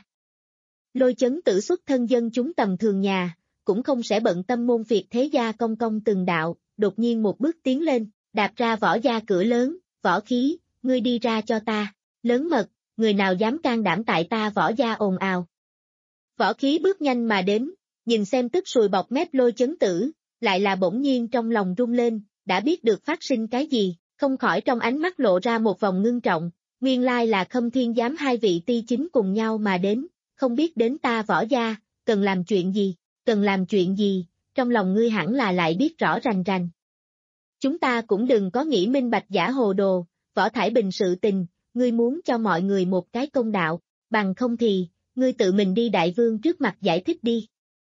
Lôi Chấn Tử xuất thân dân chúng tầm thường nhà, cũng không sẽ bận tâm môn việc thế gia công công từng đạo, đột nhiên một bước tiến lên, đạp ra Võ gia cửa lớn, Võ Khí, ngươi đi ra cho ta, lớn mật, người nào dám can đảm tại ta Võ gia ồn ào. Võ Khí bước nhanh mà đến, nhìn xem tức sùi bọt mép Lôi Chấn Tử, lại là bỗng nhiên trong lòng rung lên, đã biết được phát sinh cái gì, không khỏi trong ánh mắt lộ ra một vòng ngưng trọng, nguyên lai là Khâm Thiên giám hai vị ti chính cùng nhau mà đến, không biết đến ta Võ gia, cần làm chuyện gì, cần làm chuyện gì, trong lòng ngươi hẳn là lại biết rõ rành rành. Chúng ta cũng đừng có nghĩ minh bạch giả hồ đồ, Võ Thải Bình sự tình, ngươi muốn cho mọi người một cái công đạo, bằng không thì, ngươi tự mình đi đại vương trước mặt giải thích đi.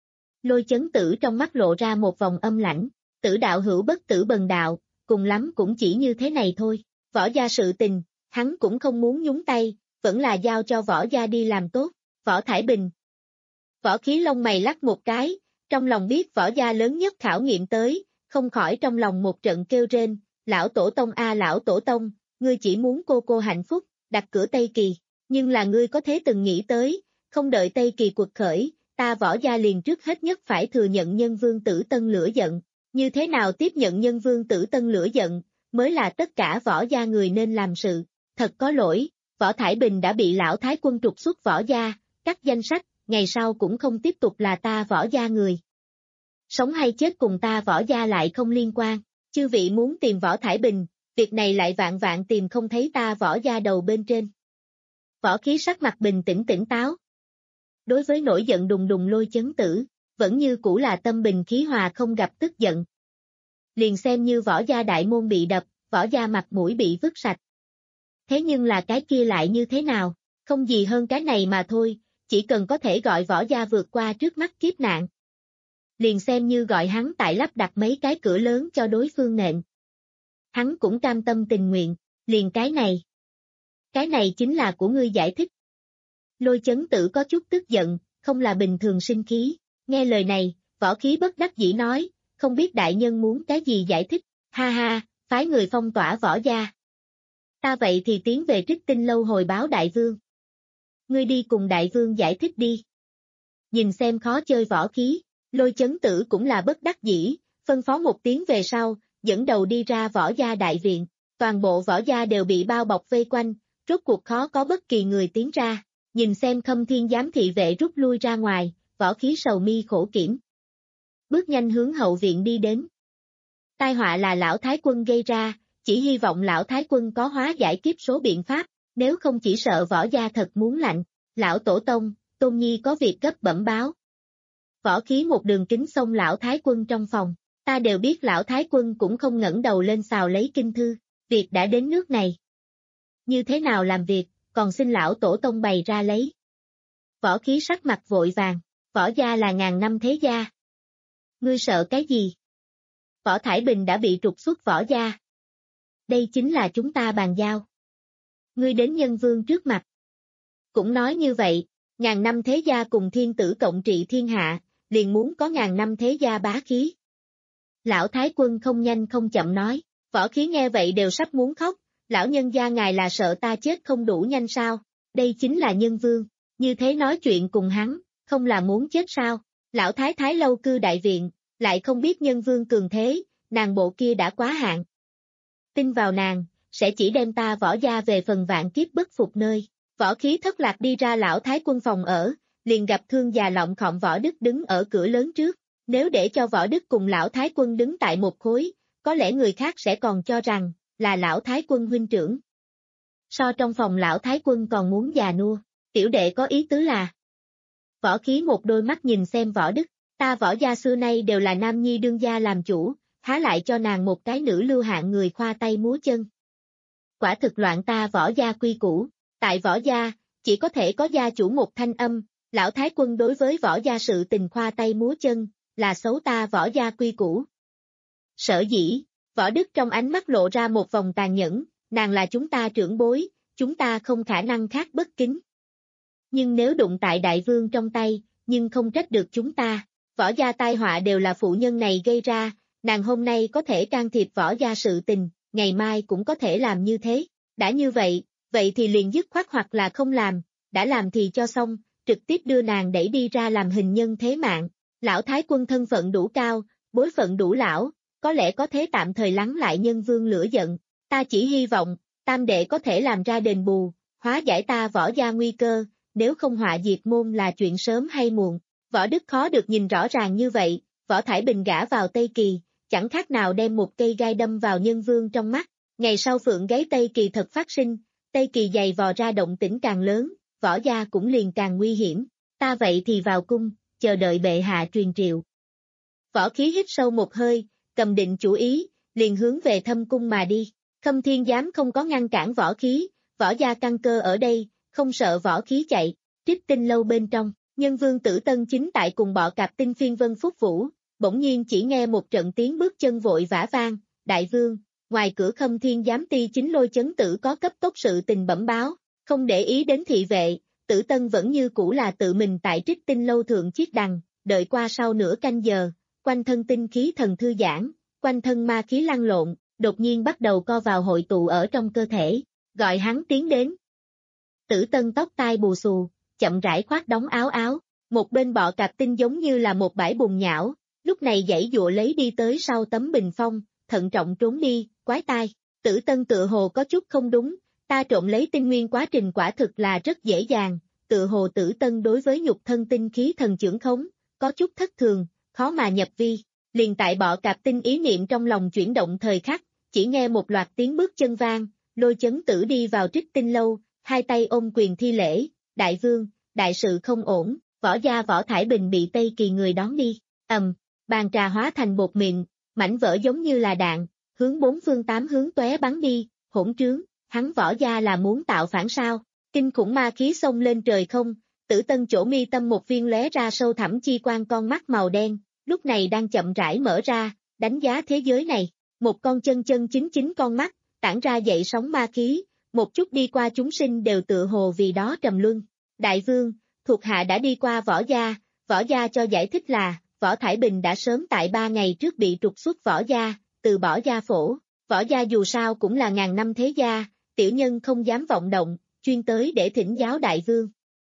Lôi Chấn Tử trong mắt lộ ra một vòng âm lãnh, tử đạo hữu bất tử bần đạo, cùng lắm cũng chỉ như thế này thôi, Võ gia sự tình, hắn cũng không muốn nhúng tay, vẫn là giao cho Võ gia đi làm tốt, Võ Thải Bình. Võ Khí lông mày lắc một cái, trong lòng biết Võ gia lớn nhất khảo nghiệm tới, không khỏi trong lòng một trận kêu rên, lão tổ tông a lão tổ tông, ngươi chỉ muốn cô cô hạnh phúc, đặt cửa Tây Kỳ, nhưng là ngươi có thế từng nghĩ tới, không đợi Tây Kỳ cuộc khởi, ta Võ gia liền trước hết nhất phải thừa nhận Nhân Vương Tử Tân lửa giận, như thế nào tiếp nhận Nhân Vương Tử Tân lửa giận, mới là tất cả Võ gia người nên làm sự, thật có lỗi, Võ Thải Bình đã bị lão thái quân trục xuất Võ gia, cắt danh sách, ngày sau cũng không tiếp tục là ta Võ gia người. Sống hay chết cùng ta Võ gia lại không liên quan, chư vị muốn tìm Võ Thải Bình, việc này lại vạn vạn tìm không thấy ta Võ gia đầu bên trên. Võ Khí sắc mặt bình tĩnh tỉnh táo. Đối với nổi giận đùng đùng Lôi Chấn Tử, vẫn như cũ là tâm bình khí hòa không gặp tức giận. Liền xem như Võ gia đại môn bị đập, Võ gia mặt mũi bị vứt sạch. Thế nhưng là cái kia lại như thế nào, không gì hơn cái này mà thôi, chỉ cần có thể gọi Võ gia vượt qua trước mắt kiếp nạn. Liền xem như gọi hắn tại lắp đặt mấy cái cửa lớn cho đối phương nện. Hắn cũng cam tâm tình nguyện, liền cái này. Cái này chính là của ngươi giải thích. Lôi Chấn Tử có chút tức giận, không là bình thường sinh khí, nghe lời này, Võ Khí bất đắc dĩ nói, không biết đại nhân muốn cái gì giải thích, ha ha, phái người phong tỏa Võ gia. Ta vậy thì tiến về Trích Tinh lâu hồi báo đại vương. Ngươi đi cùng đại vương giải thích đi. Nhìn xem khó chơi Võ Khí, Lôi Chấn Tử cũng là bất đắc dĩ, phân phó một tiếng về sau, dẫn đầu đi ra Võ gia đại viện, toàn bộ Võ gia đều bị bao bọc vây quanh, rốt cuộc khó có bất kỳ người tiến ra, nhìn xem Khâm Thiên giám thị vệ rút lui ra ngoài, Võ Khí sầu mi khổ kiểm. Bước nhanh hướng hậu viện đi đến. Tai họa là lão thái quân gây ra, chỉ hy vọng lão thái quân có hóa giải kiếp số biện pháp, nếu không chỉ sợ Võ gia thật muốn lạnh, lão tổ tông, Tôn Nhi có việc gấp bẩm báo. Võ Khí một đường kính xông lão thái quân trong phòng, ta đều biết lão thái quân cũng không ngẩng đầu lên xào lấy kinh thư, việc đã đến nước này. Như thế nào làm việc, còn xin lão tổ tông bày ra lấy. Võ Khí sắc mặt vội vàng, Võ gia là ngàn năm thế gia. Ngươi sợ cái gì? Võ Thải Bình đã bị trục xuất Võ gia. Đây chính là chúng ta bàn giao. Ngươi đến Nhân Vương trước mặt. Cũng nói như vậy, ngàn năm thế gia cùng thiên tử cộng trị thiên hạ, liền muốn có ngàn năm thế gia bá khí. Lão Thái quân không nhanh không chậm nói, Võ Khí nghe vậy đều sắp muốn khóc, lão nhân gia ngài là sợ ta chết không đủ nhanh sao, đây chính là Nhân Vương, như thế nói chuyện cùng hắn, không là muốn chết sao, lão Thái Thái lâu cư đại viện, lại không biết Nhân Vương cường thế, nàng bộ kia đã quá hạn. Tin vào nàng, sẽ chỉ đem ta Võ gia về phần vạn kiếp bất phục nơi. Võ Khí thất lạc đi ra lão thái quân phòng ở, liền gặp thương già lọng khọm Võ Đức đứng ở cửa lớn trước, nếu để cho Võ Đức cùng lão thái quân đứng tại một khối, có lẽ người khác sẽ còn cho rằng, là lão thái quân huynh trưởng. So trong phòng lão thái quân còn muốn già nua, tiểu đệ có ý tứ là. Võ Khí một đôi mắt nhìn xem Võ Đức, ta Võ gia xưa nay đều là nam nhi đương gia làm chủ, há lại cho nàng một cái nữ lưu hạng người khoa tay múa chân. Quả thực loạn ta võ gia quy củ, tại võ gia, chỉ có thể có gia chủ một thanh âm, lão thái quân đối với võ gia sự tình khoa tay múa chân, là xấu ta võ gia quy củ. Sở dĩ, võ đức trong ánh mắt lộ ra một vòng tàn nhẫn, nàng là chúng ta trưởng bối, chúng ta không khả năng khác bất kính. Nhưng nếu đụng tại đại vương trong tay, nhưng không trách được chúng ta, võ gia tai họa đều là phụ nhân này gây ra, nàng hôm nay có thể can thiệp võ gia sự tình, ngày mai cũng có thể làm như thế, đã như vậy, vậy thì liền dứt khoát hoặc là không làm, đã làm thì cho xong, trực tiếp đưa nàng đẩy đi ra làm hình nhân thế mạng, lão thái quân thân phận đủ cao, bối phận đủ lão, có lẽ có thế tạm thời lắng lại nhân vương lửa giận, ta chỉ hy vọng, tam đệ có thể làm ra đền bù, hóa giải ta võ gia nguy cơ, nếu không họa diệt môn là chuyện sớm hay muộn, võ đức khó được nhìn rõ ràng như vậy, võ Thải Bình gả vào Tây Kỳ, chẳng khác nào đem một cây gai đâm vào nhân vương trong mắt, ngày sau phượng gáy Tây Kỳ thật phát sinh, Tây Kỳ dày vò ra động tĩnh càng lớn, võ gia cũng liền càng nguy hiểm, ta vậy thì vào cung, chờ đợi bệ hạ truyền triệu. Võ Khí hít sâu một hơi, cầm định chủ ý, liền hướng về Thâm cung mà đi, Khâm Thiên Giám không có ngăn cản Võ Khí, võ gia căn cơ ở đây, không sợ Võ Khí chạy, Trích Tinh lâu bên trong, nhân vương Tử Tân chính tại cùng bọ cạp tinh phiên Vân Phúc Vũ, bỗng nhiên chỉ nghe một trận tiếng bước chân vội vã vang, đại vương, ngoài cửa Khâm Thiên Giám ti chính Lôi Chấn Tử có cấp tốc sự tình bẩm báo, không để ý đến thị vệ, Tử Tân vẫn như cũ là tự mình tại Trích Tinh lâu thượng chiếc đằng, đợi qua sau nửa canh giờ, quanh thân tinh khí thần thư giãn, quanh thân ma khí lăn lộn, đột nhiên bắt đầu co vào hội tụ ở trong cơ thể, gọi hắn tiến đến. Tử Tân tóc tai bù xù, chậm rãi khoác đóng áo áo, một bên bọ cạp tinh giống như là một bãi bùn nhão, lúc này giãy dụa lấy đi tới sau tấm bình phong, thận trọng trốn đi, quái tai, Tử Tân tựa hồ có chút không đúng, ta trộn lấy tinh nguyên quá trình quả thực là rất dễ dàng, tựa hồ Tử Tân đối với nhục thân tinh khí thần chưởng khống, có chút thất thường, khó mà nhập vi, liền tại bọ cạp tinh ý niệm trong lòng chuyển động thời khắc, chỉ nghe một loạt tiếng bước chân vang, Lôi Chấn Tử đi vào Trích Tinh lâu, hai tay ôm quyền thi lễ, đại vương, đại sự không ổn, võ gia Võ Thải Bình bị Tây Kỳ người đón đi, ầm, bàn trà hóa thành bột mịn, mảnh vỡ giống như là đạn, hướng bốn phương tám hướng tóe bắn đi, hỗn trướng, hắn võ gia là muốn tạo phản sao, kinh khủng ma khí xông lên trời không, Tử Tân chỗ mi tâm một viên lóe ra sâu thẳm chi quang con mắt màu đen, lúc này đang chậm rãi mở ra, đánh giá thế giới này, một con chân chân chính chính con mắt, tản ra dậy sóng ma khí, một chút đi qua chúng sinh đều tựa hồ vì đó trầm luân. Đại vương, thuộc hạ đã đi qua võ gia, võ gia cho giải thích là, Võ Thải Bình đã sớm tại ba ngày trước bị trục xuất võ gia, từ bỏ gia phổ, võ gia dù sao cũng là ngàn năm thế gia, tiểu nhân không dám vọng động, chuyên tới để thỉnh giáo đại vương.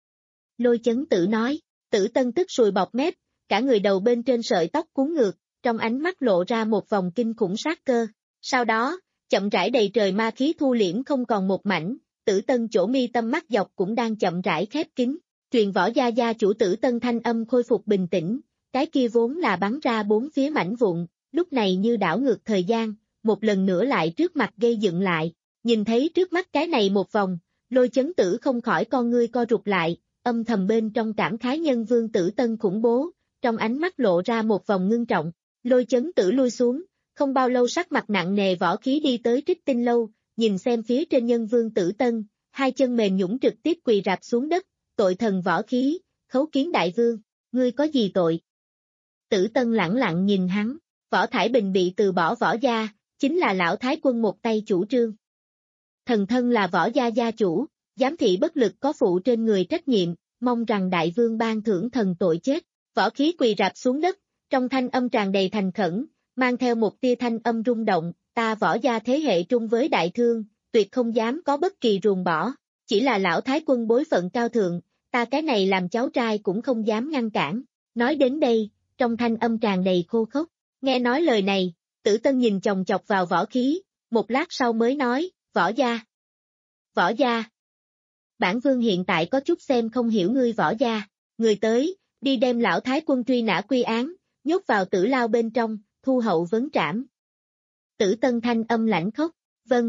Lôi Chấn Tử nói, Tử Tân tức sùi bọt mép, cả người đầu bên trên sợi tóc cuốn ngược, trong ánh mắt lộ ra một vòng kinh khủng sát cơ. Sau đó, chậm rãi đầy trời ma khí thu liễm không còn một mảnh, Tử Tân chỗ mi tâm mắt dọc cũng đang chậm rãi khép kín. Truyền võ gia gia chủ Tử Tân thanh âm khôi phục bình tĩnh, cái kia vốn là bắn ra bốn phía mảnh vụn, lúc này như đảo ngược thời gian, một lần nữa lại trước mặt gây dựng lại. Nhìn thấy trước mắt cái này một vòng, Lôi Chấn Tử không khỏi con ngươi co rụt lại, âm thầm bên trong cảm khái nhân vương Tử Tân khủng bố, trong ánh mắt lộ ra một vòng ngưng trọng. Lôi Chấn Tử lui xuống, không bao lâu sắc mặt nặng nề Võ Khí đi tới Trích Tinh lâu, nhìn xem phía trên nhân vương Tử Tân, hai chân mềm nhũn trực tiếp quỳ rạp xuống đất, tội thần Võ Khí, khấu kiến đại vương, ngươi có gì tội? Tử Tân lẳng lặng nhìn hắn, Võ Thải Bình bị từ bỏ võ gia, chính là lão thái quân một tay chủ trương. Thần thân là võ gia gia chủ, giám thị bất lực có phụ trên người trách nhiệm, mong rằng đại vương ban thưởng thần tội chết. Võ Khí quỳ rạp xuống đất, trong thanh âm tràn đầy thành khẩn, mang theo một tia thanh âm rung động, ta võ gia thế hệ trung với đại thương, tuyệt không dám có bất kỳ ruồng bỏ, chỉ là lão thái quân bối phận cao thượng, ta cái này làm cháu trai cũng không dám ngăn cản. Nói đến đây, trong thanh âm tràn đầy khô khốc, nghe nói lời này, Tử Tân nhìn chòng chọc vào Võ Khí, một lát sau mới nói, võ gia. Võ gia. Bản vương hiện tại có chút xem không hiểu ngươi võ gia, người tới, đi đem lão thái quân truy nã quy án, nhốt vào tử lao bên trong, thu hậu vấn trảm. Tử Tân thanh âm lãnh khốc, vâng.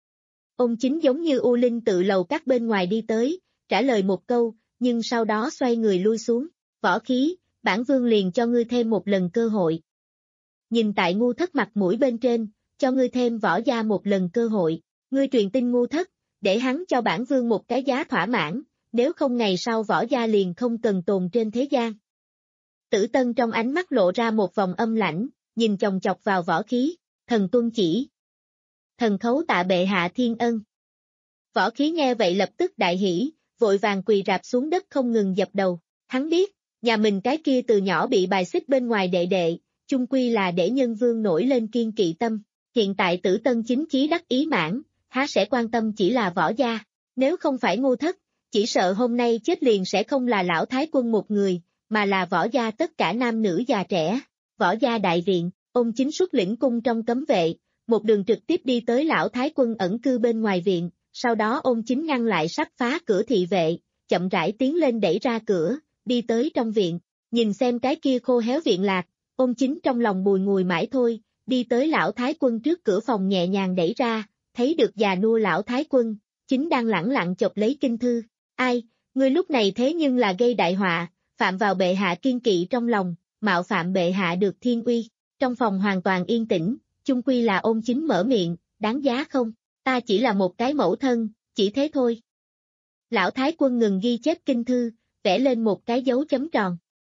Ông chính giống như U Linh tự lầu các bên ngoài đi tới, trả lời một câu, nhưng sau đó xoay người lui xuống, Võ Khí, bản vương liền cho ngươi thêm một lần cơ hội. nhìn tại ngu thất mặt mũi bên trên, cho ngươi thêm võ gia một lần cơ hội, ngươi truyền tin ngu thất, để hắn cho bản vương một cái giá thỏa mãn, nếu không ngày sau võ gia liền không cần tồn trên thế gian. Tử Tân trong ánh mắt lộ ra một vòng âm lãnh, nhìn chòng chọc vào võ khí, thần tuân chỉ. Thần khấu tạ bệ hạ thiên ân. Võ khí nghe vậy lập tức đại hỉ, vội vàng quỳ rạp xuống đất không ngừng dập đầu, hắn biết, nhà mình cái kia từ nhỏ bị bài xích bên ngoài đệ đệ, chung quy là để nhân vương nổi lên kiên kỵ tâm, hiện tại Tử Tân chính chí đắc ý mãn, há sẽ quan tâm chỉ là võ gia, nếu không phải ngu thất, chỉ sợ hôm nay chết liền sẽ không là lão thái quân một người, mà là võ gia tất cả nam nữ già trẻ, võ gia đại viện, ông chính xuất lĩnh cung trong cấm vệ, một đường trực tiếp đi tới lão thái quân ẩn cư bên ngoài viện, sau đó ông chính ngăn lại sắp phá cửa thị vệ, chậm rãi tiến lên đẩy ra cửa, đi tới trong viện, nhìn xem cái kia khô héo viện lạc, ông chính trong lòng bùi ngùi mãi thôi, đi tới lão thái quân trước cửa phòng nhẹ nhàng đẩy ra, thấy được già nua lão thái quân, chính đang lẳng lặng chộp lấy kinh thư, ai, ngươi lúc này thế nhưng là gây đại họa, phạm vào bệ hạ kiên kỵ trong lòng, mạo phạm bệ hạ được thiên uy, trong phòng hoàn toàn yên tĩnh, chung quy là ôn chính mở miệng, đáng giá không, ta chỉ là một cái mẫu thân, chỉ thế thôi. Lão thái quân ngừng ghi chép kinh thư, vẽ lên một cái dấu chấm tròn.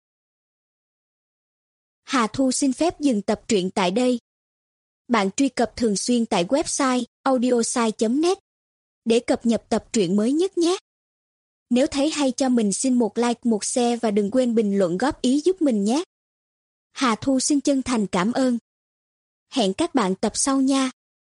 Hà Thu xin phép dừng tập truyện tại đây. Bạn truy cập thường xuyên tại website audiosai chấm net để cập nhật tập truyện mới nhất nhé. Nếu thấy hay cho mình xin một like, một share và đừng quên bình luận góp ý giúp mình nhé. Hà Thu xin chân thành cảm ơn. Hẹn các bạn tập sau nha.